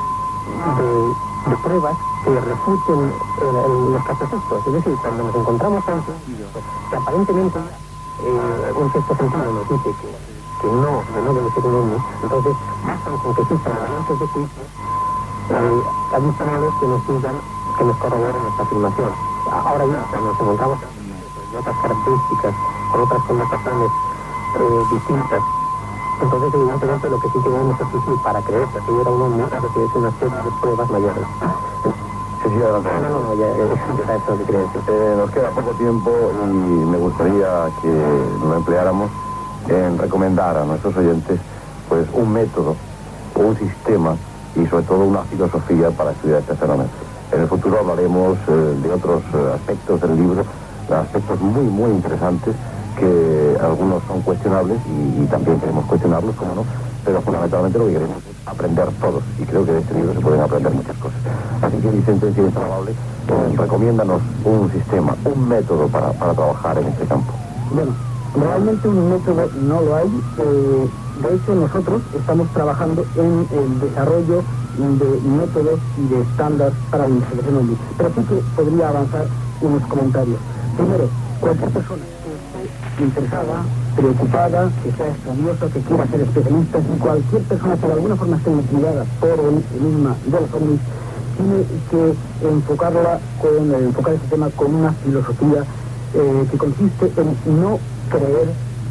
De, de pruebas que refuten eh, los casos estos. Es decir, cuando nos encontramos ante un vídeo que aparentemente eh, un sexto sentido nos dice que, que no, que no debe ser un ovni, entonces bastan con que existan elementos de juicio eh, adicionales que nos digan, que nos corroboren nuestra afirmación. Ahora ya, cuando nos encontramos con otras características, con otras connotaciones eh, distintas, entonces evidentemente lo que sí debemos exigir para creer que aquello era un ovni es una serie de pruebas mayores. Sí, sí, adelante. No, no, no, ya, ya eso de creencia. Eh, nos queda poco tiempo y me gustaría que lo empleáramos en recomendar a nuestros oyentes pues un método, un sistema y sobre todo una filosofía para estudiar este fenómeno. En el futuro hablaremos eh, de otros eh, aspectos del libro, de aspectos muy, muy interesantes, que algunos son cuestionables y, y también queremos cuestionarlos, como no, pero fundamentalmente lo que queremos es aprender todos, y creo que de este libro se pueden aprender muchas cosas. Así que, Vicente, si es amable, eh, recomiéndanos un sistema, un método para, para trabajar en este campo. Bueno, realmente un método no lo hay. Eh, de hecho, nosotros estamos trabajando en el desarrollo de métodos y de estándares para la investigación ovni, pero sí que podría avanzar unos comentarios. Primero, cualquier persona interesada, preocupada, que sea estudiosa, que quiera ser especialista, y cualquier persona que de alguna forma esté intrigada por el enigma de los ovnis, tiene que enfocarla con, eh, enfocar este tema con una filosofía eh, que consiste en no creer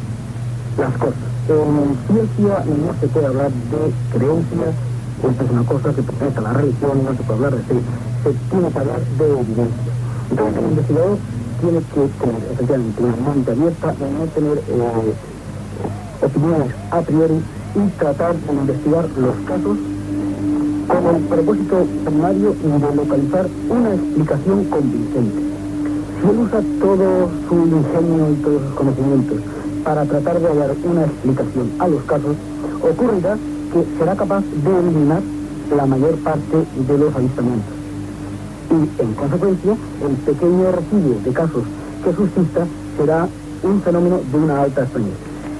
las cosas. En ciencia no se puede hablar de creencias, esta es una cosa que pertenece a la religión, no se puede hablar de fe, se tiene que hablar de evidencia. Entonces el investigador tiene que tener efectivamente una mente abierta, de no tener eh, opiniones a priori y tratar de investigar los casos con el propósito primario de localizar una explicación convincente. Si él usa todo su ingenio y todos sus conocimientos para tratar de hallar una explicación a los casos, ocurrirá que será capaz de eliminar la mayor parte de los avistamientos. Y, en consecuencia, el pequeño residuo de casos que subsista será un fenómeno de una alta extrañeza.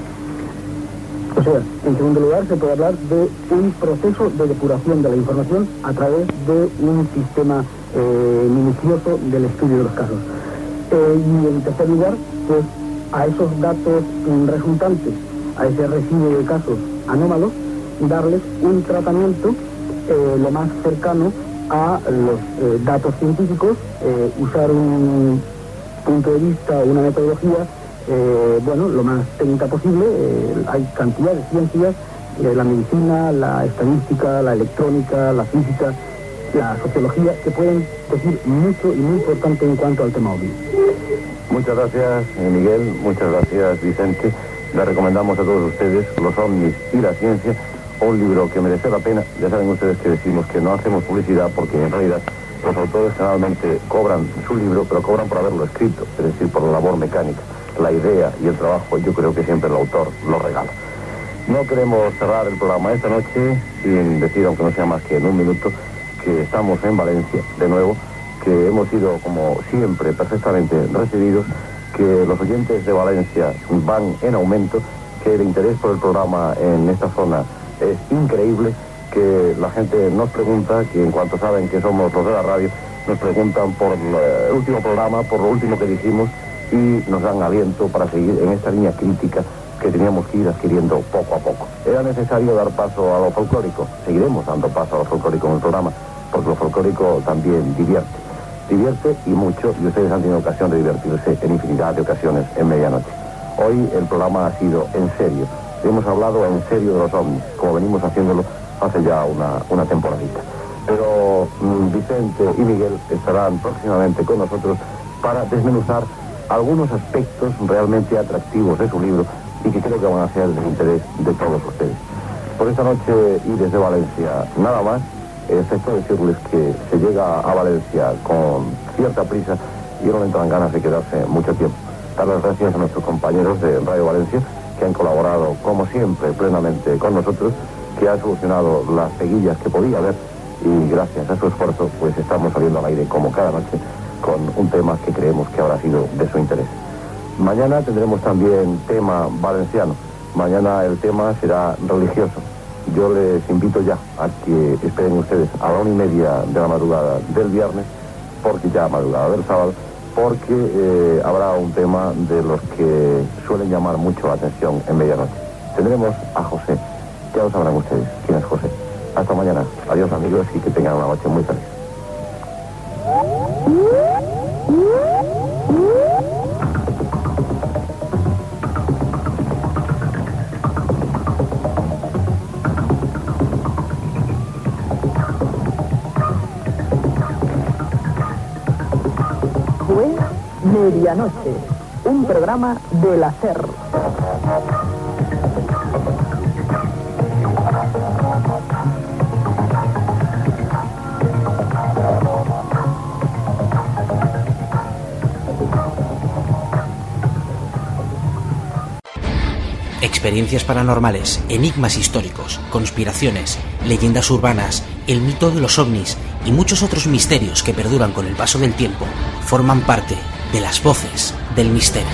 O sea, en segundo lugar, se puede hablar de un proceso de depuración de la información a través de un sistema eh, minucioso del estudio de los casos. Eh, y, en tercer lugar, pues, a esos datos resultantes, a ese residuo de casos anómalos, darles un tratamiento eh, lo más cercano a los eh, datos científicos, eh, usar un punto de vista, una metodología, eh, bueno, lo más técnica posible. Eh, hay cantidad de ciencias, eh, la medicina, la estadística, la electrónica, la física, la sociología, que pueden decir mucho y muy importante en cuanto al tema ovni. Muchas gracias, Miguel, muchas gracias, Vicente. Le recomendamos a todos ustedes Los ovnis y la ciencia, un libro que merece la pena. Ya saben ustedes que decimos que no hacemos publicidad porque en realidad los autores generalmente cobran su libro, pero cobran por haberlo escrito, es decir, por la labor mecánica. La idea y el trabajo, yo creo que siempre el autor lo regala. No queremos cerrar el programa esta noche sin decir, aunque no sea más que en un minuto, que estamos en Valencia de nuevo, que hemos sido, como siempre, perfectamente recibidos, que los oyentes de Valencia van en aumento, que que el interés por el programa en esta zona es increíble, que la gente nos pregunta, que en cuanto saben que somos los de la radio, nos preguntan por el último programa, por lo último que dijimos, y nos dan aliento para seguir en esta línea crítica que teníamos que ir adquiriendo poco a poco. Era necesario dar paso a lo folclórico, seguiremos dando paso a lo folclórico en el programa, porque lo folclórico también divierte. Divierte y mucho, y ustedes han tenido ocasión de divertirse en infinidad de ocasiones en medianoche. Hoy el programa ha sido en serio. Hemos hablado en serio de los ovnis, como venimos haciéndolo hace ya una, una temporadita. Pero mm, Vicente y Miguel estarán próximamente con nosotros para desmenuzar algunos aspectos realmente atractivos de su libro y que creo que van a ser de interés de todos ustedes. Por esta noche y desde Valencia nada más, excepto decirles que se llega a Valencia con cierta prisa y no le entran ganas de quedarse mucho tiempo. Dar las gracias a nuestros compañeros de Radio Valencia, que han colaborado, como siempre, plenamente con nosotros, que han solucionado las peguillas que podía haber, y gracias a su esfuerzo, pues estamos saliendo al aire como cada noche con un tema que creemos que habrá sido de su interés. Mañana tendremos también tema valenciano. Mañana el tema será religioso. Yo les invito ya a que esperen ustedes a la una y media de la madrugada del viernes, porque ya madrugada del sábado, porque eh, habrá un tema de los que suelen llamar mucho la atención en medianoche. Tendremos a José. Ya lo sabrán ustedes quién es José. Hasta mañana. Adiós, amigos, y que tengan una noche muy feliz. Fue Medianoche, un programa del hacer. Experiencias paranormales, enigmas históricos, conspiraciones, leyendas urbanas, el mito de los ovnis y muchos otros misterios que perduran con el paso del tiempo forman parte de las voces del misterio.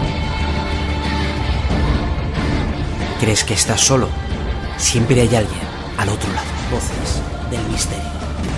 ¿Crees que estás solo? Siempre hay alguien al otro lado. Voces del misterio.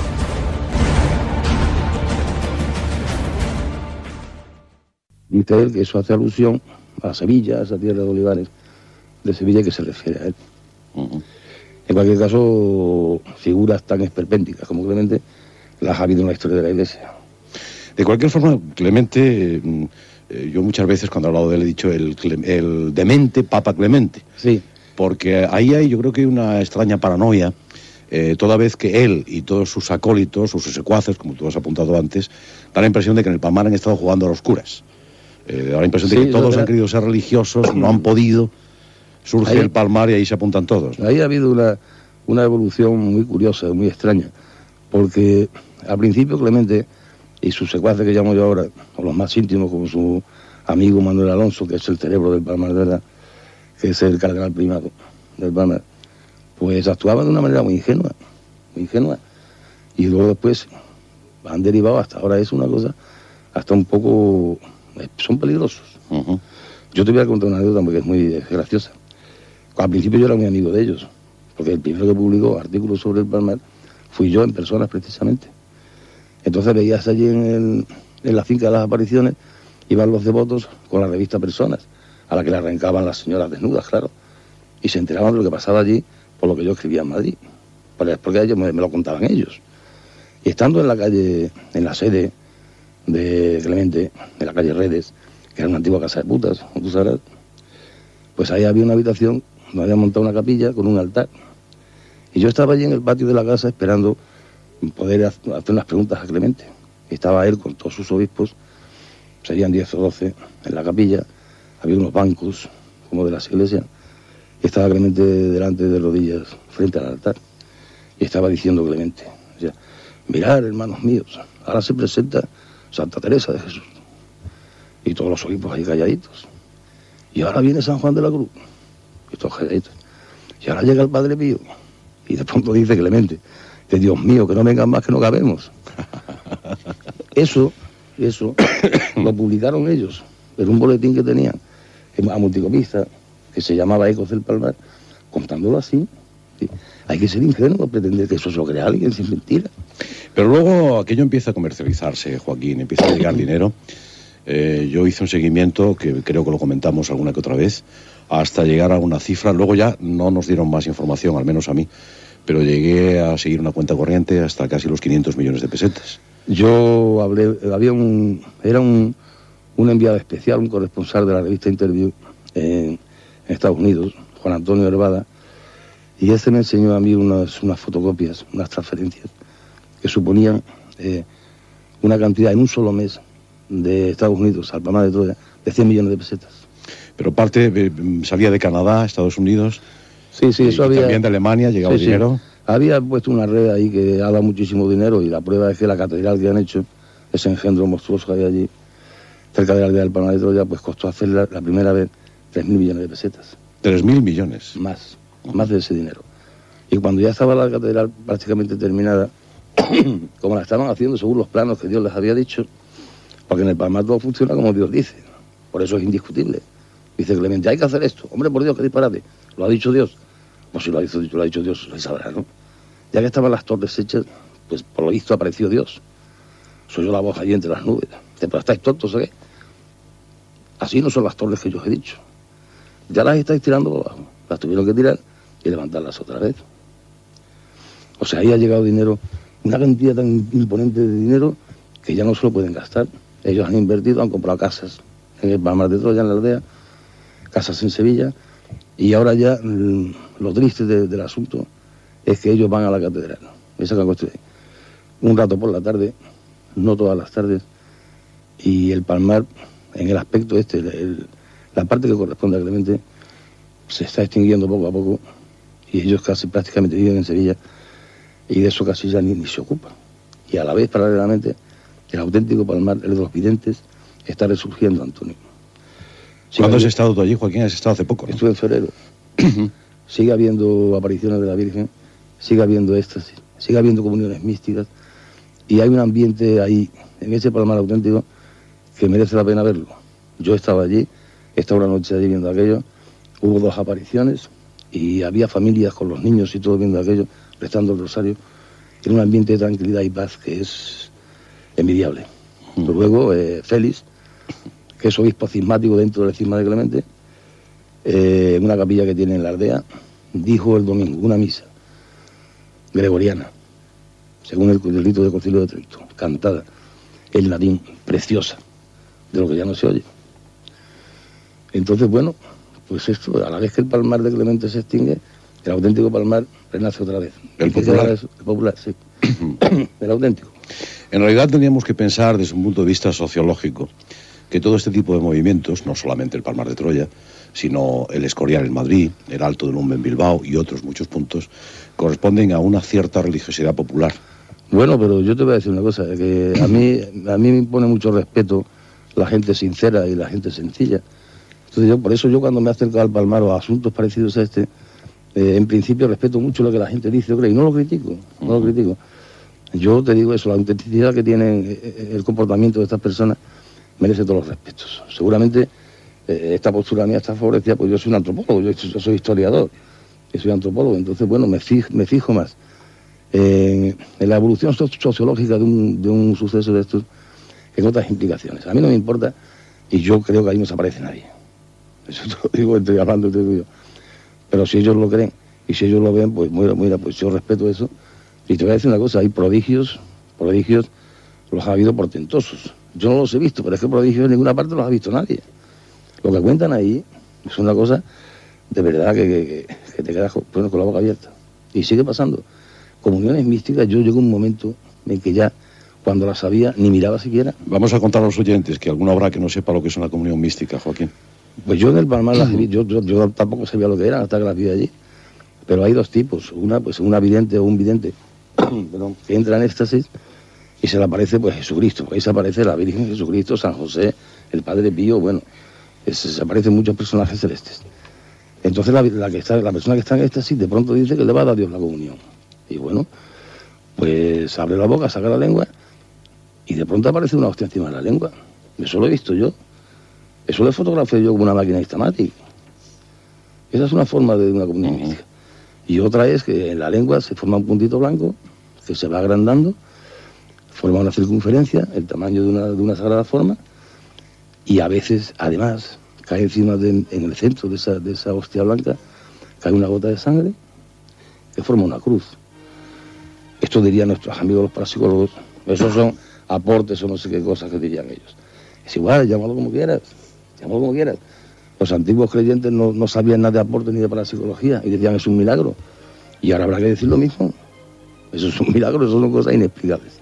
Dice él que eso hace alusión a Sevilla, a esa tierra de olivares de Sevilla que se refiere a él. Uh-huh. En cualquier caso, figuras tan esperpénticas como Clemente las ha habido en la historia de la Iglesia. De cualquier forma, Clemente, eh, yo muchas veces cuando he hablado de él he dicho el, el demente Papa Clemente. Sí. Porque ahí hay, yo creo que hay una extraña paranoia, eh, toda vez que él y todos sus acólitos, sus secuaces, como tú has apuntado antes, da la impresión de que en el Palmar han estado jugando a los curas. Eh, da la impresión sí, de que todos han querido ser religiosos, no han podido. Surge ahí, el Palmar y ahí se apuntan todos, ¿no? Ahí ha habido una, una evolución muy curiosa, muy extraña, porque al principio Clemente y sus secuaces que llamo yo ahora, o los más íntimos, como su amigo Manuel Alonso, que es el cerebro del Palmar, ¿verdad?, que es el cardenal primado del Palmar, pues actuaban de una manera muy ingenua, muy ingenua, y luego después han derivado hasta ahora, es una cosa hasta un poco, son peligrosos. Uh-huh. Yo te voy a contar una anécdota porque es muy graciosa. Al principio yo era muy amigo de ellos, porque el primero que publicó artículos sobre el Palmar fui yo en persona precisamente. Entonces veías allí en, el, en la finca de las apariciones, iban los devotos con la revista Personas, a la que le arrancaban las señoras desnudas, claro, y se enteraban de lo que pasaba allí por lo que yo escribía en Madrid, porque ellos me, me lo contaban ellos. Y estando en la calle, en la sede de Clemente, en la calle Redes, que era una antigua casa de putas, como tú sabrás, pues ahí había una habitación donde habían montado una capilla con un altar. Y yo estaba allí en el patio de la casa esperando poder hacer unas preguntas a Clemente. Estaba él con todos sus obispos, serían diez o doce, en la capilla. Había unos bancos, como de las iglesias. Y estaba Clemente delante de rodillas, frente al altar. Y estaba diciendo Clemente, o sea, mirad, hermanos míos, ahora se presenta Santa Teresa de Jesús. Y todos los obispos ahí calladitos. Y ahora viene San Juan de la Cruz. Y todos calladitos. Y ahora llega el Padre Pío. Y de pronto dice Clemente, de Dios mío, que no vengan más, que no cabemos. Eso, eso, lo publicaron ellos, en un boletín que tenían, a multicopista, que se llamaba Ecos del Palmar, contándolo así. ¿Sí? Hay que ser ingenuo, pretender que eso se lo crea alguien, sin mentira. Pero luego aquello empieza a comercializarse, Joaquín, empieza a llegar dinero. Eh, yo hice un seguimiento, que creo que lo comentamos alguna que otra vez, hasta llegar a una cifra. Luego ya no nos dieron más información, al menos a mí, pero llegué a seguir una cuenta corriente hasta casi los quinientos millones de pesetas. Yo hablé, había un, era un, un enviado especial, un corresponsal de la revista Interview en, en Estados Unidos, Juan Antonio Hervada, y ese me enseñó a mí unas, unas fotocopias, unas transferencias, que suponían eh, una cantidad en un solo mes de Estados Unidos al Palmar de Troya de cien millones de pesetas. Pero parte eh, salía de Canadá, Estados Unidos, sí, sí, eso y había, también de Alemania, llegaba sí, dinero. Sí. Había puesto una red ahí que ha dado muchísimo dinero, y la prueba es que la catedral que han hecho, ese engendro monstruoso que hay allí, cerca de la aldea del Palmar de Troya, pues costó hacerla la primera vez tres mil millones de pesetas. ¿Tres mil millones? Más, más de ese dinero. Y cuando ya estaba la catedral prácticamente terminada, como la estaban haciendo según los planos que Dios les había dicho, porque en el Palmar todo funciona como Dios dice, por eso es indiscutible. Dice Clemente, hay que hacer esto. Hombre, por Dios, qué disparate. ¿Lo ha dicho Dios? Pues si lo ha dicho, lo ha dicho Dios, se sabrá, ¿no? Ya que estaban las torres hechas, pues por lo visto apareció Dios. Soy yo la voz allí entre las nubes. Pero estáis tontos, ¿o qué? Así no son las torres que yo os he dicho. Ya las estáis tirando por abajo. Las tuvieron que tirar y levantarlas otra vez. O sea, ahí ha llegado dinero, una cantidad tan imponente de dinero que ya no se lo pueden gastar. Ellos han invertido, han comprado casas en el Palmar de Troya, en la aldea, casas en Sevilla, y ahora ya mmm, lo triste de, del asunto es que ellos van a la catedral. Esa que han construido un rato por la tarde, no todas las tardes, y el Palmar, en el aspecto este, el, la parte que corresponde a Clemente, se está extinguiendo poco a poco, y ellos casi prácticamente viven en Sevilla, y de eso casi ya ni, ni se ocupan. Y a la vez, paralelamente, el auténtico Palmar, el de los videntes, está resurgiendo, Antonio. Sigue ¿Cuándo has estado tú allí, Joaquín? Has estado hace poco, ¿no? Estuve en febrero. Sigue habiendo apariciones de la Virgen, sigue habiendo éxtasis, sigue habiendo comuniones místicas, y hay un ambiente ahí, en ese Palmar auténtico, que merece la pena verlo. Yo estaba allí, estaba una noche allí viendo aquello, hubo dos apariciones, y había familias con los niños y todo viendo aquello, rezando el rosario, en un ambiente de tranquilidad y paz que es envidiable. Mm. Luego, eh, Félix, que es obispo cismático dentro del cisma de Clemente, eh, en una capilla que tiene en la aldea, dijo el domingo una misa gregoriana, según el, el rito del Concilio de Trento, cantada en latín, preciosa, de lo que ya no se oye. Entonces, bueno, pues esto, a la vez que el Palmar de Clemente se extingue, el auténtico Palmar renace otra vez. ¿El popular? Eso? El popular, sí. El auténtico. En realidad tendríamos que pensar desde un punto de vista sociológico que todo este tipo de movimientos, no solamente el Palmar de Troya, sino el Escorial en Madrid, el Alto del Lumbe en Bilbao y otros muchos puntos, corresponden a una cierta religiosidad popular. Bueno, pero yo te voy a decir una cosa, que a mí, a mí me impone mucho respeto la gente sincera y la gente sencilla. Entonces yo, por eso yo cuando me he acercado al Palmar o a asuntos parecidos a este, eh, en principio respeto mucho lo que la gente dice o cree, y no lo critico, no uh-huh. lo critico. Yo te digo eso, la autenticidad que tiene el comportamiento de estas personas merece todos los respetos. Seguramente eh, esta postura mía está favorecida, pues yo soy un antropólogo, yo, yo soy historiador, yo soy antropólogo, entonces bueno, me fijo, me fijo más en, en la evolución sociológica de un, de un suceso de estos que en otras implicaciones. A mí no me importa, y yo creo que ahí no se aparece nadie. Eso te lo digo, estoy hablando, te digo yo. Pero si ellos lo creen, y si ellos lo ven, pues mira, mira, pues yo respeto eso. Y te voy a decir una cosa, hay prodigios, prodigios, los ha habido portentosos. Yo no los he visto, pero es que prodigios en ninguna parte los ha visto nadie. Lo que cuentan ahí es una cosa de verdad que, que, que te quedas con, con la boca abierta. Y sigue pasando. Comuniones místicas, yo llego a un momento en que ya, cuando las sabía, ni miraba siquiera. Vamos a contar a los oyentes, que alguno habrá que no sepa lo que es una comunión mística, Joaquín. Pues yo en el Palmar las vi, yo, yo, yo tampoco sabía lo que eran hasta que las vi allí. Pero hay dos tipos, una pues una vidente o un vidente perdón, que entra en éxtasis y se le aparece pues Jesucristo, ahí se aparece la Virgen Jesucristo, San José, el Padre Pío, bueno, es, se aparecen muchos personajes celestes. Entonces la, la, que está, la persona que está en éxtasis de pronto dice que le va a dar Dios la comunión. Y bueno, pues abre la boca, saca la lengua y de pronto aparece una hostia encima de la lengua. Eso lo he visto yo. Eso lo he fotografiado yo con una máquina Instamatic. Esa es una forma de una comunión uh-huh. mística. Y otra es que en la lengua se forma un puntito blanco que se va agrandando, forma una circunferencia, el tamaño de una, de una sagrada forma, y a veces, además, cae encima, de, en el centro de esa, de esa hostia blanca, cae una gota de sangre que forma una cruz. Esto dirían nuestros amigos los parapsicólogos, esos son aportes o no sé qué cosas que dirían ellos. Es igual, llámalo como quieras, llámalo como quieras. Los antiguos creyentes no, no sabían nada de aporte ni de parapsicología y decían es un milagro. Y ahora habrá que decir lo mismo. Eso es un milagro, eso son cosas inexplicables.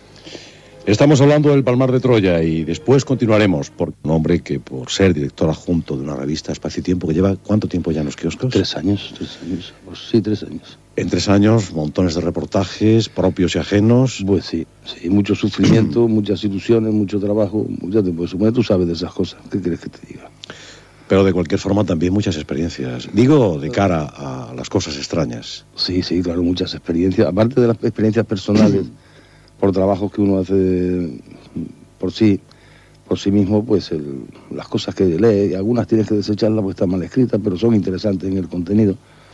Estamos hablando del Palmar de Troya y después continuaremos por un hombre que por ser director adjunto de una revista Espacio y Tiempo que lleva ¿cuánto tiempo ya en los kioscos? Tres años, tres años, pues sí, tres años. En tres años, montones de reportajes propios y ajenos. Pues sí, sí, mucho sufrimiento, muchas ilusiones, mucho trabajo, mucho tiempo. Supongo que tú sabes de esas cosas, ¿qué quieres que te diga? Pero de cualquier forma también muchas experiencias. Digo, de cara a las cosas extrañas. Sí, sí, claro, muchas experiencias. Aparte de las experiencias personales, por trabajos que uno hace por sí, por sí mismo, pues el, las cosas que lee, algunas tienes que desecharlas porque están mal escritas, pero son interesantes en el contenido.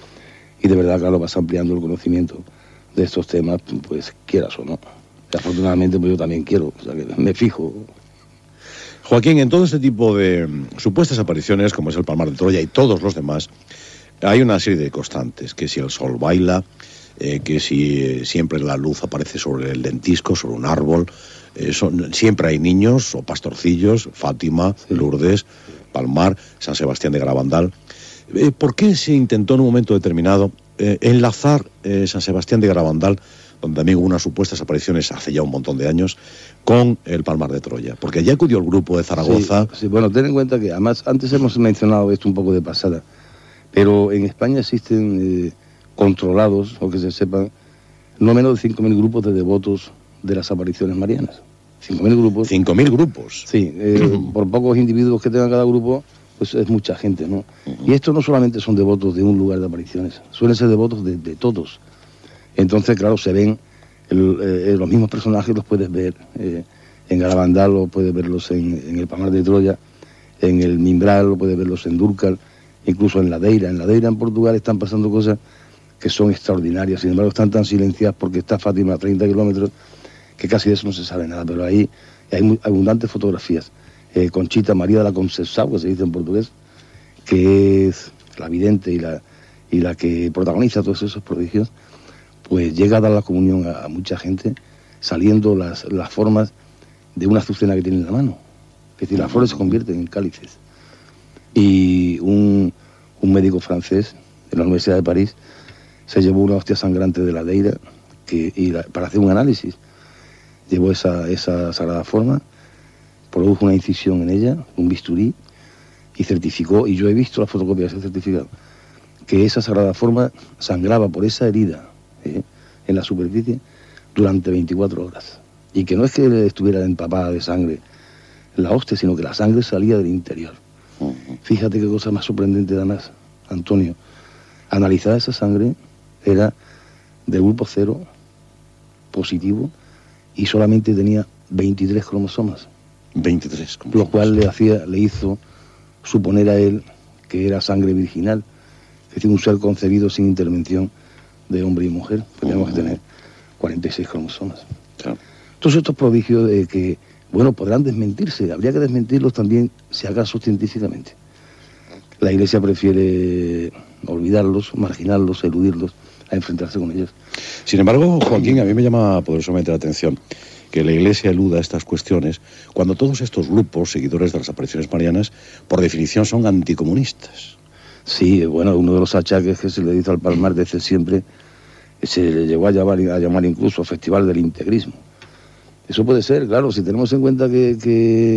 Y de verdad, claro, vas ampliando el conocimiento de estos temas, pues quieras o no. Y afortunadamente, pues yo también quiero, o sea que me fijo. Joaquín, en todo este tipo de supuestas apariciones, como es el Palmar de Troya y todos los demás, hay una serie de constantes, que si el sol baila, eh, que si eh, siempre la luz aparece sobre el lentisco, sobre un árbol, eh, son, siempre hay niños o pastorcillos, Fátima, sí. Lourdes, Palmar, San Sebastián de Garabandal. Eh, ¿Por qué se intentó en un momento determinado eh, enlazar eh, San Sebastián de Garabandal, donde también hubo unas supuestas apariciones hace ya un montón de años, con el Palmar de Troya? Porque allí acudió el grupo de Zaragoza. Sí, sí, bueno, ten en cuenta que además antes hemos mencionado esto un poco de pasada, pero en España existen eh, controlados, o que se sepan, no menos de cinco mil grupos de devotos de las apariciones marianas. cinco mil grupos. cinco mil grupos. Sí, eh, por pocos individuos que tengan cada grupo, pues es mucha gente, ¿no? Uh-huh. Y estos no solamente son devotos de un lugar de apariciones, suelen ser devotos de, de todos. Entonces, claro, se ven el, eh, los mismos personajes, los puedes ver eh, en Garabandal, o puedes verlos en, en el Palmar de Troya, en el Mimbral, o puedes verlos en Dúrcal, incluso en la Deira. En la Deira, en Portugal, están pasando cosas que son extraordinarias. Sin embargo, están tan silenciadas porque está Fátima a treinta kilómetros que casi de eso no se sabe nada. Pero ahí hay muy abundantes fotografías. Eh, Conchita María de la Conceição, que se dice en portugués, que es la vidente y la, y la que protagoniza todos esos prodigios, pues llega a dar la comunión a, a mucha gente, saliendo las, las formas de una azucena que tiene en la mano. Es decir, las flores se convierten en cálices. Y un, un médico francés de la Universidad de París se llevó una hostia sangrante de la Deira que, y la, para hacer un análisis. Llevó esa, esa sagrada forma, produjo una incisión en ella, un bisturí, y certificó, y yo he visto la fotocopia de ese certificado, que esa sagrada forma sangraba por esa herida ¿eh? en la superficie durante veinticuatro horas. Y que no es que estuviera empapada de sangre la hostia, sino que la sangre salía del interior. Uh-huh. Fíjate qué cosa más sorprendente además, Antonio. Analizada esa sangre, era del grupo cero, positivo, y solamente tenía veintitrés cromosomas. veintitrés cromosomas. Lo cual le, hacía, le hizo suponer a él que era sangre virginal, es decir, un ser concebido sin intervención de hombre y mujer, pues tenemos uh-huh. que tener cuarenta y seis cromosomas. Claro. Todos estos prodigios de que, bueno, podrán desmentirse, habría que desmentirlos también, si acaso, científicamente. La Iglesia prefiere olvidarlos, marginarlos, eludirlos, a enfrentarse con ellos. Sin embargo, Joaquín, a mí me llama poderosamente la atención que la Iglesia eluda estas cuestiones cuando todos estos grupos, seguidores de las apariciones marianas, por definición son anticomunistas. Sí, bueno, uno de los achaques que se le dice al Palmar desde siempre, se le llegó a llamar, a llamar incluso Festival del Integrismo. Eso puede ser, claro, si tenemos en cuenta que, que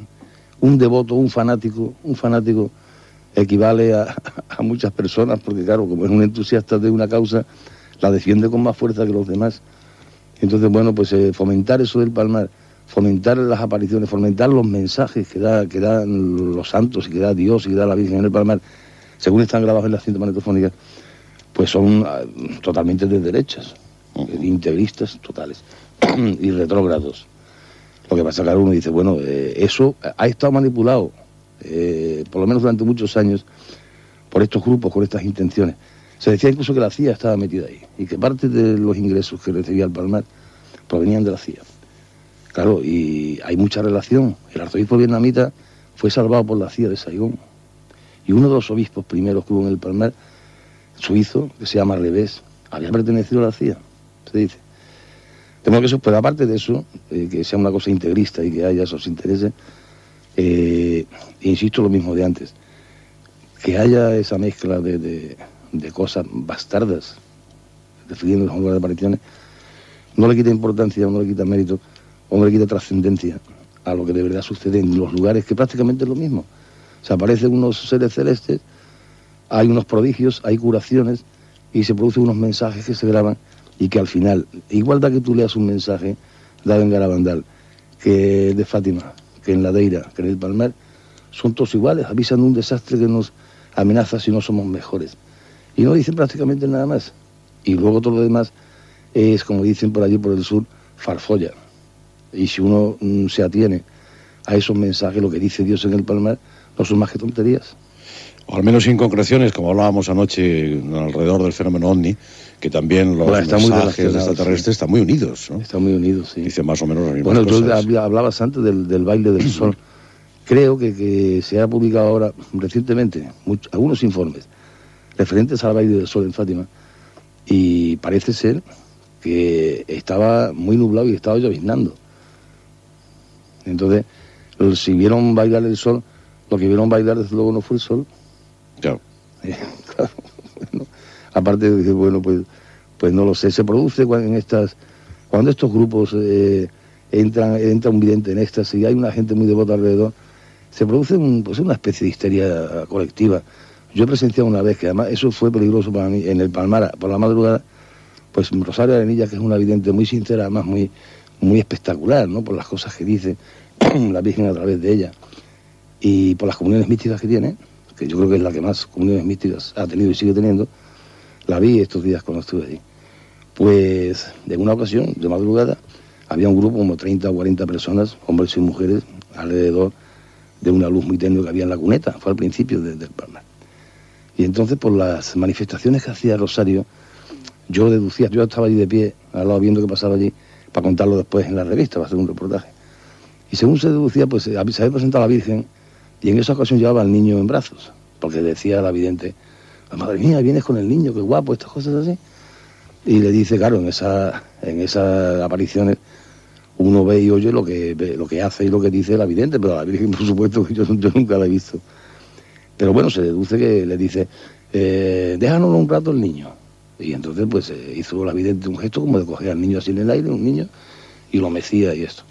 un devoto, un fanático, un fanático equivale a, a muchas personas, porque claro, como es un entusiasta de una causa, la defiende con más fuerza que los demás. Entonces, bueno, pues eh, fomentar eso del Palmar, fomentar las apariciones, fomentar los mensajes que, da, que dan los santos y que da Dios y que da la Virgen en el Palmar, según están grabados en las cintas magnetofónicas, pues son uh, totalmente de derechas, uh-huh. integristas totales y retrógrados. Lo que pasa es que uno dice, bueno, eh, eso ha estado manipulado, eh, por lo menos durante muchos años, por estos grupos con estas intenciones. Se decía incluso que la C I A estaba metida ahí y que parte de los ingresos que recibía el Palmar provenían de la C I A. Claro, y hay mucha relación. El arzobispo vietnamita fue salvado por la C I A de Saigón. Y uno de los obispos primeros que hubo en el Palmar, suizo, que se llama Revés, había pertenecido a la C I A, se dice. De modo que eso, pero aparte de eso, eh, que sea una cosa integrista y que haya esos intereses, eh, insisto lo mismo de antes, que haya esa mezcla de, de, de cosas bastardas, refiriendo a las de apariciones, no le quita importancia, no le quita mérito, o no le quita trascendencia a lo que de verdad sucede en los lugares, que prácticamente es lo mismo. Se aparecen unos seres celestes, hay unos prodigios, hay curaciones, y se producen unos mensajes que se graban, y que al final, igual da que tú leas un mensaje dado en Garabandal, que de Fátima, que en Ladeira, que en el Palmar, son todos iguales, avisan de un desastre que nos amenaza si no somos mejores. Y no dicen prácticamente nada más. Y luego todo lo demás es, como dicen por allí por el sur, farfolla. Y si uno mm, se atiene a esos mensajes, lo que dice Dios en el Palmar, no son más que tonterías. O al menos sin concreciones, como hablábamos anoche alrededor del fenómeno OVNI, que también los bueno, mensajes extraterrestres sí. están muy unidos, ¿no? Están muy unidos, sí. Dice más o menos las mismas bueno, cosas. Bueno, tú hablabas antes del, del baile del sol. Creo que, que se ha publicado ahora, recientemente, mucho, algunos informes referentes al baile del sol en Fátima, y parece ser que estaba muy nublado y estaba lloviznando. Entonces, si vieron bailar el sol, lo que vieron bailar desde luego no fue el sol. Claro. Eh, claro bueno, aparte de que, bueno, pues, pues no lo sé, se produce cuando, en estas, cuando estos grupos eh, entran, entra un vidente en éxtasis y hay una gente muy devota alrededor, se produce un, pues una especie de histeria colectiva. Yo he presenciado una vez que además eso fue peligroso para mí, en el Palmar, por la madrugada, pues Rosario Arenilla, que es una vidente muy sincera, además muy, muy espectacular, ¿no? Por las cosas que dice la Virgen a través de ella y por las comuniones místicas que tiene, que yo creo que es la que más comuniones místicas ha tenido y sigue teniendo. La vi estos días cuando estuve allí. Pues en una ocasión, de madrugada, había un grupo como treinta o cuarenta personas, hombres y mujeres, alrededor de una luz muy tenue que había en la cuneta. Fue al principio de, del Palmar. Y entonces, por las manifestaciones que hacía Rosario, yo deducía, yo estaba allí de pie, al lado viendo qué pasaba allí, para contarlo después en la revista, para hacer un reportaje. Y según se deducía, pues se había presentado a la Virgen, y en esa ocasión llevaba al niño en brazos, porque decía la vidente, madre mía, vienes con el niño, qué guapo, estas cosas así. Y le dice, claro, en esa, en esas apariciones uno ve y oye lo que ve, lo que hace y lo que dice la vidente, pero a la Virgen, por supuesto, que yo, yo nunca la he visto. Pero bueno, se deduce que le dice, eh, déjanoslo un rato el niño. Y entonces pues eh, hizo la vidente un gesto como de coger al niño así en el aire, un niño, y lo mecía y esto.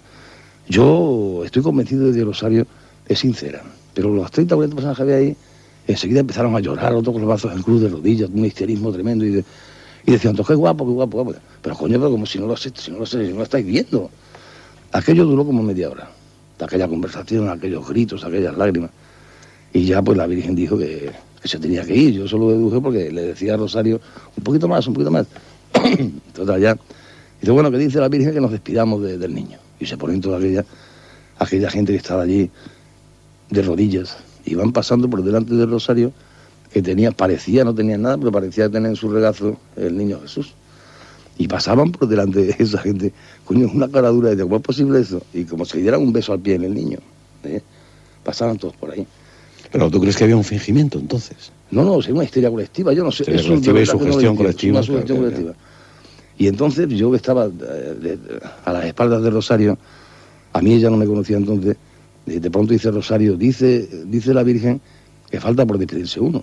Yo estoy convencido de que Rosario es sincera, pero los treinta o cuarenta personas que había ahí enseguida empezaron a llorar, otros con los brazos en cruz de rodillas, un histerismo tremendo, y, de, y decían, qué guapo, qué guapo, guapo. Pero coño, pero como si no lo sé, si no lo sé, si no lo estáis viendo. Aquello duró como media hora, aquella conversación, aquellos gritos, aquellas lágrimas. Y ya pues la Virgen dijo que, que se tenía que ir. Yo solo deduje porque le decía a Rosario, un poquito más, un poquito más. Entonces ya, dice, bueno, que dice la Virgen que nos despidamos de, del niño. Y se ponen toda aquella, aquella gente que estaba allí de rodillas. Y van pasando por delante de Rosario, que tenía, parecía, no tenía nada, pero parecía tener en su regazo el niño Jesús. Y pasaban por delante de esa gente, coño, una cara dura, de ¿cómo es posible eso? Y como si le dieran un beso al pie en el niño. ¿eh? Pasaban todos por ahí. Pero ¿tú crees que había un fingimiento entonces? No, no, es una histeria colectiva, yo no sé. Histeria colectiva y sugestión no colectiva. Una sugestión claro, colectiva. Claro. Y entonces yo que estaba de, de, a las espaldas de Rosario, a mí ella no me conocía entonces, de, de pronto dice Rosario, dice, dice la Virgen que falta por despedirse uno.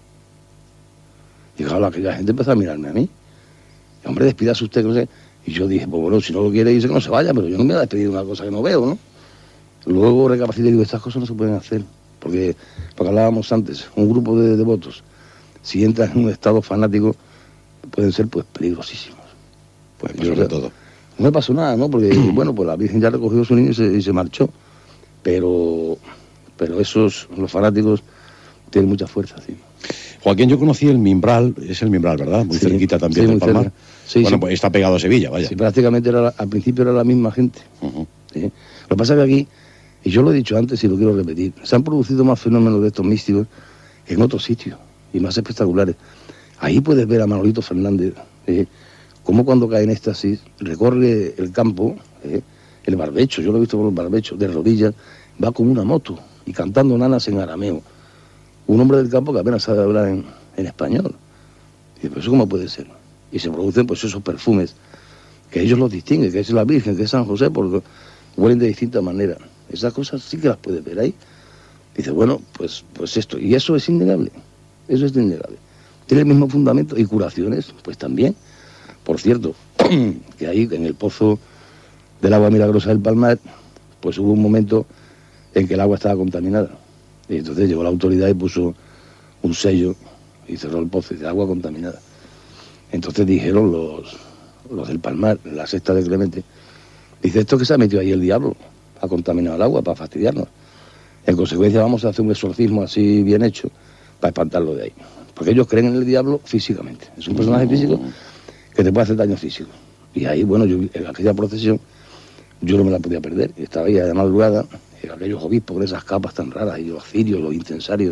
Y claro, aquella gente empezó a mirarme a mí. Y, hombre, despídase usted, que no sé. Y yo dije, pues bueno, si no lo quiere irse, que no se vaya, pero yo no me voy a despedir de una cosa que no veo, ¿no? Luego recapacité y digo, estas cosas no se pueden hacer. Porque, porque hablábamos antes, un grupo de devotos, si entran en un estado fanático, pueden ser pues peligrosísimos. Pues pasó de todo. No me pasó nada, ¿no? Porque, bueno, pues la Virgen ya recogió a su niño y se, y se marchó. Pero, pero esos, los fanáticos, tienen mucha fuerza, sí. Joaquín, yo conocí el Mimbral, es el Mimbral, ¿verdad? Muy sí, cerquita también sí, del Palmar. Sí, bueno, sí. Pues está pegado a Sevilla, vaya. Sí, prácticamente era, al principio era la misma gente. Uh-huh. ¿sí? Lo que pasa es que aquí, y yo lo he dicho antes y lo quiero repetir, se han producido más fenómenos de estos místicos en otros sitios. y más espectaculares. Ahí puedes ver a Manolito Fernández, eh, como cuando cae en éxtasis, recorre el campo, eh, el barbecho, yo lo he visto por el barbecho, de rodillas, va con una moto y cantando nanas en arameo. Un hombre del campo que apenas sabe hablar en, en español. Y dice, ¿pero eso cómo puede ser? Y se producen pues esos perfumes que ellos los distinguen, que es la Virgen, que es San José, porque huelen de distinta manera. Esas cosas sí que las puedes ver ahí. Dice, bueno, pues, pues esto, y eso es innegable, eso es innegable. Tiene el mismo fundamento, y curaciones, pues también. Por cierto, que ahí en el pozo del agua milagrosa del Palmar, pues hubo un momento en que el agua estaba contaminada. Y entonces llegó la autoridad y puso un sello y cerró el pozo y dice, agua contaminada. Entonces dijeron los, los del Palmar, la secta de Clemente, dice, esto que se ha metido ahí el diablo, ha contaminado el agua para fastidiarnos. En consecuencia vamos a hacer un exorcismo así bien hecho para espantarlo de ahí. Porque ellos creen en el diablo físicamente. Es un personaje físico que te puede hacer daño físico. Y ahí, bueno, yo en aquella procesión, yo no me la podía perder. Estaba ahí de madrugada, aquellos obispos con esas capas tan raras, y los cirios, los incensarios.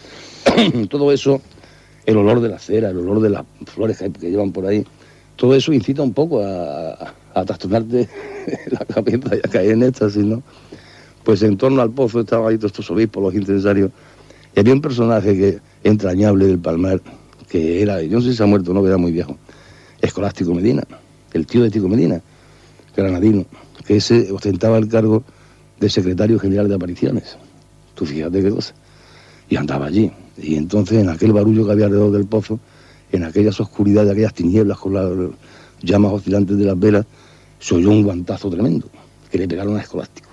Todo eso, el olor de la cera, el olor de las flores que, que llevan por ahí, todo eso incita un poco a, a, a trastornarte la cabeza y a caer en éxtasis, ¿no? Pues en torno al pozo estaban ahí todos estos obispos, los incensarios, y había un personaje que entrañable del Palmar, que era, yo no sé si se ha muerto o no, que era muy viejo, Escolástico Medina, el tío de Tico Medina, granadino, que ese ostentaba el cargo de secretario general de apariciones. Tú fíjate qué cosa. Y andaba allí. Y entonces en aquel barullo que había alrededor del pozo, en aquellas oscuridades, aquellas tinieblas con las llamas oscilantes de las velas, se oyó un guantazo tremendo, que le pegaron a Escolástico.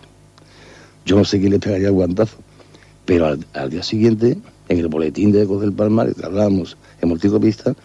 Yo no sé quién le pegaría el guantazo, pero al, al día siguiente, en el boletín de Ecos del Palmar, que hablábamos en Multicopista,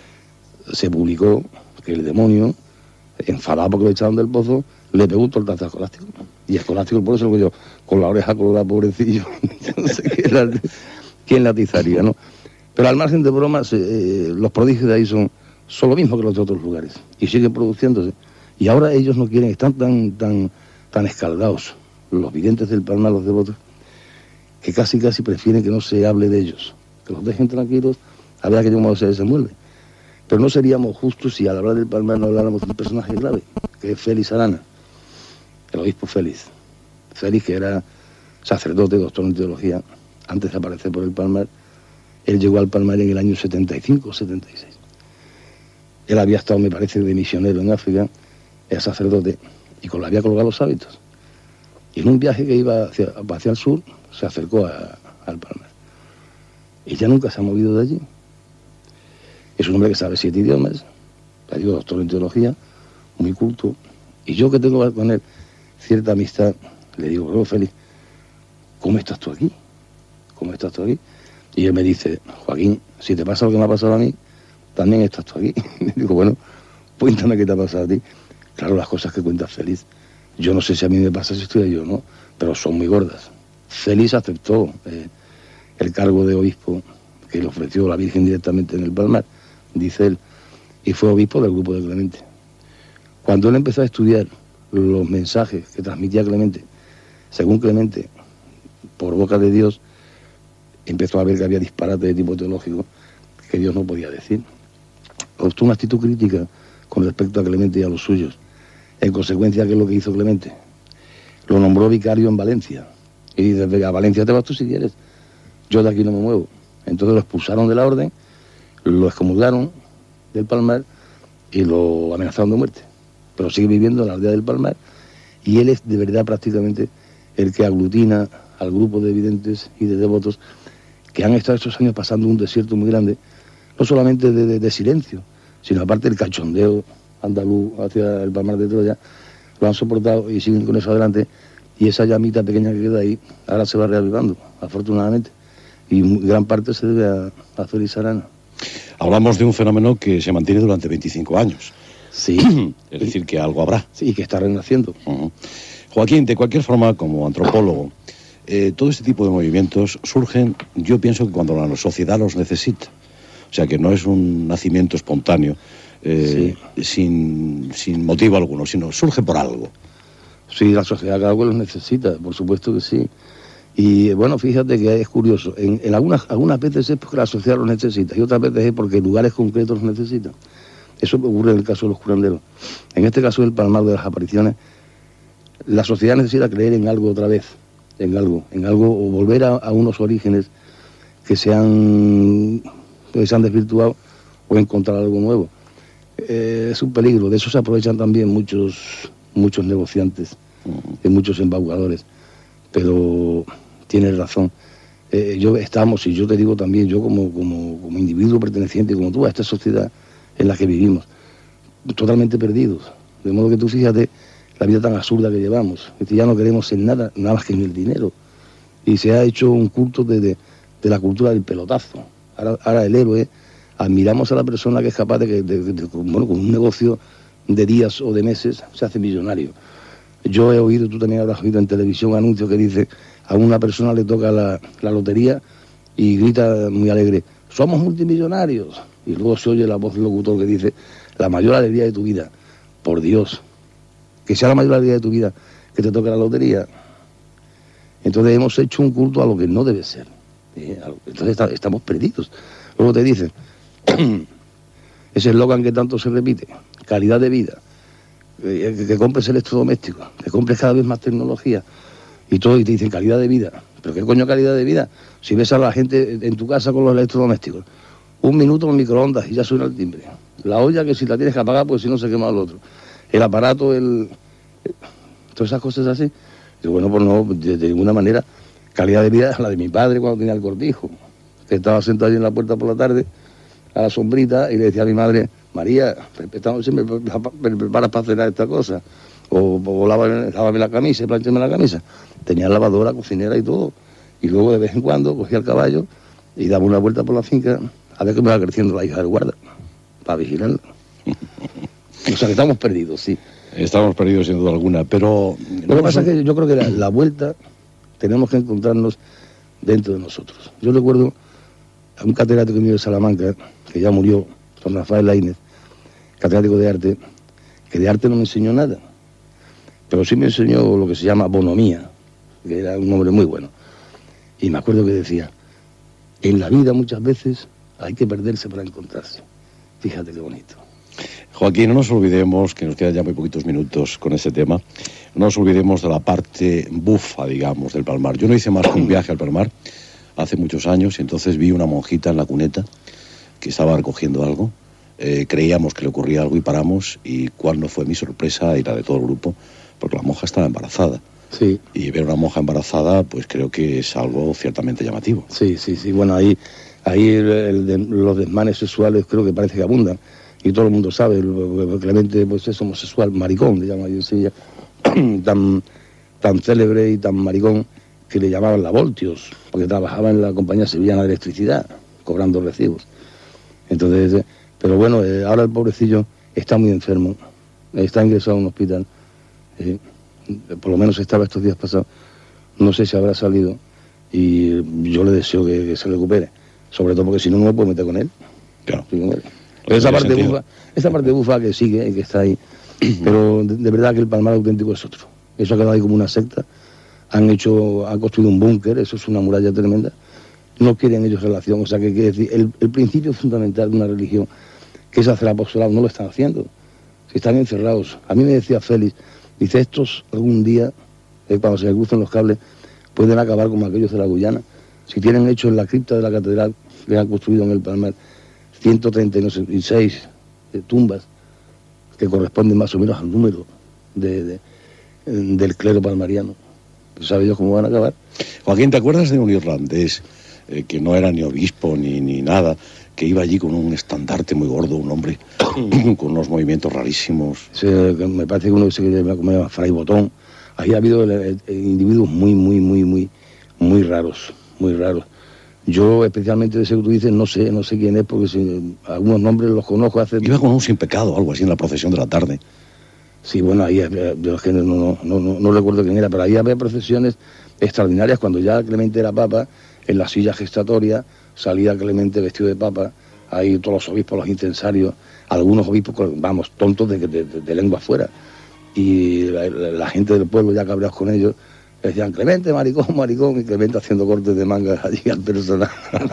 se publicó que el demonio, enfadado porque lo echaron del pozo, le pegó un tortazo a Escolástico. Y Escolástico, por eso lo que yo, con la oreja colorada, pobrecillo, yo no sé quién la, quién la atizaría, ¿no? Pero al margen de bromas, eh, los prodigios de ahí son, son lo mismo que los de otros lugares. Y siguen produciéndose. Y ahora ellos no quieren, están tan, tan, tan escaldados, los videntes del Palmar, los devotos, que casi casi prefieren que no se hable de ellos. Que los dejen tranquilos, a ver a qué modo se desenvuelve. Pero no seríamos justos si al hablar del Palmar no habláramos de un personaje grave, que es Félix Arana, el obispo Félix. Félix, que era sacerdote, doctor en teología, antes de aparecer por el Palmar. Él llegó al Palmar en el año setenta y cinco o setenta y seis. Él había estado, me parece, de misionero en África, era sacerdote, y con, había colgado los hábitos. Y en un viaje que iba hacia, hacia el sur, se acercó a, al Palmar. Y ya nunca se ha movido de allí. Es un hombre que sabe siete idiomas, ha sido doctor en teología, muy culto. Y yo, que tengo con él cierta amistad, le digo, bueno, Félix, ¿cómo estás tú aquí? ¿Cómo estás tú aquí? Y él me dice, Joaquín, si te pasa lo que me ha pasado a mí, también estás tú aquí. Le digo, bueno, cuéntame qué te ha pasado a ti. Claro, las cosas que cuenta Félix, yo no sé si a mí me pasa si estoy yo, ¿no? Pero son muy gordas. Félix aceptó eh, el cargo de obispo que le ofreció la Virgen directamente en el Palmar, dice él, y fue obispo del grupo de Clemente. Cuando él empezó a estudiar los mensajes que transmitía Clemente, según Clemente, por boca de Dios, empezó a ver que había disparate de tipo teológico que Dios no podía decir. Adoptó una actitud crítica con respecto a Clemente y a los suyos. En consecuencia, ¿qué es lo que hizo Clemente? Lo nombró vicario en Valencia. Y dice, a Valencia te vas tú si quieres. Yo de aquí no me muevo. Entonces lo expulsaron de la orden, lo excomulgaron del Palmar y lo amenazaron de muerte. Pero sigue viviendo en la aldea del Palmar y él es de verdad prácticamente el que aglutina al grupo de videntes y de devotos que han estado estos años pasando un desierto muy grande, no solamente de, de, de silencio, sino aparte el cachondeo andaluz hacia el Palmar de Troya, lo han soportado y siguen con eso adelante, y esa llamita pequeña que queda ahí ahora se va reavivando, afortunadamente, y gran parte se debe a, a Félix Arana. Hablamos de un fenómeno que se mantiene durante veinticinco años. Sí. Es decir, que algo habrá. Sí, que está renaciendo. Uh-huh. Joaquín, de cualquier forma, como antropólogo, eh, todo este tipo de movimientos surgen, yo pienso que cuando la sociedad los necesita. O sea, que no es un nacimiento espontáneo, eh, sí. sin, sin motivo alguno, sino surge por algo. Sí, la sociedad cada cual los necesita, por supuesto que sí. Y bueno, fíjate que es curioso, en, en algunas, algunas veces es porque la sociedad los necesita y otras veces es porque lugares concretos los necesitan. Eso ocurre en el caso de los curanderos. En este caso del Palmar de las apariciones, la sociedad necesita creer en algo otra vez, en algo, en algo, o volver a, a unos orígenes que se han, que se han desvirtuado, o encontrar algo nuevo. Eh, es un peligro, de eso se aprovechan también muchos, muchos negociantes, y muchos embaucadores, pero tienes razón. Eh, yo estamos, y yo te digo también, yo como, como, como individuo perteneciente, como tú, a esta sociedad en la que vivimos, totalmente perdidos. De modo que tú fíjate la vida tan absurda que llevamos, que ya no queremos en nada, nada más que en el dinero. Y se ha hecho un culto de, de, de la cultura del pelotazo. Ahora, ahora el héroe, admiramos a la persona que es capaz de que, de, de, de, bueno, con un negocio de días o de meses, se hace millonario. Yo he oído, tú también habrás oído en televisión, un anuncio que dice, a una persona le toca la, la lotería y grita muy alegre, somos multimillonarios. Y luego se oye la voz del locutor que dice, la mayor alegría de tu vida, por Dios, que sea la mayor alegría de tu vida, que te toque la lotería. Entonces hemos hecho un culto a lo que no debe ser. Entonces está, estamos perdidos. Luego te dicen, ese eslogan que tanto se repite, calidad de vida, que, que, que compres electrodomésticos, que compres cada vez más tecnología, y todo, y te dicen calidad de vida. ¿Pero qué coño calidad de vida? Si ves a la gente en tu casa con los electrodomésticos, un minuto en microondas y ya suena el timbre. La olla que si la tienes que apagar, pues si no se quema el otro. El aparato, el... todas esas cosas así. Y bueno, pues no, de, de ninguna manera. Calidad de vida es la de mi padre cuando tenía el cortijo, que estaba sentado allí en la puerta por la tarde, a la sombrita, y le decía a mi madre, María, siempre me preparas para cenar esta cosa. O, o lávame, lávame la camisa, planchame la camisa. Tenía lavadora, cocinera y todo. Y luego de vez en cuando cogía el caballo y daba una vuelta por la finca a ver que me va creciendo la hija del guarda, para vigilarla. O sea que estamos perdidos, sí. Estamos perdidos sin duda alguna, pero... Lo que pasa es que yo creo que la, la vuelta tenemos que encontrarnos dentro de nosotros. Yo recuerdo a un catedrático mío de Salamanca, que ya murió, don Rafael Laínez, catedrático de arte, que de arte no me enseñó nada, pero sí me enseñó lo que se llama bonomía, que era un hombre muy bueno. Y me acuerdo que decía, en la vida muchas veces hay que perderse para encontrarse. Fíjate qué bonito. Joaquín, no nos olvidemos, que nos quedan ya muy poquitos minutos con este tema, no nos olvidemos de la parte bufa, digamos, del Palmar. Yo no hice más que un viaje al Palmar hace muchos años y entonces vi una monjita en la cuneta que estaba recogiendo algo. Eh, creíamos que le ocurría algo y paramos, y cuál no fue mi sorpresa y la de todo el grupo, porque la monja estaba embarazada. Sí. Y ver una monja embarazada, pues creo que es algo ciertamente llamativo. Sí, sí, sí. Bueno, ahí, ahí el, el de, los desmanes sexuales creo que parece que abundan. Y todo el mundo sabe, Clemente pues es homosexual, maricón, le llaman en Sevilla, tan, tan célebre y tan maricón que le llamaban la Voltios, porque trabajaba en la compañía sevillana de electricidad, cobrando recibos. Entonces, pero bueno, eh, ahora el pobrecillo está muy enfermo, está ingresado a un hospital, eh, por lo menos estaba estos días pasados, no sé si habrá salido, y yo le deseo que, que se recupere, sobre todo porque si no, no me puedo meter con él. Claro. Sí, con él. Pero esa parte bufa, esa parte bufa que sigue, que está ahí, pero de, de verdad que el Palmar auténtico es otro. Eso ha quedado ahí como una secta. Han hecho, han construido un búnker, eso es una muralla tremenda. No quieren ellos relación, o sea que quiere decir, el, el principio fundamental de una religión, que es hacer apostolado, no lo están haciendo. Si están encerrados. A mí me decía Félix, dice, estos algún día, eh, cuando se les crucen los cables, pueden acabar como aquellos de la Guyana. Si tienen hecho en la cripta de la catedral que han construido en el Palmar, ciento treinta y seis eh, tumbas que corresponden más o menos al número de, de, del clero palmariano. ¿Sabe Dios cómo van a acabar? Joaquín, ¿te acuerdas de un irlandés eh, que no era ni obispo ni, ni nada, que iba allí con un estandarte muy gordo, un hombre con unos movimientos rarísimos? Sí, me parece que uno se llama como Fray Botón. Ahí ha habido el, el, el individuos muy, muy, muy, muy, muy raros, muy raros. Yo, especialmente de ese que tú dices, no sé, no sé quién es, porque si, algunos nombres los conozco hace... Iba con un sin pecado, algo así, en la procesión de la tarde. Sí, bueno, ahí yo, no, no, no, no, no recuerdo quién era, pero ahí había procesiones extraordinarias. Cuando ya Clemente era papa, en la silla gestatoria salía Clemente vestido de papa, ahí todos los obispos, los incensarios, algunos obispos, vamos, tontos de, de, de, de lengua afuera. Y la, la, la gente del pueblo, ya cabreados con ellos, decían Clemente, maricón, maricón, y Clemente haciendo cortes de manga allí al personal.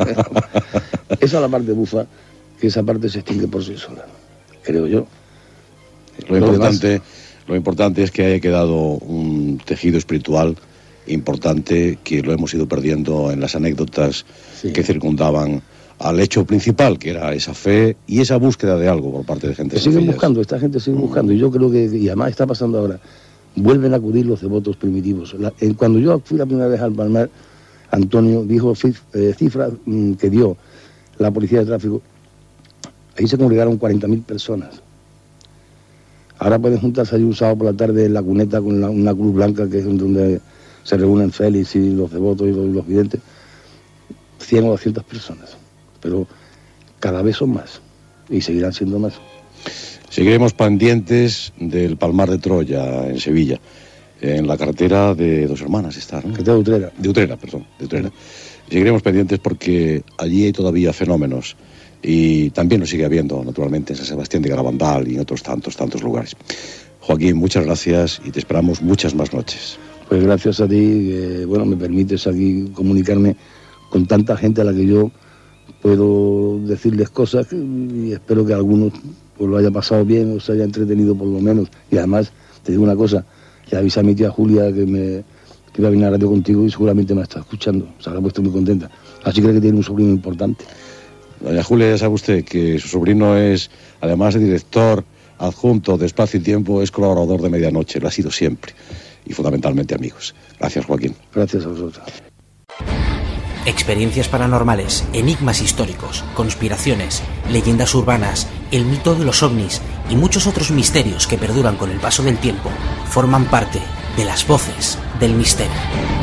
Esa es la parte bufa, que esa parte se extingue por sí sola, creo yo. Lo, lo importante, demás... lo importante es que haya quedado un tejido espiritual importante que lo hemos ido perdiendo en las anécdotas sí. que circundaban al hecho principal, que era esa fe y esa búsqueda de algo por parte de gente. Que siguen buscando, esta gente sigue buscando, y yo creo que, y además está pasando ahora, vuelven a acudir los devotos primitivos. La, eh, cuando yo fui la primera vez al Palmar, Antonio dijo eh, cifras mmm, que dio la policía de tráfico, ahí se congregaron cuarenta mil personas. Ahora pueden juntarse allí un sábado por la tarde en la cuneta con la, una cruz blanca, que es donde se reúnen Félix y los devotos y los, y los videntes, cien o doscientas personas. Pero cada vez son más, y seguirán siendo más. Seguiremos pendientes del Palmar de Troya, en Sevilla, en la carretera de Dos Hermanas está, ¿no? Carretera de Utrera. De Utrera, perdón, de Utrera. Seguiremos pendientes porque allí hay todavía fenómenos, y también lo sigue habiendo, naturalmente, en San Sebastián de Garabandal y en otros tantos, tantos lugares. Joaquín, muchas gracias y te esperamos muchas más noches. Pues gracias a ti, que, bueno, me permites aquí comunicarme con tanta gente a la que yo puedo decirles cosas, y espero que algunos pues lo haya pasado bien o se haya entretenido por lo menos. Y además, te digo una cosa, ya avisa a mi tía Julia que me que iba a venir a radio contigo y seguramente me está escuchando, se habrá puesto muy contenta. Así creo que tiene un sobrino importante. Doña Julia, ya sabe usted que su sobrino es, además de director adjunto de Espacio y Tiempo, es colaborador de Medianoche, lo ha sido siempre, y fundamentalmente amigos. Gracias, Joaquín. Gracias a vosotros. Experiencias paranormales, enigmas históricos, conspiraciones, leyendas urbanas, el mito de los ovnis y muchos otros misterios que perduran con el paso del tiempo forman parte de las voces del misterio.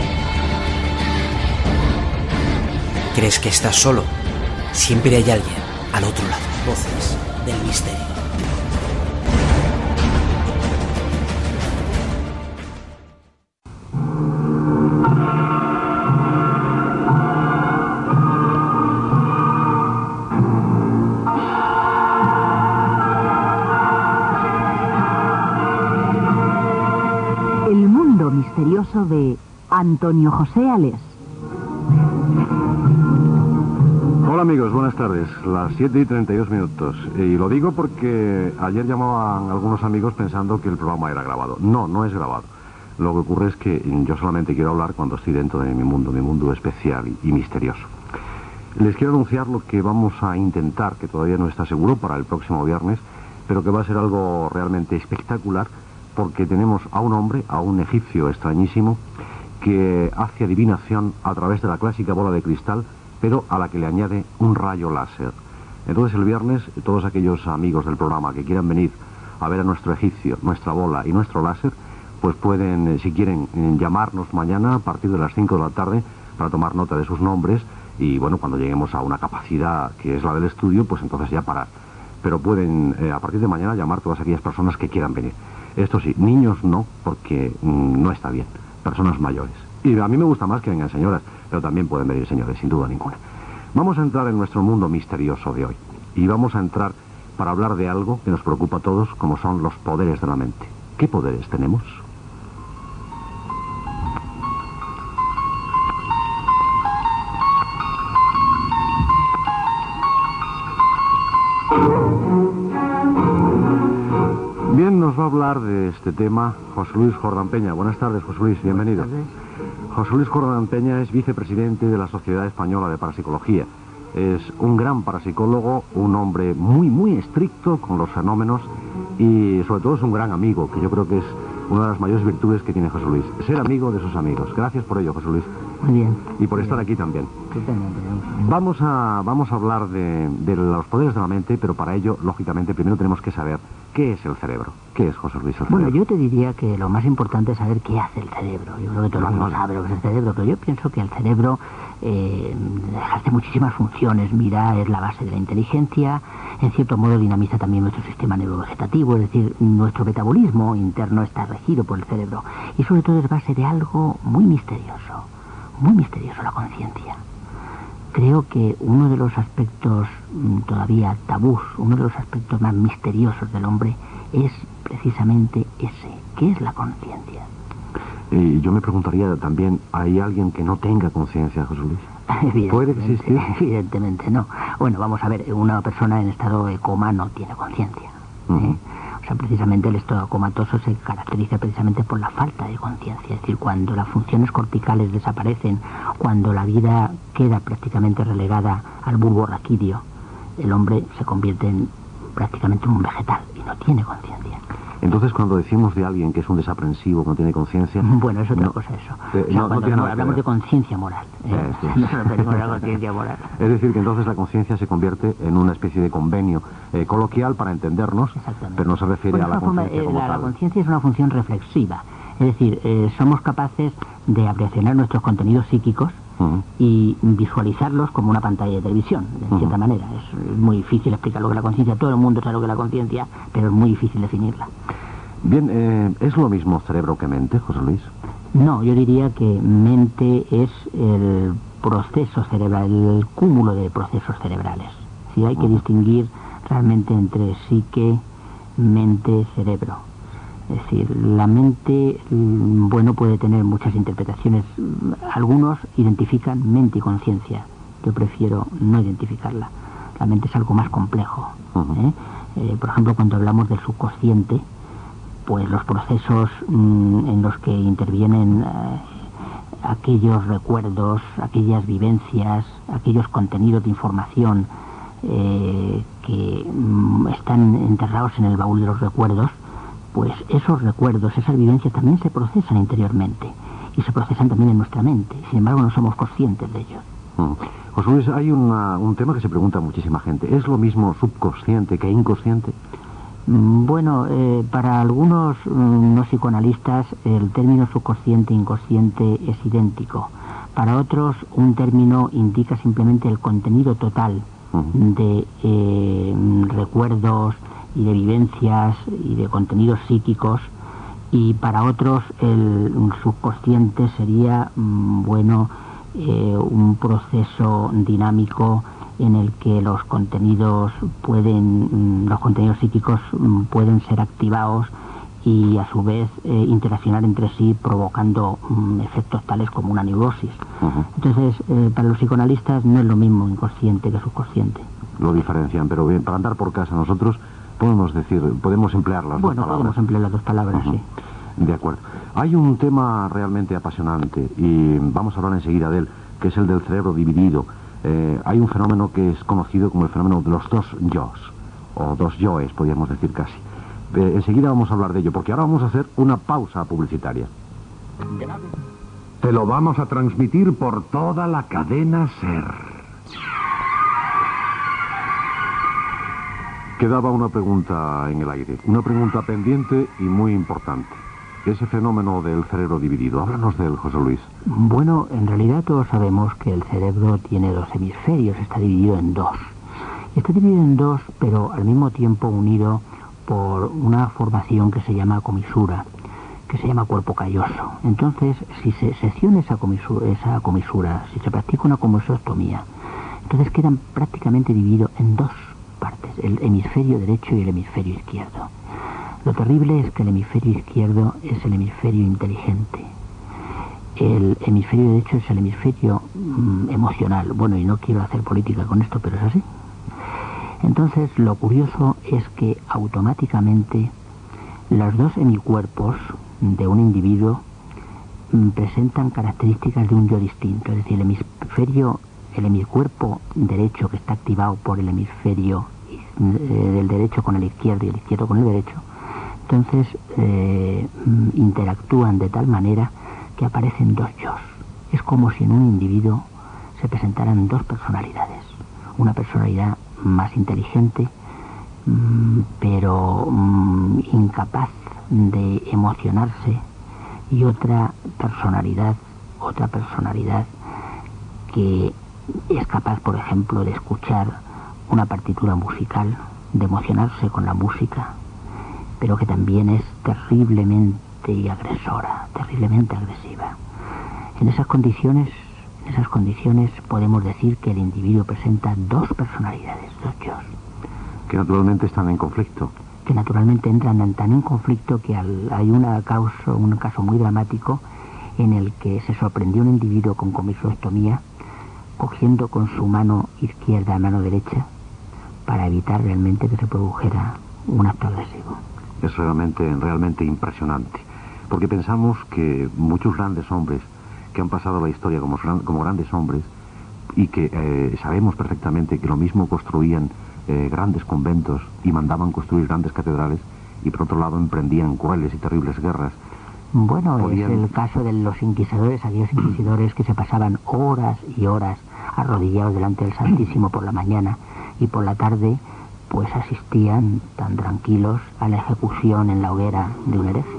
¿Crees que estás solo? Siempre hay alguien al otro lado. Voces del misterio. Misterioso de Antonio José Ales. Hola amigos, buenas tardes. Las siete y treinta y dos minutos. Y lo digo porque ayer llamaban algunos amigos pensando que el programa era grabado. No, no es grabado. Lo que ocurre es que yo solamente quiero hablar cuando estoy dentro de mi mundo, mi mundo especial y, y misterioso. Les quiero anunciar lo que vamos a intentar, que todavía no está seguro, para el próximo viernes, pero que va a ser algo realmente espectacular, porque tenemos a un hombre, a un egipcio extrañísimo, que hace adivinación a través de la clásica bola de cristal, pero a la que le añade un rayo láser. Entonces el viernes, todos aquellos amigos del programa que quieran venir a ver a nuestro egipcio, nuestra bola y nuestro láser, pues pueden, si quieren, llamarnos mañana a partir de las cinco de la tarde para tomar nota de sus nombres, y bueno, cuando lleguemos a una capacidad que es la del estudio, pues entonces ya parar. Pero pueden, eh, a partir de mañana, llamar todas aquellas personas que quieran venir. Esto sí, niños no, porque mmm, no está bien. Personas mayores. Y a mí me gusta más que vengan señoras, pero también pueden venir señores, sin duda ninguna. Vamos a entrar en nuestro mundo misterioso de hoy. Y vamos a entrar para hablar de algo que nos preocupa a todos, como son los poderes de la mente. ¿Qué poderes tenemos? Bien, nos va a hablar de este tema José Luis Jordán Peña. Buenas tardes, José Luis, bienvenido. José Luis Jordán Peña es vicepresidente de la Sociedad Española de Parapsicología. Es un gran parapsicólogo, un hombre muy, muy estricto con los fenómenos y sobre todo es un gran amigo, que yo creo que es una de las mayores virtudes que tiene José Luis. Ser amigo de sus amigos. Gracias por ello, José Luis. Muy bien. Y por estar aquí también. Vamos a, vamos a hablar de, de los poderes de la mente, pero para ello, lógicamente, primero tenemos que saber qué es el cerebro. ¿Qué es, José Luis, el cerebro? Bueno, yo te diría que lo más importante es saber qué hace el cerebro. Yo creo que todo el mundo sabe lo que es el cerebro, pero yo pienso que el cerebro eh, ejerce muchísimas funciones. Mira, es la base de la inteligencia, en cierto modo dinamiza también nuestro sistema neurovegetativo, es decir, nuestro metabolismo interno está regido por el cerebro. Y sobre todo es base de algo muy misterioso. Muy misterioso, la conciencia. Creo que uno de los aspectos mmm, todavía tabús, uno de los aspectos más misteriosos del hombre es precisamente ese, que es la conciencia. Y yo me preguntaría también, ¿hay alguien que no tenga conciencia, José Luis? ¿Puede existir? Evidentemente no. Bueno, vamos a ver, una persona en estado de coma no tiene conciencia. ¿eh? Uh-huh. O sea, precisamente el estado comatoso se caracteriza precisamente por la falta de conciencia. Es decir, cuando las funciones corticales desaparecen, cuando la vida queda prácticamente relegada al bulbo raquídeo, el hombre se convierte en, prácticamente en un vegetal y no tiene conciencia. Entonces, cuando decimos de alguien que es un desaprensivo, que no tiene conciencia... Bueno, es otra no, cosa eso. Eh, o sea, no, cuando no no, hablamos de conciencia moral. ¿eh? Eh, sí. No nos referimos a la conciencia moral. Es decir, que entonces la conciencia se convierte en una especie de convenio eh, coloquial para entendernos, pero no se refiere Bueno, a la conciencia eh, como la, tal. La conciencia es una función reflexiva. Es decir, eh, somos capaces de apreciar nuestros contenidos psíquicos uh-huh. y visualizarlos como una pantalla de televisión, de cierta uh-huh. manera. Es muy difícil explicar lo que es la conciencia. Todo el mundo sabe lo que es la conciencia, pero es muy difícil definirla. Bien, eh, ¿es lo mismo cerebro que mente, José Luis? No, yo diría que mente es el proceso cerebral, el cúmulo de procesos cerebrales. Sí, hay que uh-huh. distinguir realmente entre psique, mente, cerebro. Es decir, la mente, bueno, puede tener muchas interpretaciones. Algunos identifican mente y conciencia. Yo prefiero no identificarla. La mente es algo más complejo. Uh-huh. ¿eh? Eh, por ejemplo, cuando hablamos del subconsciente, pues los procesos mmm, en los que intervienen eh, aquellos recuerdos, aquellas vivencias, aquellos contenidos de información eh, que mmm, están enterrados en el baúl de los recuerdos, pues esos recuerdos, esas vivencias también se procesan interiormente y se procesan también en nuestra mente. Sin embargo, no somos conscientes de ello. Mm. José Luis, hay una, un tema que se pregunta muchísima gente. ¿Es lo mismo subconsciente que inconsciente? Bueno, eh, para algunos mm, no psicoanalistas el término subconsciente e inconsciente es idéntico. Para otros un término indica simplemente el contenido total uh-huh. de eh, recuerdos y de vivencias y de contenidos psíquicos, y para otros el subconsciente sería, mm, bueno, eh, un proceso dinámico en el que los contenidos pueden, los contenidos psíquicos pueden ser activados y a su vez eh, interaccionar entre sí, provocando um, efectos tales como una neurosis. Uh-huh. Entonces, eh, para los psicoanalistas no es lo mismo inconsciente que subconsciente. Lo diferencian, pero bien, para andar por casa nosotros podemos decir, podemos emplear las bueno, dos palabras. Bueno, podemos emplear las dos palabras, uh-huh. sí. De acuerdo. Hay un tema realmente apasionante y vamos a hablar enseguida de él, que es el del cerebro dividido. Eh, hay un fenómeno que es conocido como el fenómeno de los dos yos, o dos yoes, podríamos decir casi. Eh, enseguida vamos a hablar de ello, porque ahora vamos a hacer una pausa publicitaria. Te lo vamos a transmitir por toda la cadena SER. Quedaba una pregunta en el aire, una pregunta pendiente y muy importante. Ese fenómeno del cerebro dividido, háblanos de él, José Luis. Bueno, en realidad todos sabemos que el cerebro tiene dos hemisferios, está dividido en dos. Está dividido en dos, pero al mismo tiempo unido por una formación que se llama comisura, que se llama cuerpo calloso. Entonces, si se secciona esa comisura, esa comisura, si se practica una comisostomía, entonces quedan prácticamente divididos en dos partes, el hemisferio derecho y el hemisferio izquierdo. Lo terrible es que el hemisferio izquierdo es el hemisferio inteligente. El hemisferio derecho es el hemisferio mm, emocional. Bueno, y no quiero hacer política con esto, pero es así. Entonces, lo curioso es que automáticamente los dos hemicuerpos de un individuo mm, presentan características de un yo distinto. Es decir, el hemisferio, el hemicuerpo derecho que está activado por el hemisferio eh, del derecho con el izquierdo y el izquierdo con el derecho, entonces eh, interactúan de tal manera que aparecen dos yos. Es como si en un individuo se presentaran dos personalidades. Una personalidad más inteligente, mmm, pero mmm, incapaz de emocionarse, y otra personalidad, otra personalidad que es capaz, por ejemplo, de escuchar una partitura musical, de emocionarse con la música, pero que también es terriblemente agresora, terriblemente agresiva. En esas condiciones, en esas condiciones podemos decir que el individuo presenta dos personalidades, dos yos. Que naturalmente están en conflicto. Que naturalmente entran tan en conflicto que al, hay una causa, un caso muy dramático en el que se sorprendió un individuo con comisostomía cogiendo con su mano izquierda a mano derecha para evitar realmente que se produjera un acto agresivo. Es realmente, realmente impresionante, porque pensamos que muchos grandes hombres que han pasado la historia como, como grandes hombres y que eh, sabemos perfectamente que lo mismo construían eh, grandes conventos y mandaban construir grandes catedrales y por otro lado emprendían crueles y terribles guerras. Bueno, Podían... es el caso de los inquisidores, aquellos inquisidores que se pasaban horas y horas arrodillados delante del Santísimo por la mañana y por la tarde pues asistían tan tranquilos a la ejecución en la hoguera de un hereje.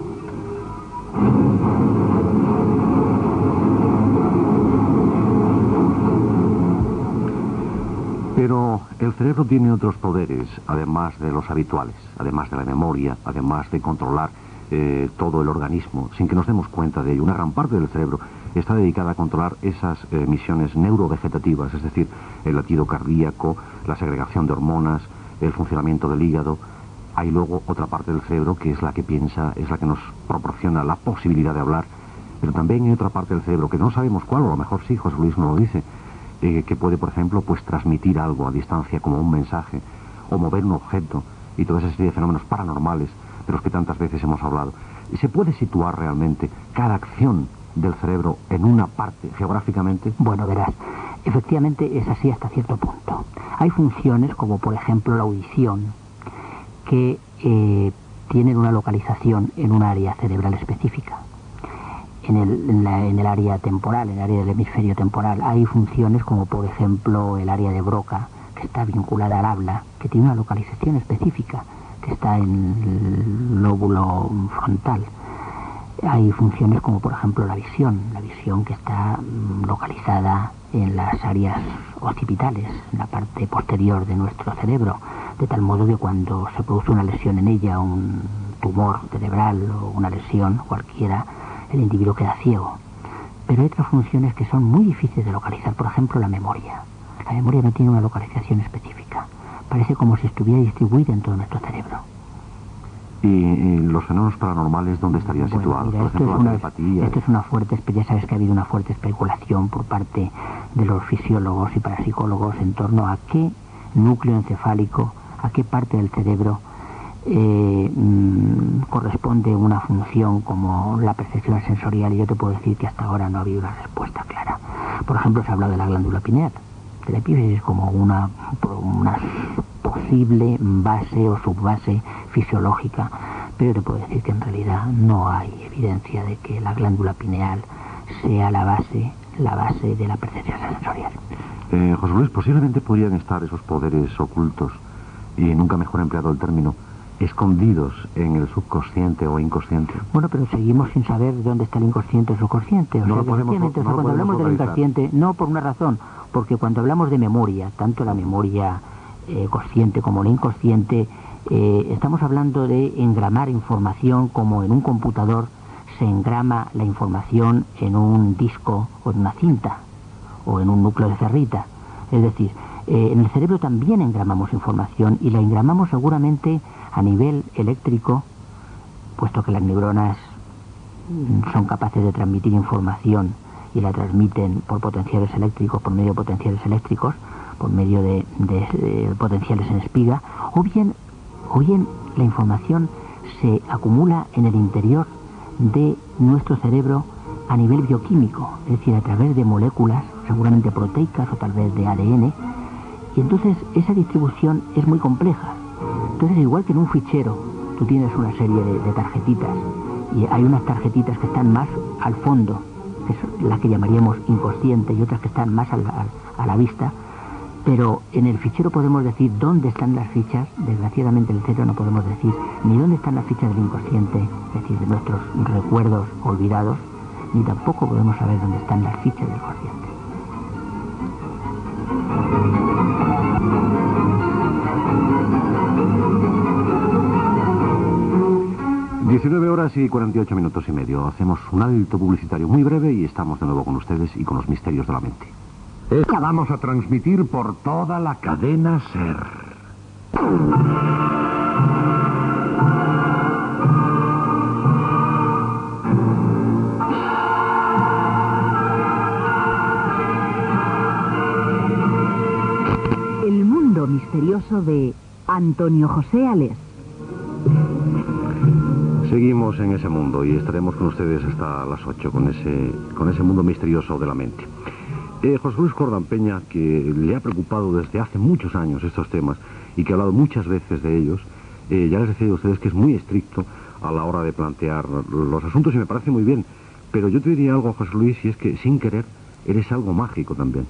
Pero el cerebro tiene otros poderes, además de los habituales, además de la memoria, además de controlar eh, todo el organismo, sin que nos demos cuenta de ello. Una gran parte del cerebro está dedicada a controlar esas eh, misiones neurovegetativas, es decir, el latido cardíaco, la segregación de hormonas, el funcionamiento del hígado. Hay luego otra parte del cerebro que es la que piensa, es la que nos proporciona la posibilidad de hablar, pero también hay otra parte del cerebro que no sabemos cuál, o a lo mejor sí, José Luis nos lo dice, eh, que puede, por ejemplo, pues transmitir algo a distancia como un mensaje, o mover un objeto, y toda esa serie de fenómenos paranormales de los que tantas veces hemos hablado. Y se puede situar realmente cada acción del cerebro en una parte geográficamente. Bueno, verás, efectivamente es así hasta cierto punto. Hay funciones como por ejemplo la audición que eh, tienen una localización en un área cerebral específica. En el, en, la, en el área temporal, en el área del hemisferio temporal, hay funciones como por ejemplo el área de Broca, que está vinculada al habla, que tiene una localización específica, que está en el lóbulo frontal. Hay funciones como por ejemplo la visión, la visión que está mm, localizada en las áreas occipitales, en la parte posterior de nuestro cerebro, de tal modo que cuando se produce una lesión en ella, un tumor cerebral o una lesión cualquiera, el individuo queda ciego. Pero hay otras funciones que son muy difíciles de localizar, por ejemplo la memoria. La memoria no tiene una localización específica, parece como si estuviera distribuida en todo nuestro cerebro. ¿Y, y los fenómenos paranormales dónde estarían bueno, situados? Mira, por esto, ejemplo, es la una, telepatía. esto es una fuerte, ya sabes que ha habido una fuerte especulación por parte de los fisiólogos y parapsicólogos en torno a qué núcleo encefálico, a qué parte del cerebro eh, mmm, corresponde una función como la percepción sensorial, y yo te puedo decir que hasta ahora no ha habido una respuesta clara. Por ejemplo, se ha hablado de la glándula pineal. La epífisis como una, una posible base o subbase fisiológica, pero te puedo decir que en realidad no hay evidencia de que la glándula pineal sea la base, la base de la percepción sensorial. Eh, José Luis, posiblemente podrían estar esos poderes ocultos, y nunca mejor empleado el término, escondidos en el subconsciente o inconsciente. Bueno, pero seguimos sin saber dónde está el inconsciente o subconsciente. O no sea, lo podemos, no, o sea, no cuando hablamos del localizar. inconsciente, no por una razón, porque cuando hablamos de memoria, tanto la memoria eh, consciente como la inconsciente, eh, estamos hablando de engramar información como en un computador se engrama la información en un disco o en una cinta o en un núcleo de ferrita. Es decir, eh, en el cerebro también engramamos información, y la engramamos seguramente a nivel eléctrico, puesto que las neuronas son capaces de transmitir información y la transmiten por potenciales eléctricos, por medio de potenciales eléctricos, por medio de, de, de potenciales en espiga, o bien, o bien la información se acumula en el interior de nuestro cerebro a nivel bioquímico, es decir, a través de moléculas, seguramente proteicas o tal vez de A D N, y entonces esa distribución es muy compleja. Entonces, igual que en un fichero tú tienes una serie de, de tarjetitas, y hay unas tarjetitas que están más al fondo, que es la que llamaríamos inconsciente, y otras que están más a la, a la vista, pero en el fichero podemos decir dónde están las fichas. Desgraciadamente en el cerebro no podemos decir ni dónde están las fichas del inconsciente, es decir, de nuestros recuerdos olvidados, ni tampoco podemos saber dónde están las fichas del consciente. diecinueve horas y cuarenta y ocho minutos y medio. Hacemos un alto publicitario muy breve y estamos de nuevo con ustedes y con los misterios de la mente. Esta vamos a transmitir por toda la cadena SER. mundo misterioso de Antonio José Alés. Seguimos en ese mundo y estaremos con ustedes hasta las ocho con ese, con ese mundo misterioso de la mente. Eh, José Luis Jordán Peña, que le ha preocupado desde hace muchos años estos temas y que ha hablado muchas veces de ellos, eh, ya les decía a ustedes que es muy estricto a la hora de plantear los asuntos y me parece muy bien. Pero yo te diría algo, José Luis, y es que sin querer eres algo mágico también.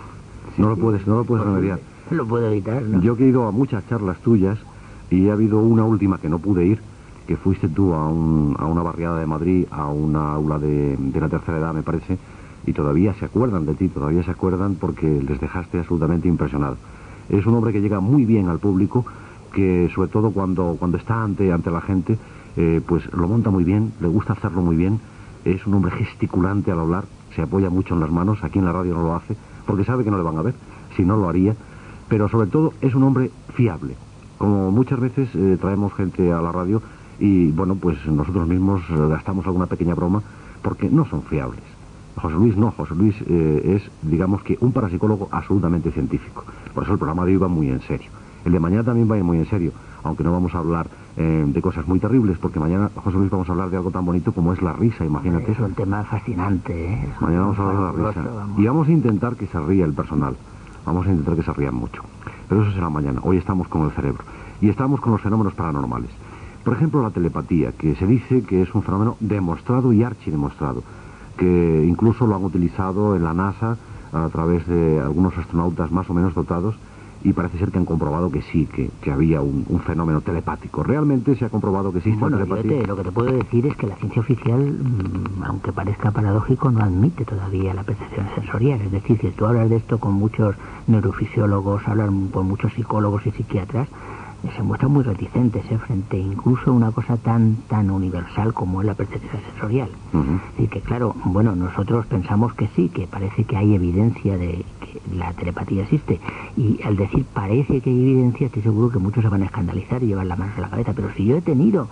No lo puedes, no lo puedes remediar. No lo puedo evitar, ¿no? Yo que he ido a muchas charlas tuyas y ha habido una última que no pude ir, que fuiste tú a, un, a una barriada de Madrid, a una aula de, de la tercera edad, me parece, y todavía se acuerdan de ti, todavía se acuerdan porque les dejaste absolutamente impresionado. Es un hombre que llega muy bien al público, que sobre todo cuando, cuando está ante, ante la gente, eh, pues lo monta muy bien, le gusta hacerlo muy bien, es un hombre gesticulante al hablar, se apoya mucho en las manos, aquí en la radio no lo hace, porque sabe que no le van a ver, si no lo haría, pero sobre todo es un hombre fiable. Como muchas veces eh, traemos gente a la radio y, bueno, pues nosotros mismos eh, gastamos alguna pequeña broma porque no son fiables. José Luis no, José Luis eh, es, digamos que, un parapsicólogo absolutamente científico. Por eso el programa de hoy va muy en serio. El de mañana también va muy en serio, aunque no vamos a hablar eh, de cosas muy terribles, porque mañana, José Luis, vamos a hablar de algo tan bonito como es la risa, imagínate. Es un tema fascinante, ¿eh? Mañana vamos a hablar de la risa. Vamos. Y vamos a intentar que se ría el personal. Vamos a intentar que se rían mucho. Pero eso será mañana. Hoy estamos con el cerebro. Y estamos con los fenómenos paranormales. Por ejemplo, la telepatía, que se dice que es un fenómeno demostrado y archidemostrado, que incluso lo han utilizado en la NASA a través de algunos astronautas más o menos dotados, y parece ser que han comprobado que sí, que, que había un, un fenómeno telepático. Realmente se ha comprobado que existe bueno, la telepatía. Fíjate, lo que te puedo decir es que la ciencia oficial, mmm, aunque parezca paradójico, no admite todavía la percepción sensorial. Es decir, si tú hablas de esto con muchos neurofisiólogos, hablas con muchos psicólogos y psiquiatras, se muestran muy reticentes ¿eh? frente incluso a una cosa tan tan universal como es la percepción sensorial. Uh-huh. Es decir, que claro, bueno, nosotros pensamos que sí, que parece que hay evidencia de que la telepatía existe, y al decir parece que hay evidencia, estoy seguro que muchos se van a escandalizar y llevar la mano a la cabeza, pero si yo he tenido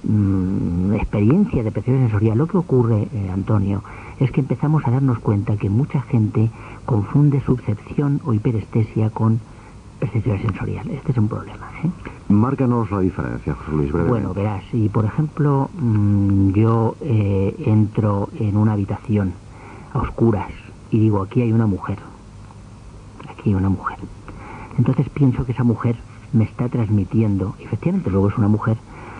mmm, experiencia de percepción sensorial, lo que ocurre, eh, Antonio, es que empezamos a darnos cuenta que mucha gente confunde subcepción o hiperestesia con percepción sensorial. Este es un problema, ¿eh? Márcanos la diferencia, José Luis, brevemente. Bueno, verás, si por ejemplo mmm, yo eh, entro en una habitación a oscuras y digo, aquí hay una mujer, aquí hay una mujer, entonces pienso que esa mujer me está transmitiendo, efectivamente luego es una mujer,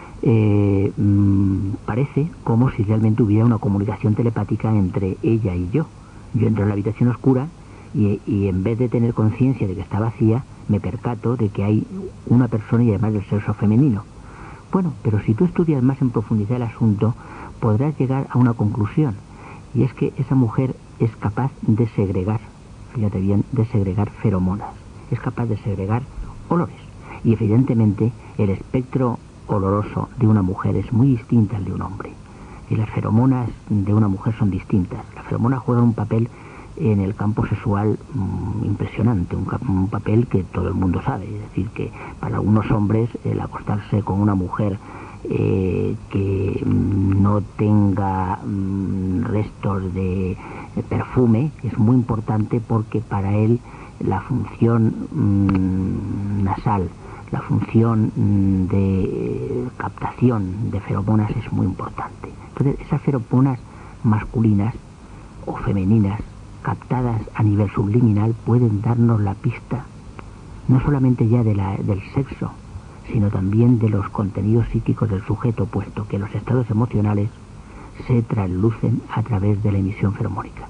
eh, mmm, parece como si realmente hubiera una comunicación telepática entre ella y yo. Yo entro en la habitación oscura y, y en vez de tener conciencia de que está vacía, me percato de que hay una persona y además del sexo femenino. Bueno, pero si tú estudias más en profundidad el asunto, podrás llegar a una conclusión, y es que esa mujer es capaz de segregar, fíjate bien, de segregar feromonas, es capaz de segregar olores, y evidentemente el espectro oloroso de una mujer es muy distinto al de un hombre, y las feromonas de una mujer son distintas. Las feromonas juegan un papel en el campo sexual mmm, impresionante, un, un papel que todo el mundo sabe. Es decir, que para algunos hombres el acostarse con una mujer eh, que no tenga mmm, restos de perfume es muy importante, porque para él la función mmm, nasal, la función mmm, de eh, captación de feromonas es muy importante. Entonces esas feromonas masculinas o femeninas captadas a nivel subliminal pueden darnos la pista no solamente ya de la, del sexo, sino también de los contenidos psíquicos del sujeto, puesto que los estados emocionales se traslucen a través de la emisión feromónica.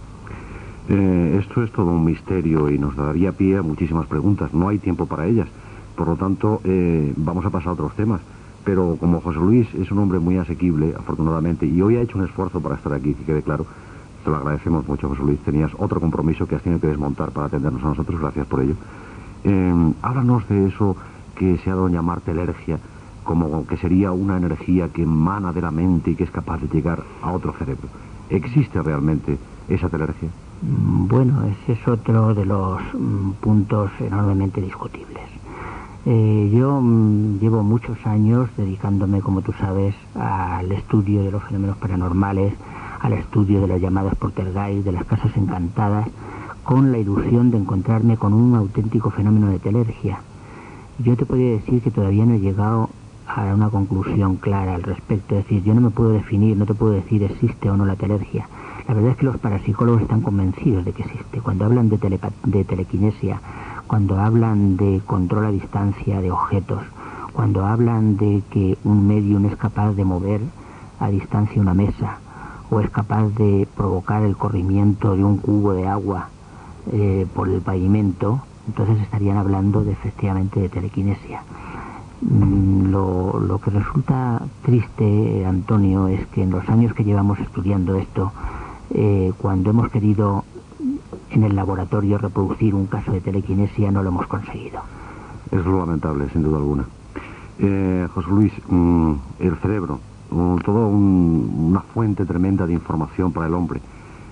Eh, esto es todo un misterio y nos daría pie a muchísimas preguntas. No hay tiempo para ellas, por lo tanto eh, vamos a pasar a otros temas. Pero como José Luis es un hombre muy asequible, afortunadamente, y hoy ha hecho un esfuerzo para estar aquí, que quede claro, te lo agradecemos mucho, José Luis. Tenías otro compromiso que has tenido que desmontar para atendernos a nosotros, gracias por ello. Eh, háblanos de eso que se ha dado a llamar telergia, como que sería una energía que emana de la mente y que es capaz de llegar a otro cerebro. ¿Existe realmente esa telergia? Bueno, ese es otro de los mm, puntos enormemente discutibles. Eh, yo mm, llevo muchos años dedicándome, como tú sabes, al estudio de los fenómenos paranormales, al estudio de las llamadas poltergeist, de las casas encantadas, con la ilusión de encontrarme con un auténtico fenómeno de telergia. Yo te podría decir que todavía no he llegado a una conclusión clara al respecto. Es decir, yo no me puedo definir, no te puedo decir existe o no la telergia. La verdad es que los parapsicólogos están convencidos de que existe. Cuando hablan de, telepa- de telequinesia, cuando hablan de control a distancia de objetos, cuando hablan de que un medium es capaz de mover a distancia una mesa, o es capaz de provocar el corrimiento de un cubo de agua eh, por el pavimento, entonces estarían hablando de efectivamente de telequinesia. Mm, lo, lo que resulta triste, eh, Antonio, es que en los años que llevamos estudiando esto, eh, cuando hemos querido en el laboratorio reproducir un caso de telequinesia, no lo hemos conseguido. Es lo lamentable, sin duda alguna. Eh, José Luis, mmm, el cerebro, um, todo un, una fuente tremenda de información para el hombre,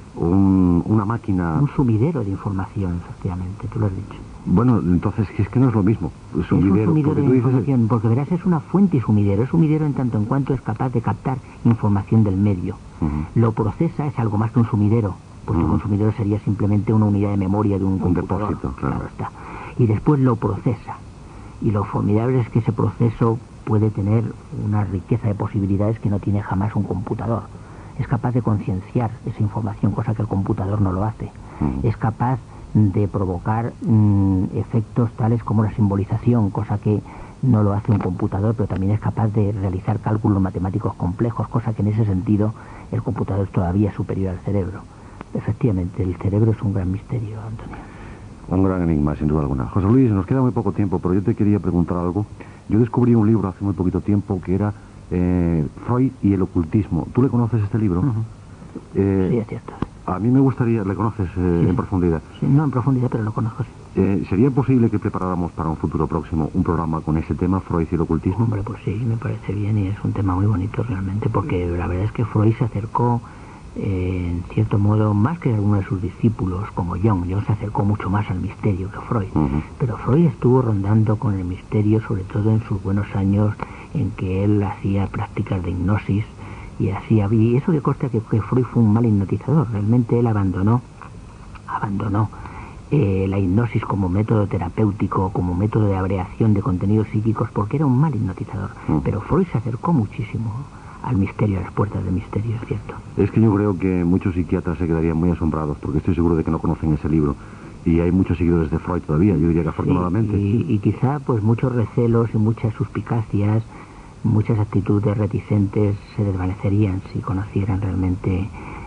un, una máquina... Un sumidero de información, efectivamente, tú lo has dicho. Bueno, entonces es que no es lo mismo. Es, es un sumidero porque de tú información, dices... porque verás, es una fuente y sumidero. Es sumidero en tanto en cuanto es capaz de captar información del medio. Uh-huh. Lo procesa, es algo más que un sumidero, porque uh-huh. un sumidero sería simplemente una unidad de memoria de un, un computador. Depósito, claro. Claro está. Y después lo procesa. Y lo formidable es que ese proceso puede tener una riqueza de posibilidades que no tiene jamás un computador. Es capaz de concienciar esa información, cosa que el computador no lo hace. Uh-huh. Es capaz de provocar mmm, efectos tales como la simbolización, cosa que no lo hace un computador, pero también es capaz de realizar cálculos matemáticos complejos, cosa que en ese sentido el computador es todavía superior al cerebro. Efectivamente, el cerebro es un gran misterio, Antonio. Un gran enigma, sin duda alguna. José Luis, nos queda muy poco tiempo, pero yo te quería preguntar algo. Yo descubrí un libro hace muy poquito tiempo que era eh, Freud y el ocultismo. ¿Tú le conoces este libro? Uh-huh. eh, sí, es cierto. A mí me gustaría... ¿Le conoces eh, sí. en profundidad? Sí, no en profundidad, pero lo conozco, sí. Eh, ¿Sería posible que preparáramos para un futuro próximo un programa con ese tema, Freud y el ocultismo? Hombre, pues sí, me parece bien y es un tema muy bonito realmente, porque la verdad es que Freud se acercó... Eh, en cierto modo, más que alguno de sus discípulos, como Jung. Jung se acercó mucho más al misterio que Freud. Uh-huh. Pero Freud estuvo rondando con el misterio, sobre todo en sus buenos años en que él hacía prácticas de hipnosis y hacía... Y eso que consta que, que Freud fue un mal hipnotizador. Realmente él abandonó, abandonó eh, la hipnosis como método terapéutico, como método de abreación de contenidos psíquicos, porque era un mal hipnotizador. Uh-huh. Pero Freud se acercó muchísimo al misterio, a las puertas del misterio, es cierto. Es que yo creo que muchos psiquiatras se quedarían muy asombrados, porque estoy seguro de que no conocen ese libro. Y hay muchos seguidores de Freud todavía, yo diría que afortunadamente. Sí, y, y quizá pues muchos recelos y muchas suspicacias, muchas actitudes reticentes se desvanecerían si conocieran realmente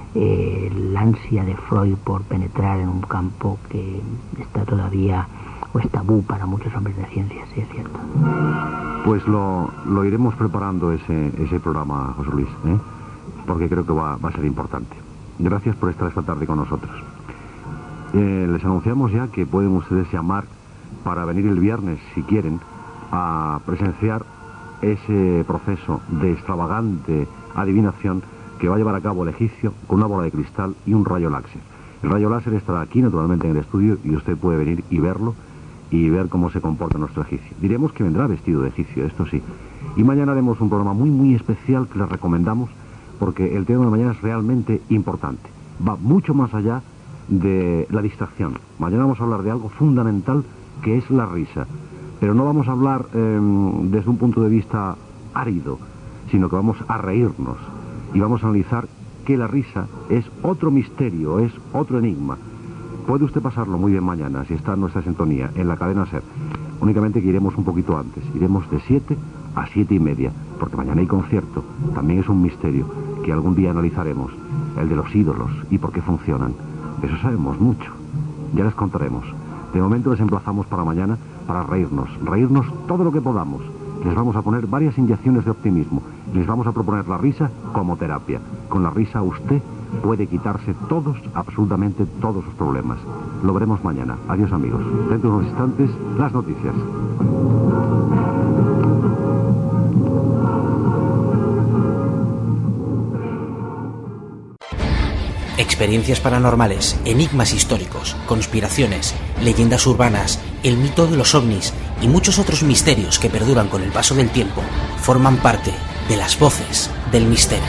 eh, la ansia de Freud por penetrar en un campo que está todavía, o es tabú para muchos hombres de ciencia, sí es cierto. Pues lo, lo iremos preparando ese, ese programa, José Luis, ¿eh? Porque creo que va, va a ser importante. Gracias por estar esta tarde con nosotros. Eh, les anunciamos ya que pueden ustedes llamar para venir el viernes, si quieren, a presenciar ese proceso de extravagante adivinación que va a llevar a cabo el egipcio con una bola de cristal y un rayo láser. El rayo láser estará aquí, naturalmente, en el estudio, y usted puede venir y verlo y ver cómo se comporta nuestro egipcio. Diremos que vendrá vestido de egipcio, esto sí. Y mañana haremos un programa muy, muy especial que les recomendamos, porque el tema de mañana es realmente importante. Va mucho más allá de la distracción. Mañana vamos a hablar de algo fundamental, que es la risa. Pero no vamos a hablar eh, desde un punto de vista árido, sino que vamos a reírnos. Y vamos a analizar que la risa es otro misterio, es otro enigma. Puede usted pasarlo muy bien mañana, si está en nuestra sintonía, en la cadena SER. Únicamente que iremos un poquito antes. Iremos de siete a siete y media, porque mañana hay concierto. También es un misterio que algún día analizaremos. El de los ídolos y por qué funcionan. Eso sabemos mucho. Ya les contaremos. De momento les emplazamos para mañana para reírnos. Reírnos todo lo que podamos. Les vamos a poner varias inyecciones de optimismo. Les vamos a proponer la risa como terapia. Con la risa usted puede quitarse todos, absolutamente todos sus problemas. Lo veremos mañana. Adiós, amigos. Dentro de unos instantes, las noticias. Experiencias paranormales, enigmas históricos, conspiraciones, leyendas urbanas, el mito de los ovnis y muchos otros misterios que perduran con el paso del tiempo forman parte de las voces del misterio.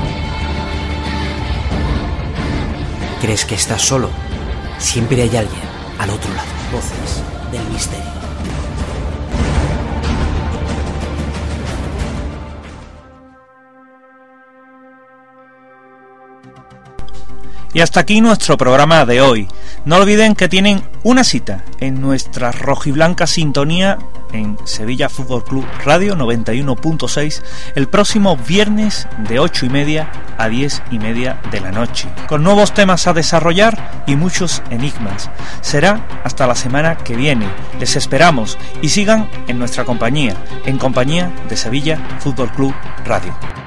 ¿Crees que estás solo? Siempre hay alguien al otro lado. Voces del misterio. Y hasta aquí nuestro programa de hoy. No olviden que tienen una cita en nuestra rojiblanca sintonía en Sevilla Fútbol Club Radio noventa y uno punto seis el próximo viernes de ocho y media a diez y media de la noche, con nuevos temas a desarrollar y muchos enigmas. Será hasta la semana que viene. Les esperamos y sigan en nuestra compañía, en compañía de Sevilla Fútbol Club Radio.